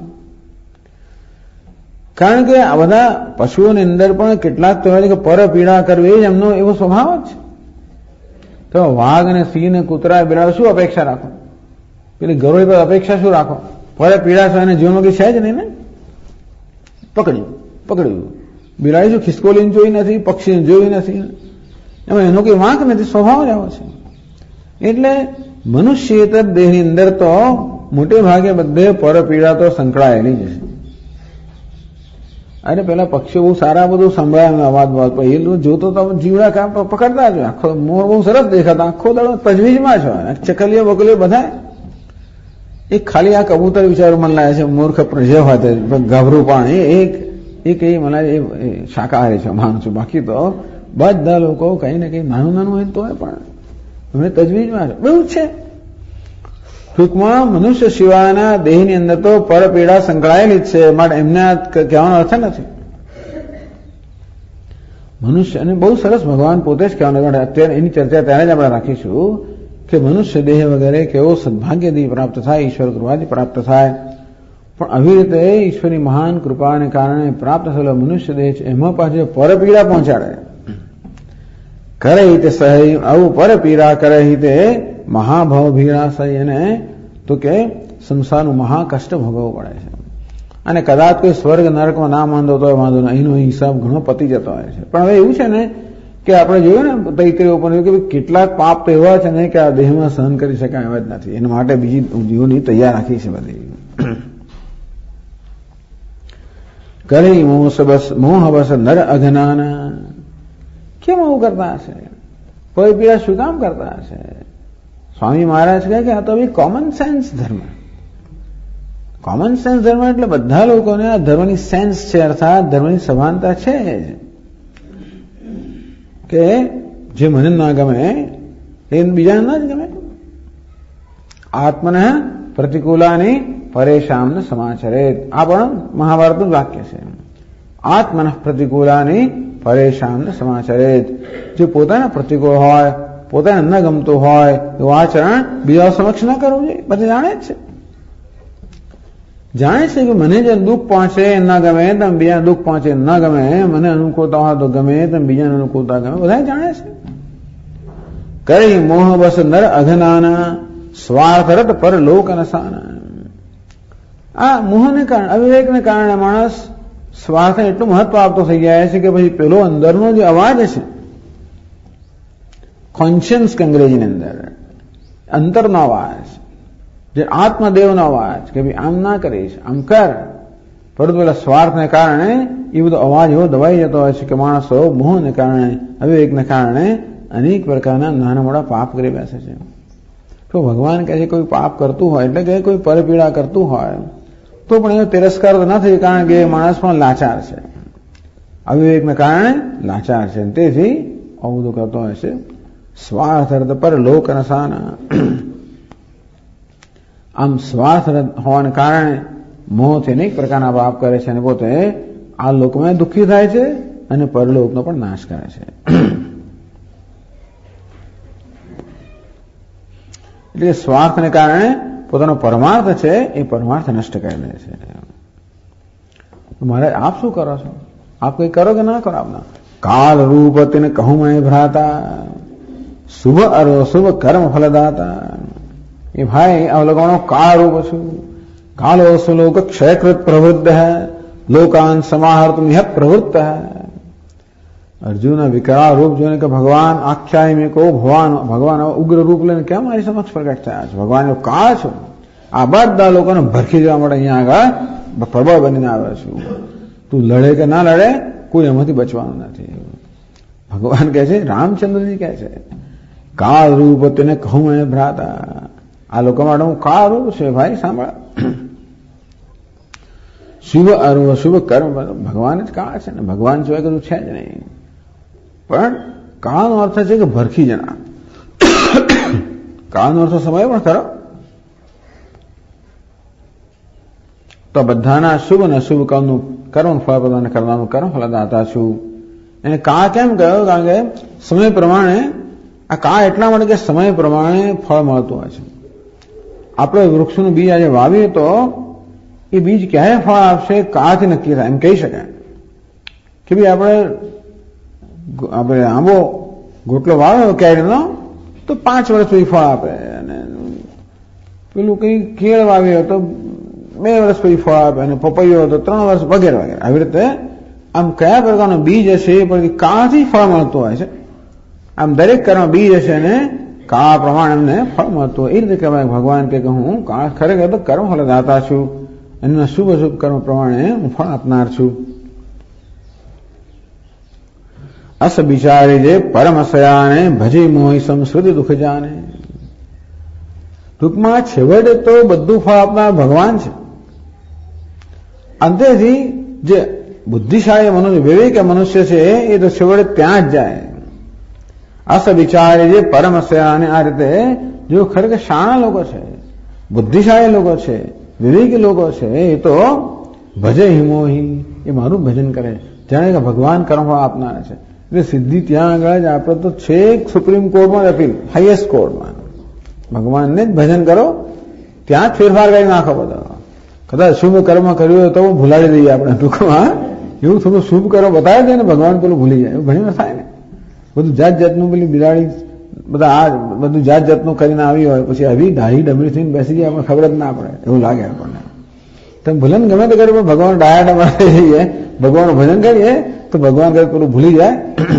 કારણ કે આ બધા પશુઓની અંદર પણ કેટલાક તો હોય છે કે પર પીડા કરવી એ એમનો એવો સ્વભાવ જ છે. તો વાઘ અને સિંહ ને કૂતરા, બિલાડો શું અપેક્ષા રાખો? પેલી ગરોળી પર અપેક્ષા શું રાખો? પર પીડા છે અને જીવનમાં કઈ છે જ નહીં ને. પકડ્યું બિલાડી જો ખિસકોલીને જોઈ નથી, પક્ષીને જોઈ નથી, એમાં એનો કોઈ વાંક નથી, સ્વભાવ જ આવો છે. એટલે મનુષ્યેતર દેહની અંદર તો મોટે ભાગે બધે પરપીડા તો સંકળાયેલી જ છે. અરે પેલા પક્ષીઓ બહુ સારા બધું સંભળાય અવાજ એ જોતો તો જીવડા કામ પકડતા જ, આખો મોર બહુ સરસ દેખાતા, આખો દાડો તજવીજમાં છો. ચકલીઓ બકલીઓ બધા એક ખાલી આ કબૂતર વિચારો મને લાગે છે મૂર્ખ પ્રજે હોય ગભરું પણ એક એ મને શાકાહારી છે માનું છું. બાકી તો બધા લોકો કઈ ને કઈ નાનું નાનું હોય તો પણ એમને તજવીજમાં છે, બહુ છે. ટૂંકમાં મનુષ્ય સિવાયના દેહની અંદર તો પરપીડા સંકળાયેલી જ છે, માટે એમને આ કહેવાનો અર્થ નથી. મનુષ્ય અને બહુ સરસ ભગવાન પોતે જ કહેવાનું, અત્યારે એની ચર્ચા ત્યારે જ આપણે રાખીશું કે મનુષ્ય દેહ વગેરે કેવો સદભાગ્યથી પ્રાપ્ત થાય, ઈશ્વર કૃપાથી પ્રાપ્ત થાય. પણ આવી રીતે ઈશ્વરની મહાન કૃપાને કારણે પ્રાપ્ત થયેલો મનુષ્ય દેહ છે એમાં પાછી પરપીડા પહોંચાડે. કરે હિતે સહય, આવું પરપીડા કરે હિતે મહાભાવ ભીડાશય, એને તો કે સંસારનું મહાકષ્ટ ભોગવવું પડે છે. અને કદાચ કોઈ સ્વર્ગ નરકમાં ના માંદો તો વાંધો નહીં, એનો હિસાબ ઘણો પતી જતો હોય છે. પણ હવે એવું છે ને કે આપણે જોયું ને તૈત્રીય ઉપર કે કેટલાક પાપ તો એવા છે ને કે આ દેહમાં સહન કરી શકાય એવા જ નથી, એના માટે બીજી જીવોની તૈયાર રાખી છે બધી. કરી મોહ બસ નર અઘનાના, કેમ આવું કરતા હશે? કોઈ પીડા શું કામ કરતા હશે? સ્વામી મહારાજ કહે કે આ તો કોમન સેન્સ ધર્મ. કોમન સેન્સ ધર્મ એટલે બધા લોકોને આ ધર્મની સેન્સ છે, અર્થાત ધર્મની સભાનતા છે કે જે મને ના ગમે એ બીજાને ના જ ગમે. આત્મને પ્રતિકૂલાની પરેશાન સમાચરે, આ પણ મહાભારતનું વાક્ય છે. આત્મન પ્રતિકૂલાની પરેશાન સમાચરે, જે પોતાના પ્રતિકૂળ હોય, પોતાને ન ગમતું હોય એવું આચરણ બીજા સમક્ષ ન કરવું જોઈએ. બધા જાણે જ છે, જાણે છે કે મને જે દુઃખ પહોંચે ન ગમે, તમે બીજાને દુઃખ પહોંચે ન ગમે, મને અનુકૂળતા હોય તો ગમે, તમે બીજાને અનુકૂળતા ગમે, બધા જાણે છે. કરી મોહ બસ નર અઘનાના, સ્વાર્થરત પર લોક નસાના. આ મોહને કારણે, અવિવેકને કારણે માણસ સ્વાર્થને એટલું મહત્વ આપતો થઈ જાય છે કે પછી પેલો અંદરનો જે અવાજ છે, કોન્શિયન્સ કે અંગ્રેજીની અંદર અંતરનો અવાજ, જે આત્મદેવનો અવાજ કે ભાઈ આમ ના કરીશ, આમ કર, પરંતુ પેલા સ્વાર્થને કારણે એ બધો અવાજ એવો દબાઈ જતો હોય છે કે માણસો મોહને કારણે, અવિવેકને કારણે અનેક પ્રકારના નાના મોટા પાપ કરી બેસે છે. તો ભગવાન કહે છે કોઈ પાપ કરતું હોય, એટલે કે કોઈ પરપીડા કરતું હોય તો પણ એનો તિરસ્કાર તો નથી, કારણ કે એ માણસ પણ લાચાર છે, અવિવેકને કારણે લાચાર છે, તેથી આવું બધું કરતો હોય છે. સ્વાર્થ પર લોક નસાના, આમ સ્વાર્થ હોવાને કારણે મોહથી અનેક પ્રકારના પાપ કરે છે અને પોતે આ લોકમાં દુઃખી થાય છે અને પરલોકનો પણ નાશ કરે છે. એટલે સ્વાર્થને કારણે પોતાનો પરમાર્થ છે એ પરમાર્થ નષ્ટ કરી દે છે. મહારાજ આપ શું કરો છો? આપ કઈ કરો કે ના કરો? આપના કાલ રૂપ તેને કહું મેં ભ્રાતા, શુભ અશુભ કર્મ ફલદાતા. એ ભાઈ આ લોકોનો કાળ રૂપ છું, કાલો સુલોક ક્ષયકૃત પ્રવૃદ્ધ હૈ, લોકાન સમાહર્તુમ યહ પ્રવૃત્ત હૈ. અર્જુન વિકરાળ રૂપ જોઈને કે ભગવાન આખ્યાય મેં કહો, ભગવાન ઉગ્ર રૂપ લઈને કેમ મારી સમક્ષ પ્રગટ થયા છે? ભગવાન એવો કાળ છું, આ બધા લોકોને ભરખી જવા માટે અહીંયા આગળ પ્રબળ બનીને આવ્યો છું. તું લડે કે ના લડે, કોઈ એમાંથી બચવાનું નથી. ભગવાન કહે છે, રામચંદ્રજી કહે છે, કાળ રૂપ તેને કહું મેં ભ્રાતા. આ લોકો માટે હું કાળ રૂપ છે ભાઈ, સાંભળ. શુભ અશુભ કર્મ ભગવાન જ કાળ છે ને, ભગવાન સિવાય કશું છે જ નહીં. પણ કાળનો અર્થ છે કે ભરખી જણા. કાળનો અર્થ સમય પણ ખરો. તો બધાના શુભ અને અશુભ કર્મનું કર્મ ફળ પ્રદાન કરવાનું કર્મ ફલદાતા છું. એને કાળ કેમ કહ્યો? કારણ કે સમય પ્રમાણે, આ કાળ એટલા માટે કે સમય પ્રમાણે ફળ મળતું હોય છે. આપણે વૃક્ષનું બીજ આજે વાવીએ તો એ બીજ ક્યારે ફળ આપશે કાળથી નક્કી થાય એમ કહી શકાય. કે ભાઈ આપણે આંબો ગોટલો વાવ્યો કેરીનો તો 5 વર્ષ પછી ફળ આપે, અને પેલું કઈ કેળ વાવ્યો તો 2 વર્ષ પછી ફળ આપે, અને પપૈયો તો 3 વર્ષ, વગેરે વગેરે. આવી રીતે આમ કયા પ્રકારનો બીજ હશે એ પરથી કાળથી ફળ મળતું હોય છે. આમ દરેક કર્મ બીજ હશે ને કાળ પ્રમાણે એમને ફળ મળતું હોય. એ રીતે કહેવાય ભગવાન કે હું કાળ ખરેખર તો કર્મ ફલદાતા છું, એમના શુભ અશુભ કર્મ પ્રમાણે હું ફળ આપનાર છું. અસ બિચારે જે પરમ સયાને ભજી મોહી સંસ્કૃતિ દુઃખ જાને. ટૂંકમાં છેવટે તો બધું ફળ આપનાર ભગવાન છે. અંતેથી જે બુદ્ધિશાળી મનુષ્ય, વિવેક મનુષ્ય છે એ તો છેવટે ત્યાં જ જાય. અસ વિચારે જે પરમ સયાને, આ રીતે જો ખરેખર શાણા લોકો છે, બુદ્ધિશાળી લોકો છે, વિવેકી લોકો છે, એ તો ભજે હિમોહી, એ મારું ભજન કરે, જાણે કે ભગવાન કર્મ આપનાર છે. એટલે સિદ્ધિ ત્યાં આગળ જ આપણે તો છેક સુપ્રીમ કોર્ટમાં અપીલ, હાઈએસ્ટ કોર્ટમાં ભગવાનને જ ભજન કરો, ત્યાં જ ફેરફાર કરી નાખો બધા. કદાચ શુભ કર્મ કર્યું હોય તો ભૂલાડી દઈએ આપણે ટૂંકમાં. એવું થોડું શુભ કર્મ બતાવે છે ને ભગવાન પેલું ભૂલી જાય, એવું ઘણી વાર થાય ને. બધું જાત જાતનું પેલી બિલાડી બધા આ બધું જાત જાતનું કરીને આવી હોય, પછી આવી ડાહી ડમરી થઈને બેસી જાય, આપણે ખબર જ ના પડે, એવું લાગે આપણને. તમે ભલન ગમે તે કર્યું પણ ભગવાન ડાયા ડમરા જઈએ, ભગવાનનું ભજન કરીએ તો ભગવાન કરે પેલું ભૂલી જાય.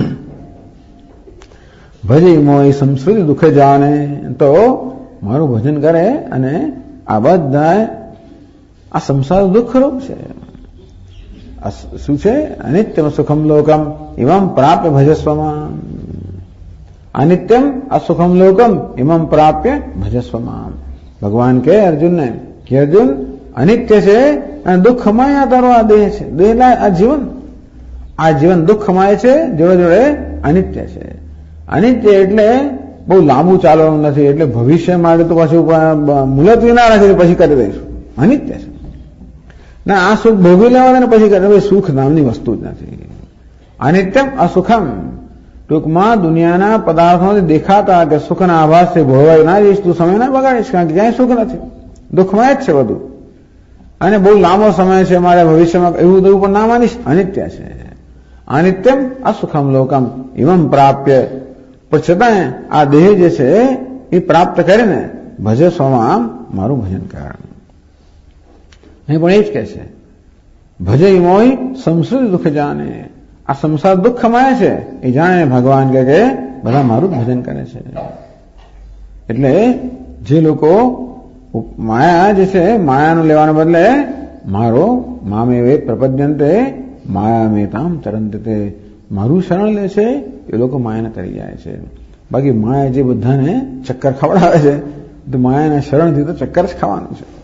ભજી મોય સંસ્કૃતિ દુઃખ જાને, તો મારું ભજન કરે અને આ બધા આ સંસાર દુઃખરૂપ છે. શું છે? અનિત્યમ સુખમ લોકમ ઇમમ પ્રાપ્ય ભજસ્વમાં. અનિત્યમ અસુખમ લોકમ ઇમમ પ્રાપ્ય ભજસ્વમાં. ભગવાન કે અર્જુનને કે અર્જુન અનિત્ય છે અને દુઃખમય આ તારો આ દેહ છે. દેહ આ જીવન દુઃખમય છે, જોડે જોડે અનિત્ય છે. અનિત્ય એટલે બહુ લાંબુ ચાલવાનું નથી, એટલે ભવિષ્ય માટે તો પાછું મુલતવી ના રાખી પછી કરી દઈશું. અનિત્ય છે ના, આ સુખ ભોગવી લેવા ને પછી કરે. સુખ નામની વસ્તુ જ નથી. અનિત્યમ અસુખમ, ટૂંકમાં દુનિયાના પદાર્થોથી દેખાતા કે સુખના આભાસથી ભોગવાય ના જઈશ, તું સમય ના બગાડીશ, કારણ કે ક્યાંય સુખ નથી, દુઃખમય જ છે બધું. અને બહુ લાંબો સમય છે મારે ભવિષ્યમાં, એવું બધું પણ ના માનીશ. અનિત્ય છે. અનિત્યમ અસુખમ લોકમ ઇમમ પ્રાપ્ય, પણ છતાં આ દેહ જે છે એ પ્રાપ્ત કરીને ભજે સ્વમાં મારું ભજન કર. અહીં પણ એ જ કહે છે ભજે મોય સંસ્કૃતિ દુઃખ જાને. આ સંસાર દુઃખમય છે એ જાણે ભગવાન કે બધા મારું ભજન કરે છે. એટલે જે લોકો માયા જે છે, માયાનું લેવાને બદલે મારો મામે વે પ્રપદ્યંતે માયામેતામ તરંતે, મારું શરણ લે છે એ લોકો માયાને તરી જાય છે. બાકી માયા જે બધાને ચક્કર ખવડાવે છે, તો માયાના શરણથી તો ચક્કર જ ખાવાનું છે.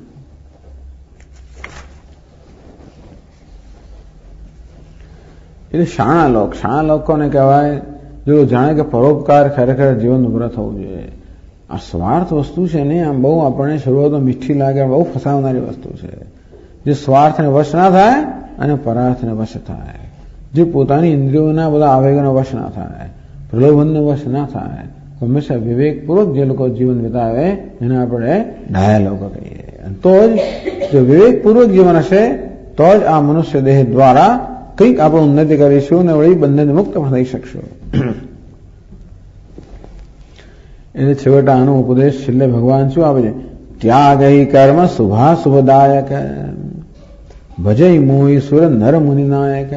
એટલે શાણા લોકોને કહેવાય જો જાણે કે પરોપકાર ખરેખર જીવનનું વ્રત હોવું જોઈએ. આ સ્વાર્થ વસ્તુ છે ને, આમ બહુ આપણને શરૂઆતમાં મીઠી લાગે, બહુ ફસાવનારી વસ્તુ છે. જે સ્વાર્થને વશ ના થાય અને પરાર્થને વશ થાય, જે પોતાની ઇન્દ્રિયોના બધા આવેગનો વશ ના થાય, પ્રલોભનનો વશ ના થાય, હંમેશા વિવેકપૂર્વક જે લોકો જીવન વિતાવે એને આપણે ડાયા લોકો કહીએ. તો જ જો વિવેકપૂર્વક જીવન હશે તો જ આ મનુષ્ય દેહ દ્વારા કંઈક આપણે ઉન્નતિ કરીશું ને વળી બંધન મુક્ત થઈ શકશું. એટલે છેવટે આનો ઉપદેશ છેલ્લે ભગવાન શું આપે છે? ત્યાગ કર્મ શુભા શુભદાયક ભજય મોહી સુર નર મુનિનાયક.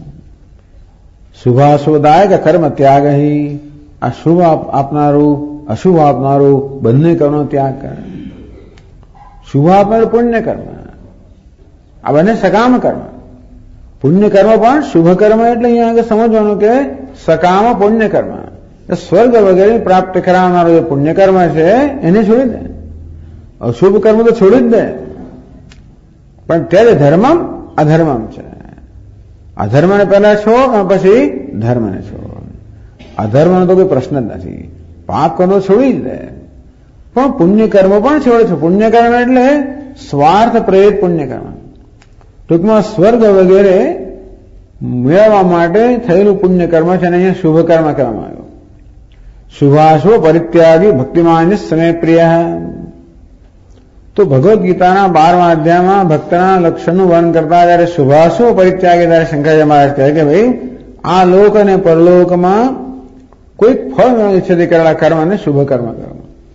શુભાશુભદાયક કર્મ ત્યાગ, આ શુભ આપનારું અશુભ આપનારું બંને કર્મનો ત્યાગ કરે. શુભ આપનારું પુણ્ય કર્મ, આ બંને સકામ કર્મ. પુણ્ય કર્મ પણ શુભ કર્મ એટલે અહીંયા આગળ સમજવાનું કે સકામ પુણ્ય કર્મ, સ્વર્ગ વગેરે પ્રાપ્ત કરાવનારો જે પુણ્ય કર્મ છે એને છોડી દે. અશુભ કર્મ તો છોડી જ દે, પણ ત્યારે ધર્મમ અધર્મમ છે. અધર્મને પહેલા છોડ અને પછી ધર્મને છોડ. અધર્મનો તો કોઈ પ્રશ્ન જ નથી. પાપ કર્મ છોડી જ દે, પણ પુણ્ય કર્મ પણ છોડે છે. પુણ્ય કર્મ એટલે સ્વાર્થ પ્રેરિત પુણ્ય કર્મ, ટૂંકમાં સ્વર્ગ વગેરે મેળવવા માટે થયેલું પુણ્ય કર્મ છે, અને અહીંયા શુભ કર્મ કહેવામાં આવ્યું. શુભાશુભ પરિત્યાગી ભક્તિમાન સમય પ્રિય. તો ભગવદ્ ગીતાના 12મા અધ્યાયમાં ભક્તના લક્ષણનું વર્ણન કરતા જયારે શુભાશુભ પરિત્યાગી ત્યારે શંકરાચાર્ય મહારાજ કહે કે ભાઈ આ લોક અને પરલોકમાં કોઈક ફળ ઈચ્છતી કરેલા કર્મ અને શુભ કર્મ કર્મ.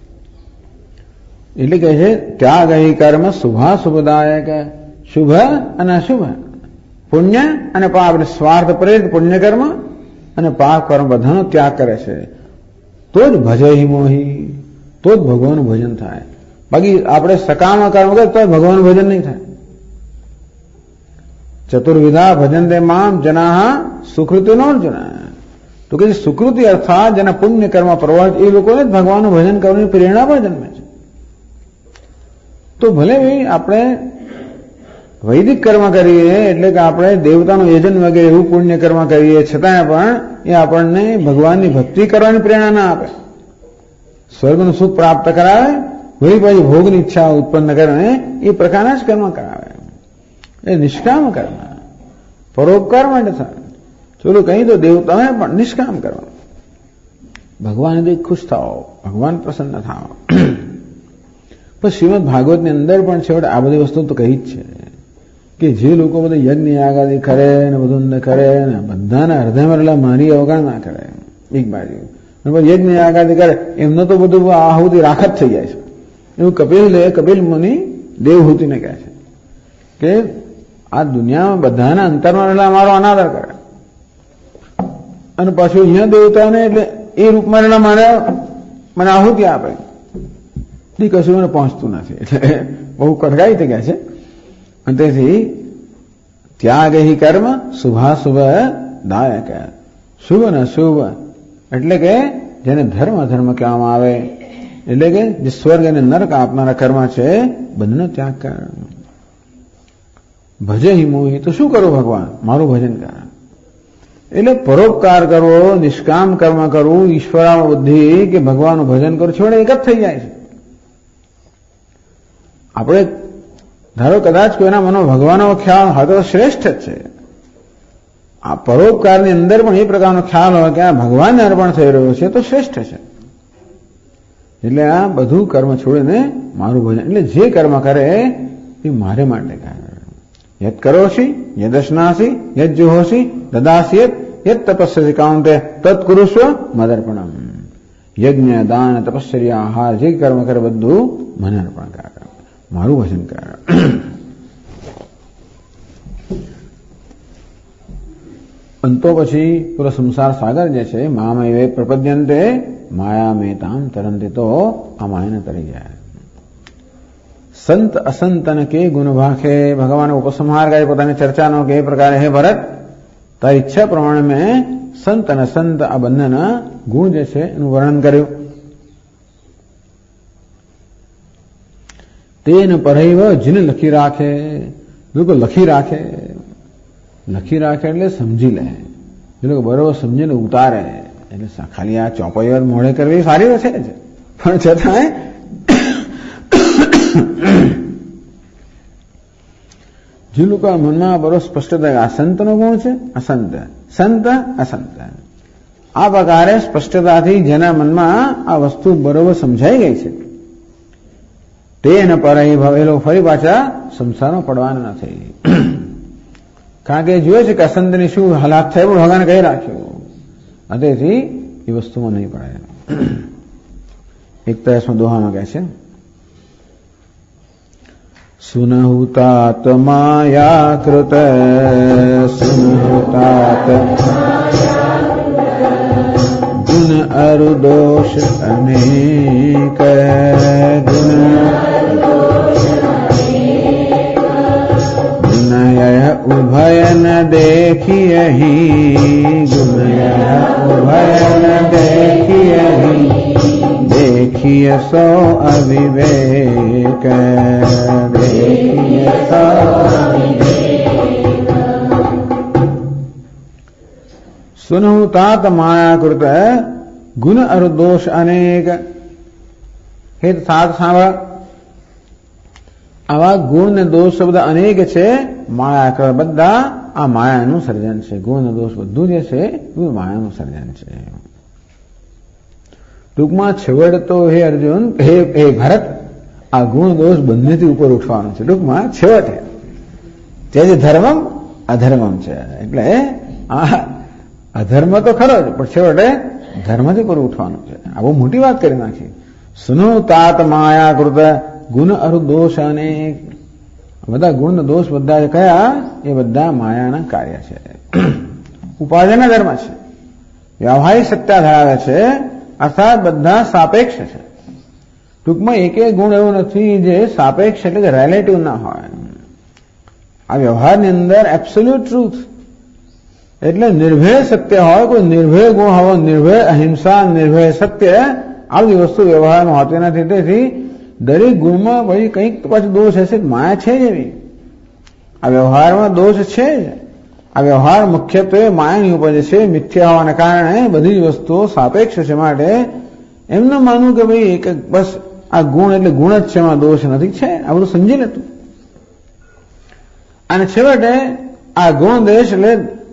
એટલે કહે છે ત્યાગ કર્મ શુભાશુભદાયક, શુભ અને અશુભ પુણ્ય અને પાપ, સ્વાર્થ પ્રેરિત પુણ્ય કર્મ અને પાપ કર્મ બધાનો ત્યાગ કરે છે તો જ ભજે મોહી, તો જ ભગવાનનું ભજન થાય. બાકી આપણે સકામ કર્મ કરીએ તો ભગવાનનું ભજન નહીં થાય. ચતુર્વિધા ભજનતે મામ જનાહ સુકૃતિનો જના, તો કે સુકૃતિ અર્થાત જેના પુણ્ય કર્મ પ્રવર્ત એ લોકોને જ ભગવાનનું ભજન કરવાની પ્રેરણા પણ જન્મે છે. તો ભલે ભાઈ આપણે વૈદિક કર્મ કરીએ, એટલે કે આપણે દેવતાનું યજન વગેરે એવું પુણ્ય કર્મ કરીએ, છતાંય પણ એ આપણને ભગવાનની ભક્તિ કરવાની પ્રેરણા ના આપે. સ્વર્ગનું સુખ પ્રાપ્ત કરાવે, વળી પછી ભોગની ઈચ્છા ઉત્પન્ન કરે, એ પ્રકારના જ કર્મ કરાવે. એ નિષ્કામ કર્મ, પરોપકાર માટે થાય. ચલો કહી તો દેવતાને પણ નિષ્કામ કરવા, ભગવાનથી ખુશ થાઓ, ભગવાન પ્રસન્ન થાઓ. પણ શ્રીમદ ભાગવતની અંદર પણ છેવટે આ બધી વસ્તુ તો કહી જ છે કે જે લોકો બધા યજ્ઞ યાગાદી કરે ને બધું કરે ને બધાના હૃદયમાં રહેલા મારી અવગણના કરે એક બાજુ, યજ્ઞ યાગાદી કરે એમનો તો બધું આહુતિ રાખ જ થઈ જાય છે. એવું કપિલ મુનિ દેવહૂતિને કહે છે કે આ દુનિયામાં બધાના અંતરમાં રહેલા મારો અનાદર કરે અને પાછું અહીંયા દેવતાને એટલે એ રૂપમાં રહેલા મને આહુતિ આપે, એ કશું મને પહોંચતું નથી. એટલે બહુ કડકાઈ થઈ ગયા છે. અને તેથી ત્યાગ હિ કર્મ શુભાશુભ દાયક, શુભ ને શુભ એટલે કે જેને ધર્મ કહેવામાં આવે, એટલે કે જે સ્વર્ગ અને નરક આપનારા કર્મ છે બંધનો ત્યાગ કર. ભજે હિ મોહી, તો શું કરો ભગવાન, મારું ભજન કર. એટલે પરોપકાર કરવો, નિષ્કામ કર્મ કરવું, ઈશ્વરામ બુદ્ધિ કે ભગવાનનું ભજન કરવું છોડે એક જ થઈ જાય છે. આપણે ધારો કદાચ કોઈના મનમાં ભગવાનનો ખ્યાલ હોય તો શ્રેષ્ઠ જ છે. આ પરોપકારની અંદર પણ એ પ્રકારનો ખ્યાલ હોય કે આ ભગવાનને અર્પણ થઈ રહ્યો છે તો શ્રેષ્ઠ છે. એટલે આ બધું કર્મ છોડીને મારું ભજન, એટલે જે કર્મ કરે એ મારે માટે કરે. યદ કરોશી યદશ્નાસી યદ જુહોશી દદાસી યદ તપસ્યસી કાંતે તત્ કુરુષ્વ મદર્પણમ. યજ્ઞ દાન તપસ્યા આહાર જે કર્મ કરે બધું મને અર્પણ કરે, મારું ભજન કરે. અંતો પછી પૂરો સંસાર સાગર જે છે મામૈવે પ્રપદ્યંતે માયા મેતામ તરંતે, તો આ માયાને તરી જાય. સંત અસંતન કે ગુણ ભાખે, ભગવાન ઉપસંહાર કરે પોતાની ચર્ચાનો કે એ પ્રકારે હે ભરત તારી ઈચ્છા પ્રમાણે મેં સંત અને સંત આ બંનેના ગુણ જે છે એનું વર્ણન કર્યું. તેન પરૈવ જીને લખી રાખે, બિલકુલ લખી રાખે એટલે સમજી લે, એ લોકો બરોબર સમજીને ઉતારે. એટલે ખાલી આ ચોપાઈ મોડે કરવી સારી છે જ, પણ છતાંય જે લોકો મનમાં બરોબર સ્પષ્ટતા આ સંતનો ગુણ છે, અસંત સંત અસંત, આ પ્રકારે સ્પષ્ટતાથી જેના મનમાં આ વસ્તુ બરોબર સમજાઈ ગઈ છે તેને પરાઈ ભવેલો ફરી પાછા સંસારમાં પડવાના નથી. કારણ કે જોયે છે કે અસંતની શું હાલાત થાય પણ ભગવાને કહી રાખ્યું, તેથી એ વસ્તુમાં નહીં પડે. 41મો દોહામાં કહે છે સુનહુતાત માયા કૃત સુનહુતાત ગુણ અરુદોષ અનેક ગુણય ઉભયન દેખિયહી ગુણય ઉભયન દેખિયહી देखिए सो अविवेक देखिए सो सुनहु तात मायाकृत गुण और दोष अनेक. હેત સાત સાંભળ, આવા ગુણ ને દોષ શબ્દ અનેક છે. માયા બધા આ માયાનું સર્જન છે. ગુણ ને દોષ બધું જે છે એ માયાનું સર્જન છે. ટૂંકમાં છેવટ તો હે અર્જુન, હે ભરત, આ ગુણ દોષ બંનેથી ઉપર ઉઠવાનું છે. ટૂંકમાં છેવટે તે જે ધર્મમ અધર્મમ છે. એટલે આ અધર્મ તો ખરો જ, પણ છેવટે ધર્મથી ઉપર ઉઠવાનું છે. આ બહુ મોટી વાત કરી નાખી. સુનો તાત માયા કૃત ગુણ અરુ દોષ અનેક. બધા ગુણ દોષ બધા કયા? એ બધા માયાના કાર્ય છે, ઉપાધિના ધર્મ છે, વ્યવહારિક સત્તા ધરાવે છે, અર્થાત બધા સાપેક્ષ છે. ટૂંકમાં એક ગુણ એવો નથી જે સાપેક્ષ એટલે કે રિલેટિવ ના હોય. આ વ્યવહારની અંદર એબ્સોલ્યુટ ટ્રુથ એટલે નિર્ભય સત્ય હોય, કોઈ નિર્ભય ગુણ હોય, નિર્ભય અહિંસા, નિર્ભય સત્ય, આ બધી વસ્તુ વ્યવહારમાં હોતી નથી. તેથી દરેક ગુણમાં પછી કંઈક તો પાછું દોષ હશે, માયા છે જ એવી. આ વ્યવહારમાં દોષ છે જ. આ વ્યવહાર મુખ્યત્વે માયાની ઉપજ છે, મિથ્યા હોવાને કારણે બધી જ વસ્તુઓ સાપેક્ષ છે. માટે એમને માનવું કે ભાઈ એક બસ આ ગુણ એટલે ગુણ જ છે, એમાં દોષ નથી, છે, આ બધું સમજી લેતું. અને છેવટે આ ગુણ દેશ એટલે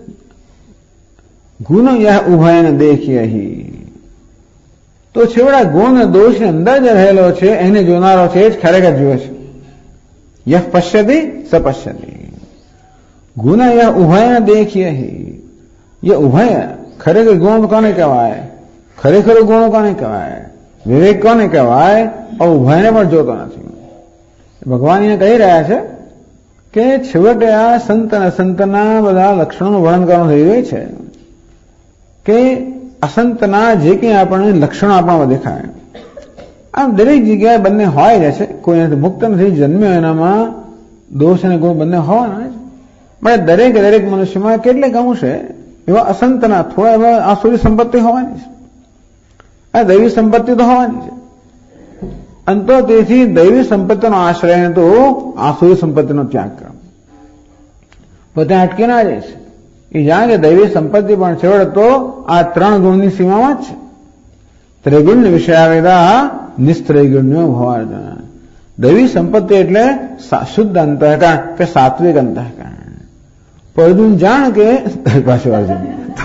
ગુણ યહ ઉભયને દેખીએ. તો છેવડા ગુણ અને દોષની અંદર જે રહેલો છે એને જોનારો છે જ ખરેખર જુએ છે. યહ પશ્યતિ સ પશ્યતિ. ગુણ યહ ઉભયને દેખીએ. યહ ઉભય ખરેખર ગુણ કોને કહેવાય? ખરેખર ગુણ કોને કહેવાય? વિવેક કોને કહેવાય? ઉભયને પણ જોતો નથી. ભગવાન અહીંયા કહી રહ્યા છે કે છેવટે આ સંત અને સંતના બધા લક્ષણોનું વર્ણન કરવાનું થઈ રહ્યું છે કે અસંતના જે કંઈ આપણને લક્ષણો આપણામાં દેખાય, આમ દરેક જગ્યાએ બંને હોય જ છે. કોઈ મુક્ત નથી જન્મ્યો, એનામાં દોષ અને ગુણ બંને હોવાના જ. પણ દરેક મનુષ્યમાં કેટલેક અંશે એવા અસંતના, થોડા એવા આસુરી સંપત્તિ હોવાની છે, આ દૈવી સંપત્તિ તો હોવાની છે. અંતો તેથી દૈવી સંપત્તિનો આશ્રય તો આસુરી સંપત્તિનો ત્યાગ કરો. તો ત્યાં અટકી ના જાય છે. એ જાણે કે દૈવી સંપત્તિ પણ છેવટે તો આ 3 ગુણની સીમામાં જ છે. ત્રિગુણ વિષયાવેદા નિસ્ત્રૈગુણ્યો ભવાર્જુન. દૈવી સંપત્તિ એટલે શુદ્ધ અંતઃકરણ કે સાત્વિક અંતઃકરણ. અર્જુન જાણ કે પાછું અર્જુન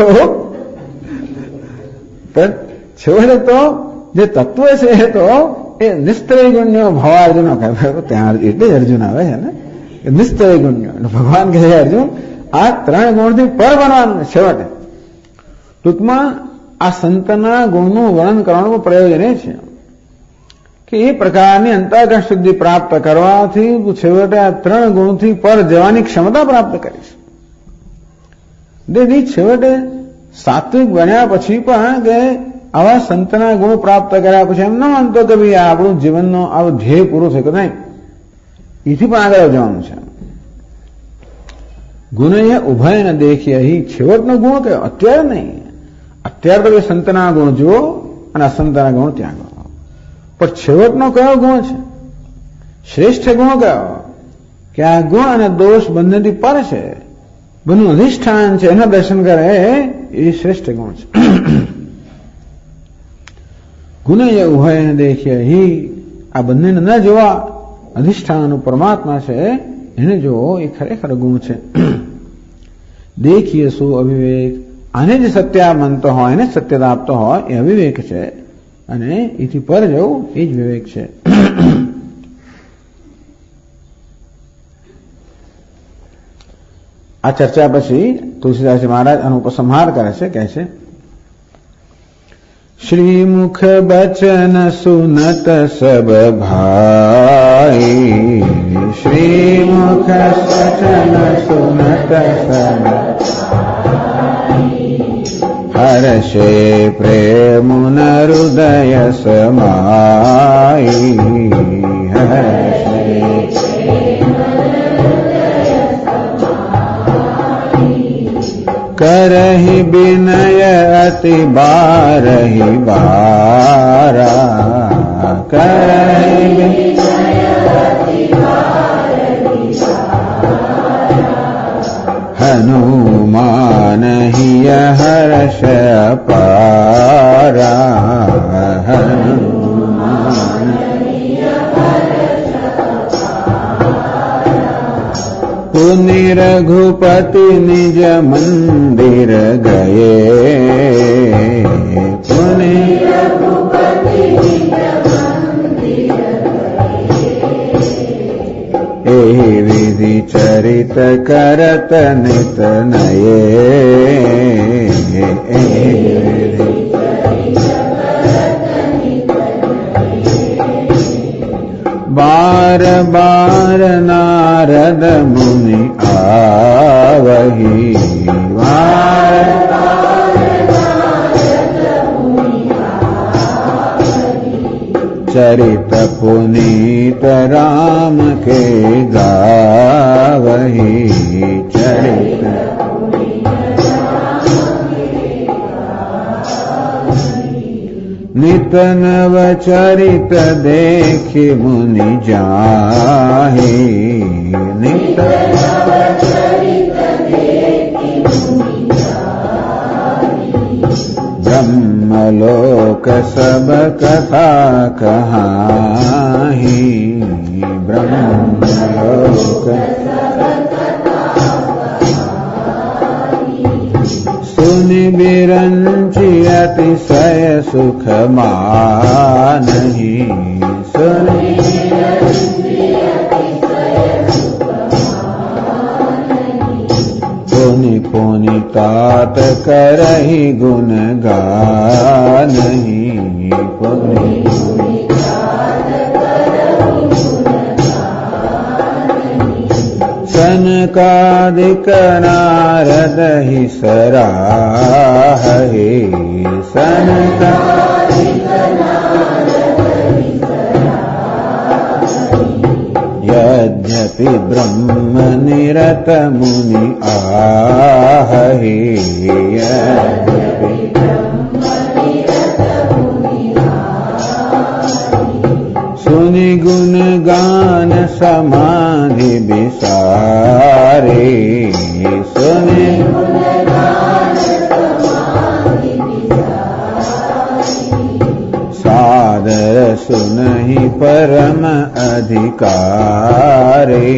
તો છેવટે તો જે તત્વ છે એ તો એ નિસ્ત્રૈગુણ્યો ભવાર્જુનો કહે. ત્યાં એટલે જ અર્જુન આવે છે ને, નિસ્ત્રૈગુણ્યો. ભગવાન કહે છે અર્જુન આ 3 ગુણથી પર બનવાનું છેવટે. ટૂંકમાં આ સંતના ગુણનું વર્ણન કરવાનું પ્રયોજન એ છે કે એ પ્રકારની અંતઃકરણ શુદ્ધિ પ્રાપ્ત કરવાથી તું છેવટે આ 3 ગુણથી પર જવાની ક્ષમતા પ્રાપ્ત કરીશ. તેથી છેવટે સાત્વિક બન્યા પછી પણ કે આવા સંતના ગુણ પ્રાપ્ત કર્યા પછી એમ ન માનતો કે ભાઈ આપણું જીવનનો આવો ધ્યેય પૂરો થયો નહીં, એથી પણ આગળ જવાનું છે. ગુણ ઉભયને દેખીએ. અહીં છેવટનો ગુણ કયો? અત્યારે નહીં. અત્યારે તો સંતના ગુણ જુઓ અને અસંતના ગુણ ત્યાં ગયો. પણ છેવટનો કયો ગુણ છે? શ્રેષ્ઠ ગુણ કયો? કે આ ગુણ અને દોષ બંનેથી પર છે, બંને અધિષ્ઠાન છે, એના દર્શન કરે એ શ્રેષ્ઠ ગુણ છે. ગુણ ઉભયને દેખીએ. આ બંનેને ન જોવા, અધિષ્ઠાન પરમાત્મા છે એને જોવો, એ ખરેખર ગુણ છે. દેખીએ શું અવિવેક. આને જે સત્ય માનતો હોય, એને સત્યતા આપતો હોય એ અવિવેક છે, અને એથી પર જવું એ જ વિવેક છે. આ ચર્ચા પછી તુલસીદાસજી મહારાજ આનો ઉપસંહાર કરે છે, કહે છે શ્રીમુખ બચન સુનત સબ ભાઈ. શ્રીમુખ બચન સુનત સબ હર્ષે પ્રેમુન હૃદય સમાઈ. હર્ષે करहि विनय अति बारहि बारा. करहि विनय अति बारहि बारा. हनुमान हिय हर्ष अपारा. हनुमान पुनि रघुपति निज मंदिर गए. पुनि रघुपति निज मंदिर गए. एहि विधि चरित करत नित नये. बार दरबार नारद मुनि आवही। चरित पुनीत राम के गावही। चरित नित नव चरित देखि मुनि जाहि। नित ब्रह्मलोक सब कथा कहाहि। ब्रह्मलोक सुनि बिरंचि अतिशय सुख मानहि। सुनि पुनि पुनि तात करहि गुण गानहि। पुनि सनकादिक नारद ही सराहे। सनकादिक यद्यपि ब्रह्म निरत मुनि आहहि। यद्यपि सुनि गुण गान समाधि विसारे। सुनि सादर सुनहि परम अधिकारे।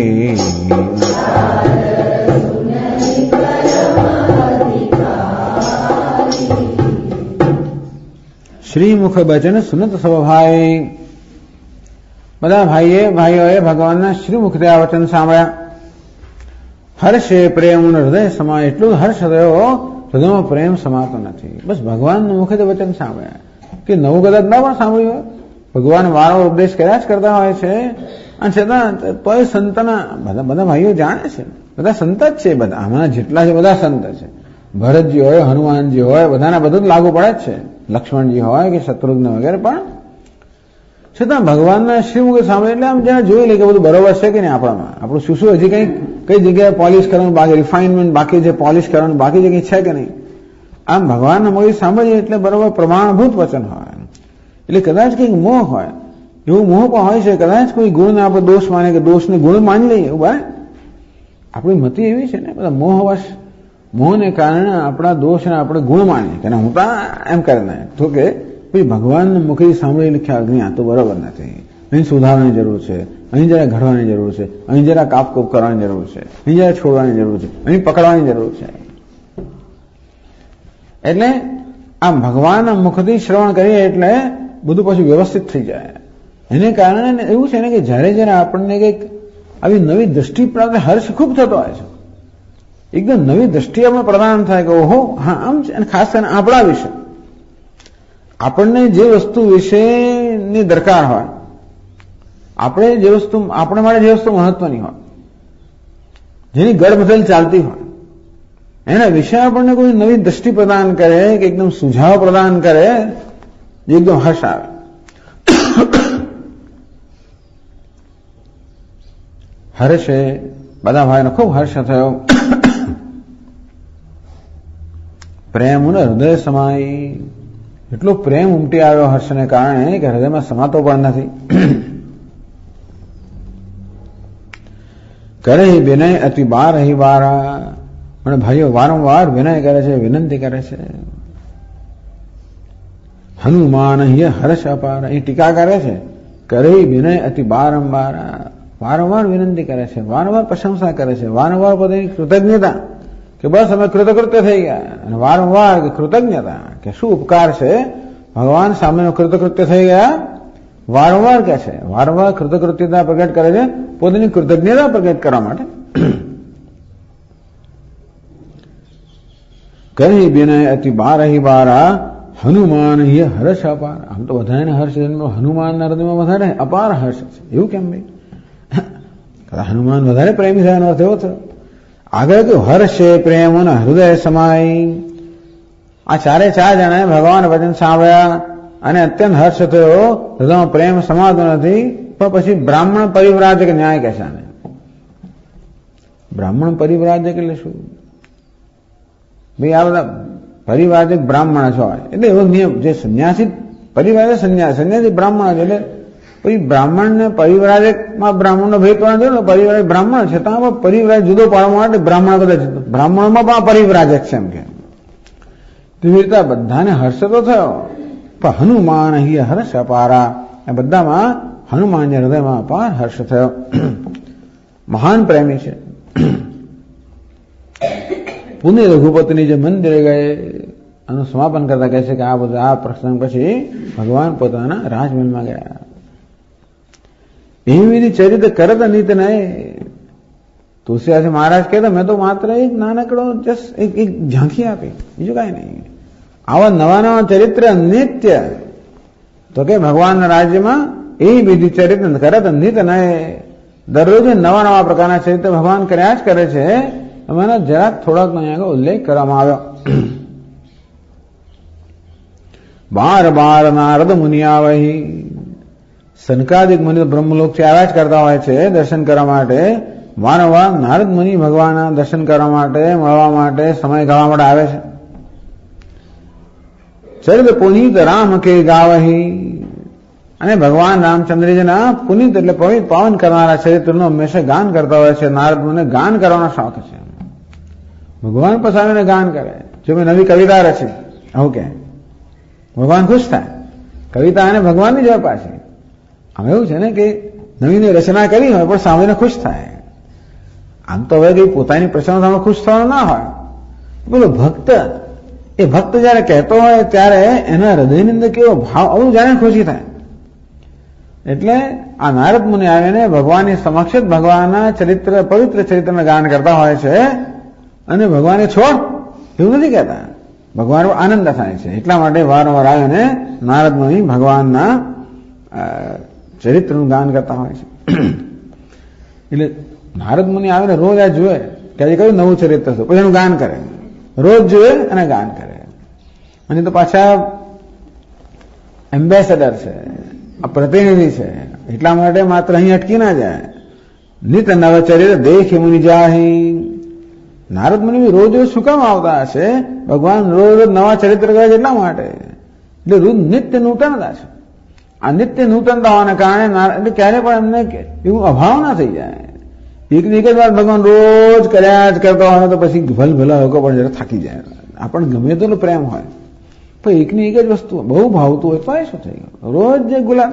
શ્રીમુખ બચન સુનત સૌ ભાઈ. બધા ભાઈઓએ ભગવાનના શ્રીમુખથી આ વચન સાંભળ્યા. હર્ષે પ્રેમ હૃદય સમાય. એટલું હર્ષ થયો, હૃદયમાં પ્રેમ સમાતો નથી. બસ ભગવાનના મુખેથી વચન સાંભળ્યા કે નવું કદાચ ના પણ સાંભળ્યું હોય. ભગવાન વારંવાર ઉપદેશ કર્યા જ કરતા હોય છે, અને છતાં તોય સંતના બધા ભાઈઓ જાણે છે. બધા સંત જ છે. બધા આમાંના જેટલા છે બધા સંત છે. ભરતજી હોય, હનુમાનજી હોય, બધાના બધું જ લાગુ પડે જ છે. લક્ષ્મણજી હોય કે શત્રુઘ્ન વગેરે. પણ છતાં ભગવાનના શ્રીમુખ સાંભળે એટલે આમ જરા જોઈ લે કે બધું બરોબર છે કે નહીં આપણામાં. આપણું શું શું હજી કઈ જગ્યાએ પોલિશ કરવાનું બાકી, રિફાઇનમેન્ટ બાકી છે, પોલિશ કરવાનું બાકી છે, કંઈ છે કે નહીં. આમ ભગવાનના મુખે સાંભળીએ એટલે બરોબર પ્રમાણભૂત વચન હોય. એટલે કદાચ કંઈક મોહ હોય, એવું મોહ પણ હોય છે. કદાચ કોઈ ગુણને આપણે દોષ માને કે દોષને ગુણ માની લઈએ, એવું બને. આપણી મતિ એવી છે ને, બધા મોહને કારણે આપણા દોષને આપણે ગુણ માનીએ કે હું તો એમ કરીને તો કે ભાઈ ભગવાનના મુખેથી સાંભળેલી ખ્યાલ નહીં, આ તો બરોબર નથી, અહીં સુધારવાની જરૂર છે, અહીં જરા ઘડવાની જરૂર છે, અહીં જરા કાપકૂપ કરવાની જરૂર છે, અહીં જરા છોડવાની જરૂર છે, અહીં પકડવાની જરૂર છે. એટલે આમ ભગવાનના મુખથી શ્રવણ કરીએ એટલે બધું પછી વ્યવસ્થિત થઈ જાય. એને કારણે એવું છે ને કે જ્યારે જ્યારે આપણને કંઈક આવી નવી દ્રષ્ટિ પ્રાપ્ત, હર્ષ ખૂબ થતો હોય છે. એકદમ નવી દ્રષ્ટિ આપણે પ્રદાન થાય કે ઓહો હા આમ છે. અને ખાસ કરીને આપણા વિશે, આપણને જે વસ્તુ વિશેની દરકાર હોય, આપણે માટે જે વસ્તુ મહત્વની હોય, જેની ગડબડલ ચાલતી હોય, એના વિશે આપણને કોઈ નવી દ્રષ્ટિ પ્રદાન કરે કે એકદમ સુઝાવ પ્રદાન કરે, જે એકદમ હર્ષ આવે. હર્ષે બધા ભાઈનો ખૂબ હર્ષ થયો. પ્રેમ હૃદય સમાય. એટલો પ્રેમ ઉમટી આવ્યો હર્ષને કારણે કે હૃદયમાં સમાતો પણ નથી. કરે વિનય અતિ બાર હી બારા. અને ભાઈઓ વારંવાર વિનય કરે છે, વિનંતી કરે છે. હનુમાન હર્ષ અપાર. એ ટીકા કરે છે. કરે વિનય અતિ બારંબાર. વારંવાર વિનંતી કરે છે, વારંવાર પ્રશંસા કરે છે, વારંવાર પોતાની કૃતજ્ઞતા કે બસ અમે કૃતકૃત્ય થઈ ગયા. અને વારંવાર કૃતજ્ઞતા કે શું ઉપકાર છે, ભગવાન સામે કૃતકૃત્ય થઈ ગયા. વારંવાર કે છે, વારંવાર કૃતકૃત્યતા પ્રગટ કરે છે, પોતાની કૃતજ્ઞતા પ્રગટ કરવા માટે. કરી વિનય અતિ બાર હી બારા. હનુમાન હર્ષ અપાર. આમ તો બધાને હર્ષ જન્મ, હનુમાનના હૃદયમાં વધારે અપાર હર્ષ છે. એવું કેમ ભાઈ? હનુમાન વધારે પ્રેમી થવાનો અર્થ એવો થયો. આગળ કયું હર્ષે પ્રેમ અને હૃદય સમાય. આ ચારે ચાર જણાએ ભગવાન વચન સાંભળ્યા અને અત્યંત હર્ષ થયો, હૃદયમાં પ્રેમ સમાતો નથી. પણ પછી બ્રાહ્મણ પરિવ્રાજક ન્યાય કહેશે આને. બ્રાહ્મણ પરિવ્રાજક એટલે શું? ભાઈ આ બધા પરિવ્રાજક બ્રાહ્મણ છો એટલે એવો નિયમ જે સંન્યાસી પરિવ્રાજક સંન્યાસી બ્રાહ્મણ છે. એટલે પછી બ્રાહ્મણ ને પરિવ્રાજકમાં બ્રાહ્મણનો ભેદ પડવાનો છે ને. પરિવ્રાજક બ્રાહ્મણ છે તો પરિવ્રાજક જુદો પાડવા માટે બ્રાહ્મણ બધા જુદો. બ્રાહ્મણમાં પણ પરિવ્રાજક છે એમ કે. તેવી રીતે બધાને હર્ષ તો થયો, પણ હનુમાન હિ હર્ષ અપારા. એ બધામાં હનુમાન હૃદયમાં અપાર હર્ષ થયો. મહાન પ્રેમી છે. પુણે રઘુપતિની જે મંદિરે ગયે આનું સમાપન કરતા કહે છે કે આ બધા આ પ્રસંગ પછી ભગવાન પોતાના રાજમહેલમાં ગયા. એવી વિધિ ચરિત્ર કરત નીત નહીં. તુલસીદાસ મહારાજ કહેતા મેં તો માત્ર એક નાનકડો જસ્ટ એક ઝાંખી આપી, બીજું કાંઈ નહીં. આવા નવા નવા ચરિત્ર નિત્ય તો કે ભગવાનના રાજ્યમાં એ વિધિ ચરિત્ર કરત નીત નહીં. દરરોજ નવા નવા પ્રકારના ચરિત્ર ભગવાન કર્યા જ કરે છે. એમાંના જરાક થોડાક અહીંયા ઉલ્લેખ કરવામાં આવ્યો. બાર બાર નારદ મુનિ આવહી. સનકાદિક મુનિ બ્રહ્મલોકથી આવ્યા જ કરતા હોય છે દર્શન કરવા માટે. વારંવાર નારદ મુનિ ભગવાનના દર્શન કરવા માટે, મળવા માટે, સમય ગાળવા માટે આવે છે. ચરિત્ર પુનીત રામ કે ગાવહી. અને ભગવાન રામચંદ્રજીના પુનિત એટલે પવિત્ર પાવન કરનારા ચરિત્રનું હંમેશા ગાન કરતા હોય છે. નારદ મુનિને ગાન કરવાનો શોખ છે. ભગવાન પસાવીને ગાન કરે. જો મેં નવી કવિતા રચી આવું કે ભગવાન ખુશ થાય. કવિતા અને ભગવાનની જ પાછી હવે એવું છે ને કે નવીની રચના કરી હોય પણ સાંભળીને ખુશ થાય. આમ તો હવે કઈ પોતાની પ્રસન્નતામાં ખુશ થવાનું ના હોય. બોલો ભક્ત એ ભક્ત જયારે કહેતો હોય ત્યારે એના હૃદયની અંદર કેવો ભાવ આવું જાણે ખુશી થાય. એટલે આ નારદ મુનિ આવીને ભગવાનની સમક્ષ જ ભગવાનના ચરિત્ર પવિત્ર ચરિત્રને ગાન કરતા હોય છે. અને ભગવાને છોડ એવું નથી કહેતા, ભગવાન આનંદ થાય છે. એટલા માટે વારંવાર આવીને નારદ મુનિ ભગવાનના ચરિત્રનું ગાન કરતા હોય છે. એટલે નારદ મુનિ આવીને રોજ આ જુએ કે આજે કયું નવું ચરિત્ર છે, પછી એનું ગાન કરે. રોજ જુએ અને ગાન કરે. અને તો પાછા એમ્બેસેડર છે, આ પ્રતિનિધિ છે. એટલા માટે માત્ર અહીં અટકી ના જાય. નિત નવ ચરિત્ર દેખ મુનિ જાહી. નારદ મુનિ રોજ રોજ શું કામ આવતા હશે? ભગવાન રોજ રોજ નવા ચરિત્ર કરે છે એટલા માટે. એટલે રોજ નિત્ય નૂતનતા છે. આ નિત્ય નૂતનતા હોવાને કારણે એટલે ક્યારે પણ એમને એવું અભાવ ના થઈ જાય. એક જ વાર ભગવાન રોજ કર્યા જ કરતા હોય તો પછી ભલા લોકો પણ જરા થાકી જાય. આપણને ગમે તો પ્રેમ હોય પણ એકની એક જ વસ્તુ બહુ ભાવતું હોય તો એ શું થઈ ગયું? રોજ જે ગુલાબ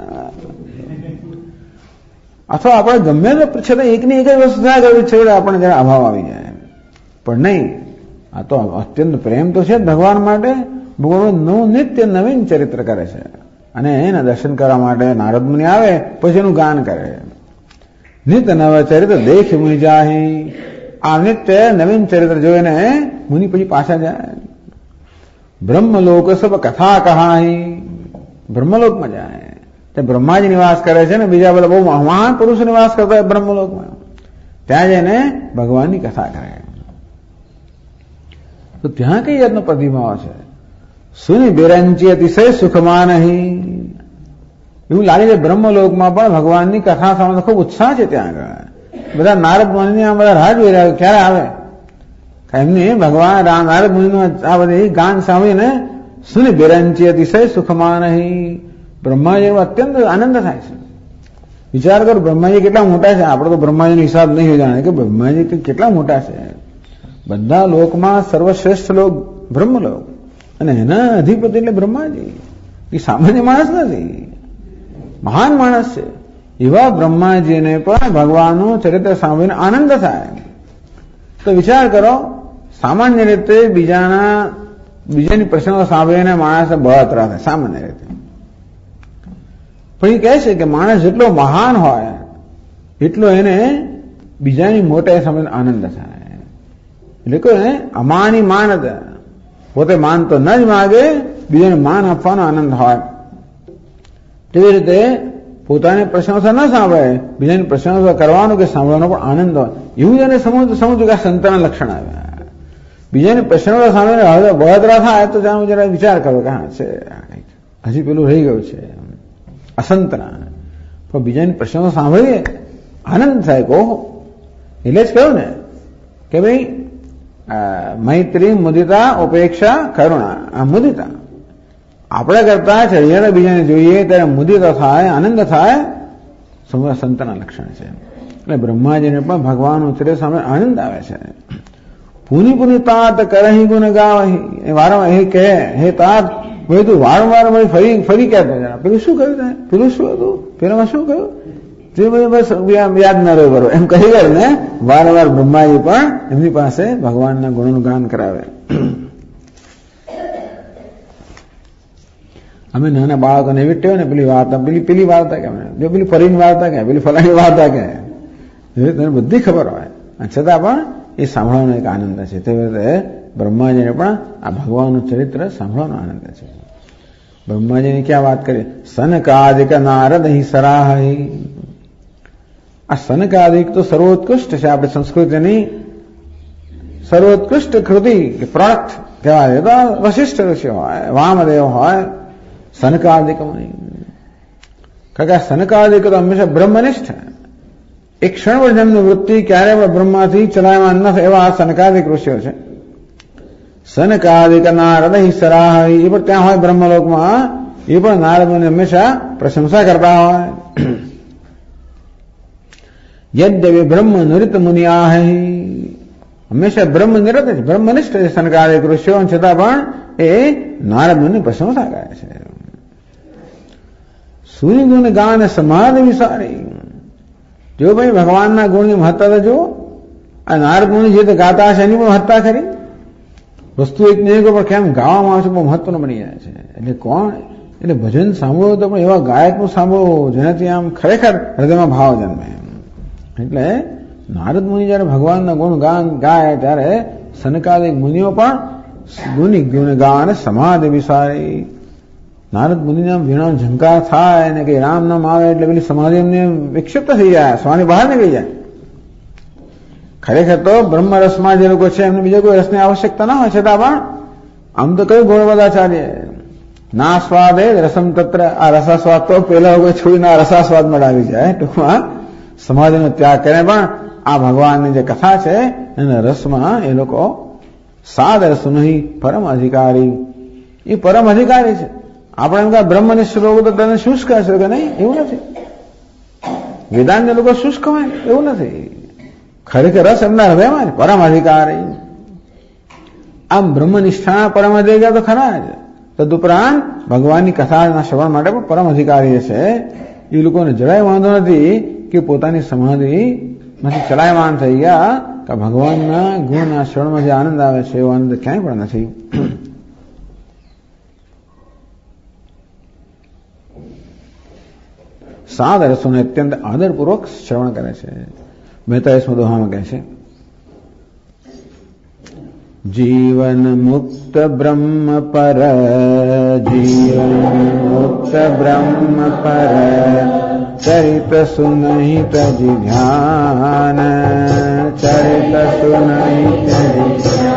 અથવા આપણે ગમે તો છતાં એકની એક જ વસ્તુ ના કરવી છે આપણને જરા અભાવ આવી જાય. પણ નહીં, આ તો અત્યંત પ્રેમ તો છે ભગવાન માટે. ભગવાન નિત્ય નવીન ચરિત્ર કરે છે અને એના દર્શન કરવા માટે નારદ મુનિ આવે પછી એનું ગાન કરે. નિત્ય નવ ચરિત્ર દેખ મુનિ જાહી. આ નિત્ય નવીન ચરિત્ર જોઈને મુનિ પછી પાછા જાય. બ્રહ્મલોક સબ કથા કહાહી. બ્રહ્મલોકમાં જાય. તે બ્રહ્માજી નિવાસ કરે છે ને બીજા બધા બહુ મહાન પુરુષો નિવાસ કરતા હોય બ્રહ્મલોકમાં. ત્યાં જઈને ભગવાનની કથા કરે. તો ત્યાં કઈ જાતનો પ્રતિભાવ છે? સુની બિરંચી અતિશય સુખમાન એવું લાગે છે બ્રહ્મલોકમાં પણ ભગવાનની કથા સાંભળવાનો ખૂબ ઉત્સાહ છે. ત્યાં આગળ બધા નારદ મુનિ બધા રાહ જોઈ રહ્યા ક્યારે આવે. એમની ભગવાન નારદ મુનિનું આ બધી ગાન સાંભળીને સુની બિરંચી અતિશય સુખમાન બ્રહ્માજી અત્યંત આનંદ થાય છે. વિચાર કરો બ્રહ્માજી કેટલા મોટા છે. આપણે તો બ્રહ્માજીનો હિસાબ નહીં જાણે કે બ્રહ્માજી કેટલા મોટા છે. બધા લોકમાં સર્વશ્રેષ્ઠ લોક બ્રહ્મલોક અને એના અધિપતિ એટલે બ્રહ્માજી. એ સામાન્ય માણસ નથી, મહાન માણસ છે. એવા બ્રહ્માજીને પણ ભગવાનનું ચરિત્ર સાંભળીને આનંદ થાય. તો વિચાર કરો સામાન્ય રીતે બીજાની પ્રસંગો સાંભળીને માણસ બળતરા થાય સામાન્ય રીતે. પણ એ કહે છે કે માણસ જેટલો મહાન હોય એટલો એને બીજાની મોટાઈ સાંભળીને આનંદ થાય. એટલે કે અમાની માનદ, પોતે માન તો ન જ માગે, બીજાને માન આપવાનો આનંદ હોય. તેવી રીતે પોતાની પ્રશંસા ન સાંભળે, બીજાની પ્રશંસા કરવાનો કે સાંભળવાનો પણ આનંદ હોય, એવું જ એને સમજવું કે આ સંતના લક્ષણ આવ્યા. બીજાની પ્રશંસા સાંભળીને હવે બળતરા થાય તો જાણું જરા વિચાર કરો કે હા છે હજી પેલું રહી ગયું છે અસંતના. પણ બીજાની પ્રશંસા સાંભળીએ આનંદ થાય કે ઓહો. એટલે જ કહ્યું ને કે ભાઈ મૈત્રી, મુદિતા, ઉપેક્ષા, કરુણા. આ મુદિતા આપણે કરતા ચડિયાને બીજાને જોઈએ ત્યારે મુદિતા થાય, આનંદ થાય, સંતના લક્ષણ છે. એટલે બ્રહ્માજીને પણ ભગવાન ઉતરે સામે આનંદ આવે છે. પુની પુની તાત કરહી ગુણ ગાવહી. વારંવાર એ કહે હે તાત ભાઈ તું વારંવાર ફરી કહેતો પેલું શું કહ્યું, પેલું શું હતું, પેલામાં શું કહ્યું, તે બસ યાદ ન રહ્યો કરો એમ કહી ગયો ને. વારંવાર બ્રહ્માજી પણ એમની પાસે ભગવાનના ગુણનું ગાન કરાવે. અમે નાના બાળકોને એવી ટેવ ને પેલી વાર્તા પેલી વાર્તા કે જો પેલી ફરીની વાર્તા કે પેલી ફલાણી વાર્તા કે તને બધી ખબર હોય છતાં પણ એ સાંભળવાનો એક આનંદ છે. તે રીતે બ્રહ્માજીને પણ આ ભગવાનનું ચરિત્ર સાંભળવાનો આનંદ છે. બ્રહ્માજીની ક્યાં વાત કરીએ, સનકાદિક નારદ હિ સરાહી. આ સનકાદિક તો સર્વોત્કૃષ્ટ છે આપણી સંસ્કૃતિની સર્વોત્કૃષ્ટ કૃતિ પ્રોડક્ટ કહેવાય. તો વશિષ્ઠ ઋષિ હોય, વામદેવ હોય, સનકાદિક નહીં. કારણ કે આ સનકાદિક તો હંમેશા બ્રહ્મનિષ્ઠ, એક ક્ષણ પર જેમની વૃત્તિ ક્યારે પણ બ્રહ્માથી ચલાયમાન ન થાય એવા સનકાદિક ઋષિઓ છે. સનકાદિક નારદ હિ સરાહી. એ પણ ત્યાં હોય બ્રહ્મલોકમાં, એ પણ નારદોની હંમેશા પ્રશંસા કરતા હોય. યદ્યપિ બ્રહ્મ નિરત મુનિયાહી. હંમેશા બ્રહ્મ નિરત છે, બ્રહ્મનિષ્ઠ છે સનકાદિક ઋષિઓ, છતાં પણ એ નારદ મુનિની પ્રશંસા કરે છે. સૂર્ય ગુણ ગાન સમાધિ વિસારી. જો ભાઈ ભગવાનના ગુણની મહત્તા જુઓ. આ નારદ મુનિ જે ગાતા છે એની પણ મહત્તા ખરી. વસ્તુ એક ને એક પણ કેમ ગાવામાં આવે છે બહુ મહત્વનું બની જાય છે. એટલે કોણ, એટલે ભજન સાંભળો તો પણ એવા ગાયકનું સાંભળો જેનાથી આમ ખરેખર હૃદયમાં ભાવ જન્મે. એટલે નારદ મુનિ જયારે ભગવાનના ગુણ ગાન ગાય ત્યારે સનકાદિક મુનિઓ પણ ગુણ ગાન સમાધિ વિસારી. નારદ મુનિના વીણા ઝંકાર થાય ને કઈ રામ નામ આવે એટલે પેલી સમાધિ એમને વિક્ષિપ્ત થઈ જાય, સ્વાની બહાર નીકળી જાય. ખરેખર તો બ્રહ્મ રસમાં જે લોકો છે એમને બીજા કોઈ રસની આવશ્યકતા ના હોય, છતાં પણ આમ તો કયું ગોળવદાચાર્ય ના સ્વાદે રસમ તત્ર. આ રસાસ્વાદ તો પેલા લોકો છોડીને આ રસાસ્વાદ આવી જાય. ટૂંકમાં સમાધિનો ત્યાગ કરે પણ આ ભગવાનની જે કથા છે એના રસમાં એ લોકો સાદ રસ નહીં પરમ અધિકારી. એ પરમ અધિકારી છે. આપણે એમ કહે બ્રહ્મનિષ્ઠ લોકો તો તેને શુષ્ક હશે કે નહીં, એવું નથી. વેદાંત લોકો શુષ્ક હોય એવું નથી. ખરેખર રસ એમના હૃદયમાં જ પરમ અધિકારી. આમ બ્રહ્મનિષ્ઠા પરમ અધિકારી તો ખરા જ, તદુપરાંત ભગવાનની કથાના શ્રવણ માટે પણ પરમ અધિકારી છે. એ લોકોને જરાય વાંધો નથી કે પોતાની સમાધિમાંથી ચલાયમાન થઈ ગયા, કે ભગવાનના ગુણના શ્રવણમાં જે આનંદ આવે છે એવો આનંદ ક્યાંય પણ નથી. સાદ રસોને અત્યંત આદરપૂર્વક શ્રવણ કરે છે. મહેતા એ દોહામાં કહે છે, જીવન મુક્ત બ્રહ્મ પર, જીવન મુક્ત બ્રહ્મ પર, ચરિત સુનહિત જી ધ્યાન, ચરિત સુનહિત જી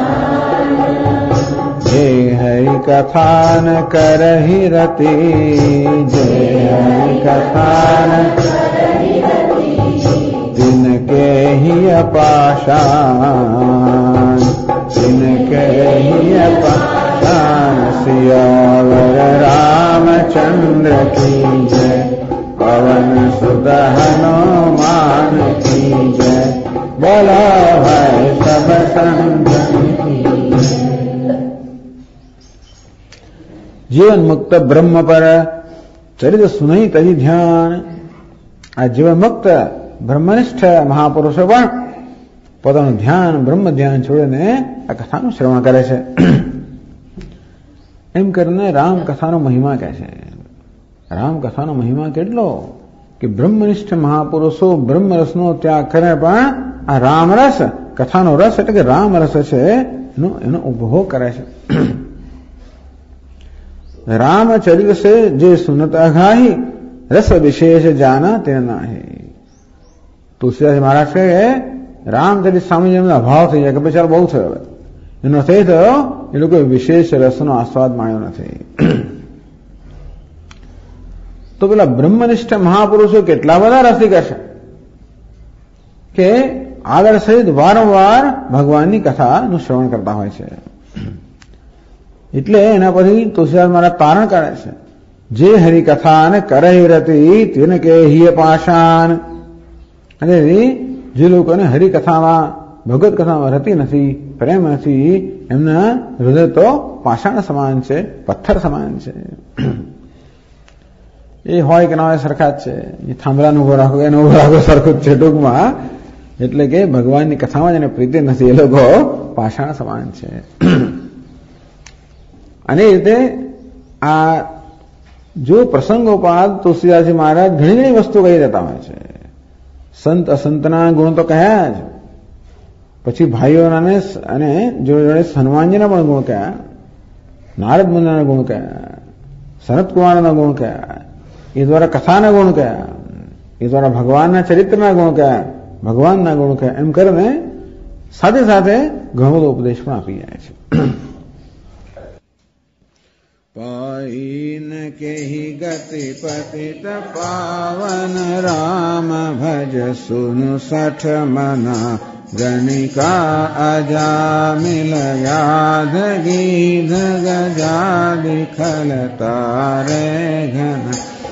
જે હરિ કથાન કરહી રતી, જે હરિ કથાન तिनके ही अपाशान, तिनके ही अपाशान। सियावर रामचंद्र की जय, पवन सुत हनुमान की जय, बोलो भाई सब संतन की जय। जीवन मुक्त ब्रह्म पर चरित सुनई तजी ध्यान. આ જીવન મુક્ત બ્રહ્મનિષ્ઠ મહાપુરુષો પણ પોતાનું ધ્યાન બ્રહ્મ ધ્યાન છોડીને આ કથાનું શ્રવણ કરે છે. એમ કરીને રામકથાનો મહિમા કહે છે. રામકથાનો મહિમા કેટલો કે બ્રહ્મનિષ્ઠ મહાપુરુષો બ્રહ્મરસનો ત્યાગ કરે પણ આ રામરસ, કથાનો રસ એટલે કે રામરસ છે એનો ઉપભોગ કરે છે. રામચરિત સે જે સુનત અઘાહી, રસ વિશેષ જાના તેને નાહી. તુલસીદાસ મહારાજ કહે રામચરિત સામાન્ય અભાવ થઈ જાય કે બચારો બહુ થયો. હવે એનો થઈ થયો એ લોકો વિશેષ રસનો આસ્વાદ માણ્યો નથી. તો પેલા બ્રહ્મનિષ્ઠ મહાપુરુષો કેટલા બધા રસિક હશે કે આદર સહિત વારંવાર ભગવાનની કથાનું શ્રવણ કરતા હોય છે. એટલે એના પછી તુલસીદાસ મહારાજ તારણ કરે છે, જે હરિકથા ને કરે રતી તેને કે હિય પાષાણ. અને જે લોકોને હરિકથામાં ભગવત કથામાં રતી નથી, પ્રેમ નથી, એમના હૃદય તો પાષાણ સમાન છે, પથ્થર સમાન છે. એ હોય કે ના હોય સરખા જ છે. એ થાંભલાનો ઉભો રાખો એનો ઉભો રાખો સરખું જ છે ટૂંકમાં. એટલે કે ભગવાનની કથામાં જેને પ્રીતિ નથી એ લોકો પાષાણ સમાન છે. અને એ રીતે આ જો પ્રસંગોપાત તુલસીદાસજી મહારાજ ઘણી ઘણી વસ્તુ કહી દેતા હોય છે. સંત અસંતના ગુણ તો કહ્યા જ, પછી ભાઈઓના અને જોડે જોડે હનુમાનજીના પણ ગુણ કયા, નારદ મુનિના ગુણ કયા, સનત કુમારના ગુણ કયા, એ દ્વારા કથાના ગુણ કયા, એ દ્વારા ભગવાનના ચરિત્રના ગુણ કયા, ભગવાનના ગુણ કયા, એમ કરીને સાથે સાથે ઘણો બધો ઉપદેશ પણ આપી જાય છે. પાઈન કેહી ગતિ પતિત પાવન રામ ભજ સુન સઠ મના ગણિકા અજામિલ યાદ ગીધ ગજાદિ ખલ તારે ઘન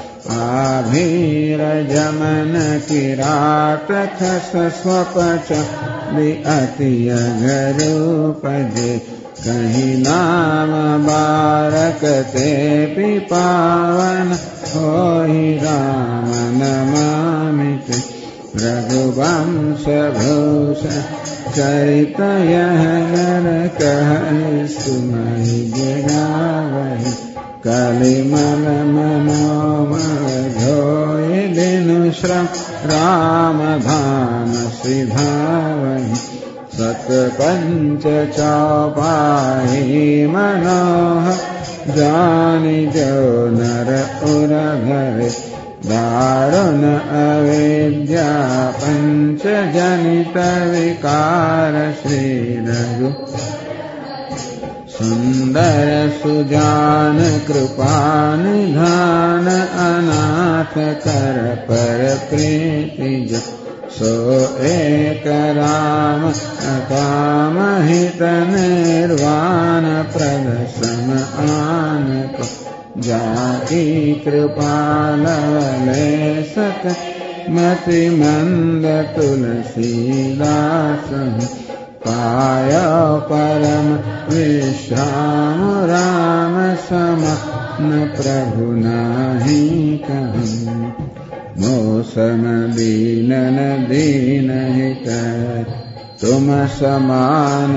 આભીર જમન કિરાત ખસ સ્વપચ અતિય ગરૂપજે કહીં નામ બારક તે પાવન હોઈ રામ નમામિ રઘુવંશ ભૂષણ ચરિત યહ નર કહી સુનઈ જગાવહી કલિમલ મનોમય ધોય દિન શ્રમ રામ ધામ સિધાવહી સતપંચ ચૌપાહી મનોહ જાની જો નર ઉર ઘરે દારુણ અવિદ્યા પંચ જનિત વિકાર શ્રી રઘુ સુંદર સુજાન કૃપા નિધાન અનાથ કર પર પ્રીતિ જ સો એક રામ અકામ હિત નિર્વાણ પ્રદ સમ આનક જાકી કૃપાલ લેસક મતિ મંદ તુલસીદાસ પાયો પરમ વિશ્રામ રામ સમ ન પ્રભુ નાહી કહું મોસમ દીનન દીન હિત तुम समान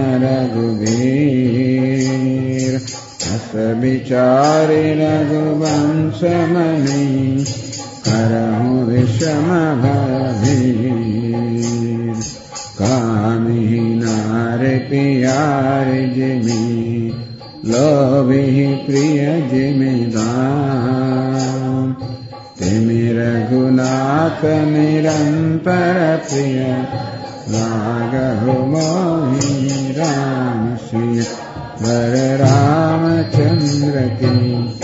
रघुवीर अस विचारि रघुवंश मणि करहु विषम भयवीर कामिहि नारि पियारि जिमि लोभिहि प्रिय जिमि दाम तिमि रघुनाथ निरंतर प्रिय लागहु मोहि राम श्री वर रामचंद्र की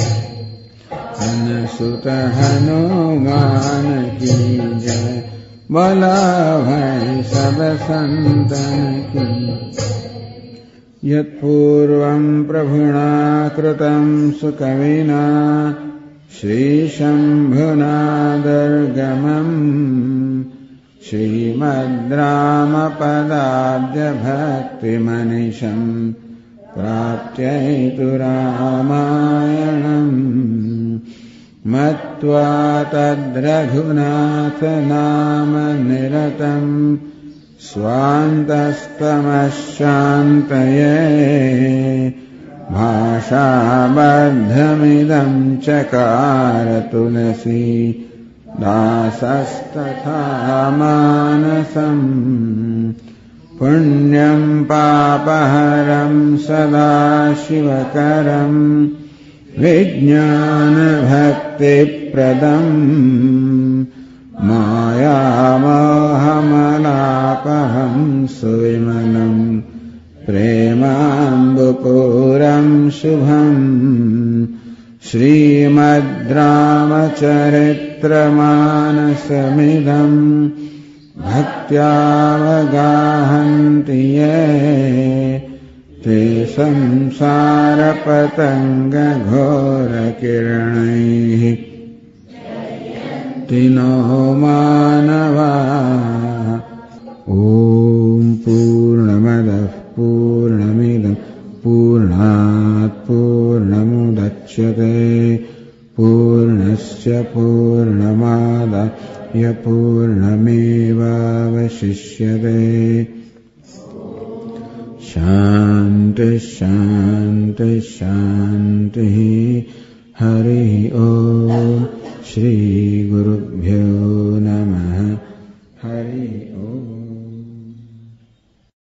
अनसुत हनुमान की जय बोला भाई सब संतन की यत्पूर्वं प्रभुना कृतं सुकविना श्रीशम्भुना दुर्गमम् श्रीमद्रामपदाब्जभक्तिमनिशम् प्राप्त्यैतु रामायणम् मत्वा तद्रघुनाथ नाम निरतम् स्वान्तस्तमश्शान्तये भाषाबद्धमिदं चकार तुलसी दासस्तथा मानसम् पुण्यं पापहरं सदा शिवकरं विज्ञानभक्तिप्रदम् मायामोहमलापहं सुविमलम् प्रेमाम्बुपूरम् शुभम् श्रीमद्रामचरित्रमानसमिदम् भक्त्यावगाहन्ति ये ते संसारपतङ्गघोरकिरणैः तिनो मानवा। ॐ पूर्णमदः पूर्णमिदं पूर्णात् पूर्णमुदच्यते पूर्णस्य पूर्णमादाय पूर्णमेवावशिष्यते। शान्तिः शान्तिः शान्तिः। हरिः ॐ श्रीगुरुभ्यो नमः। हरिः ॐ।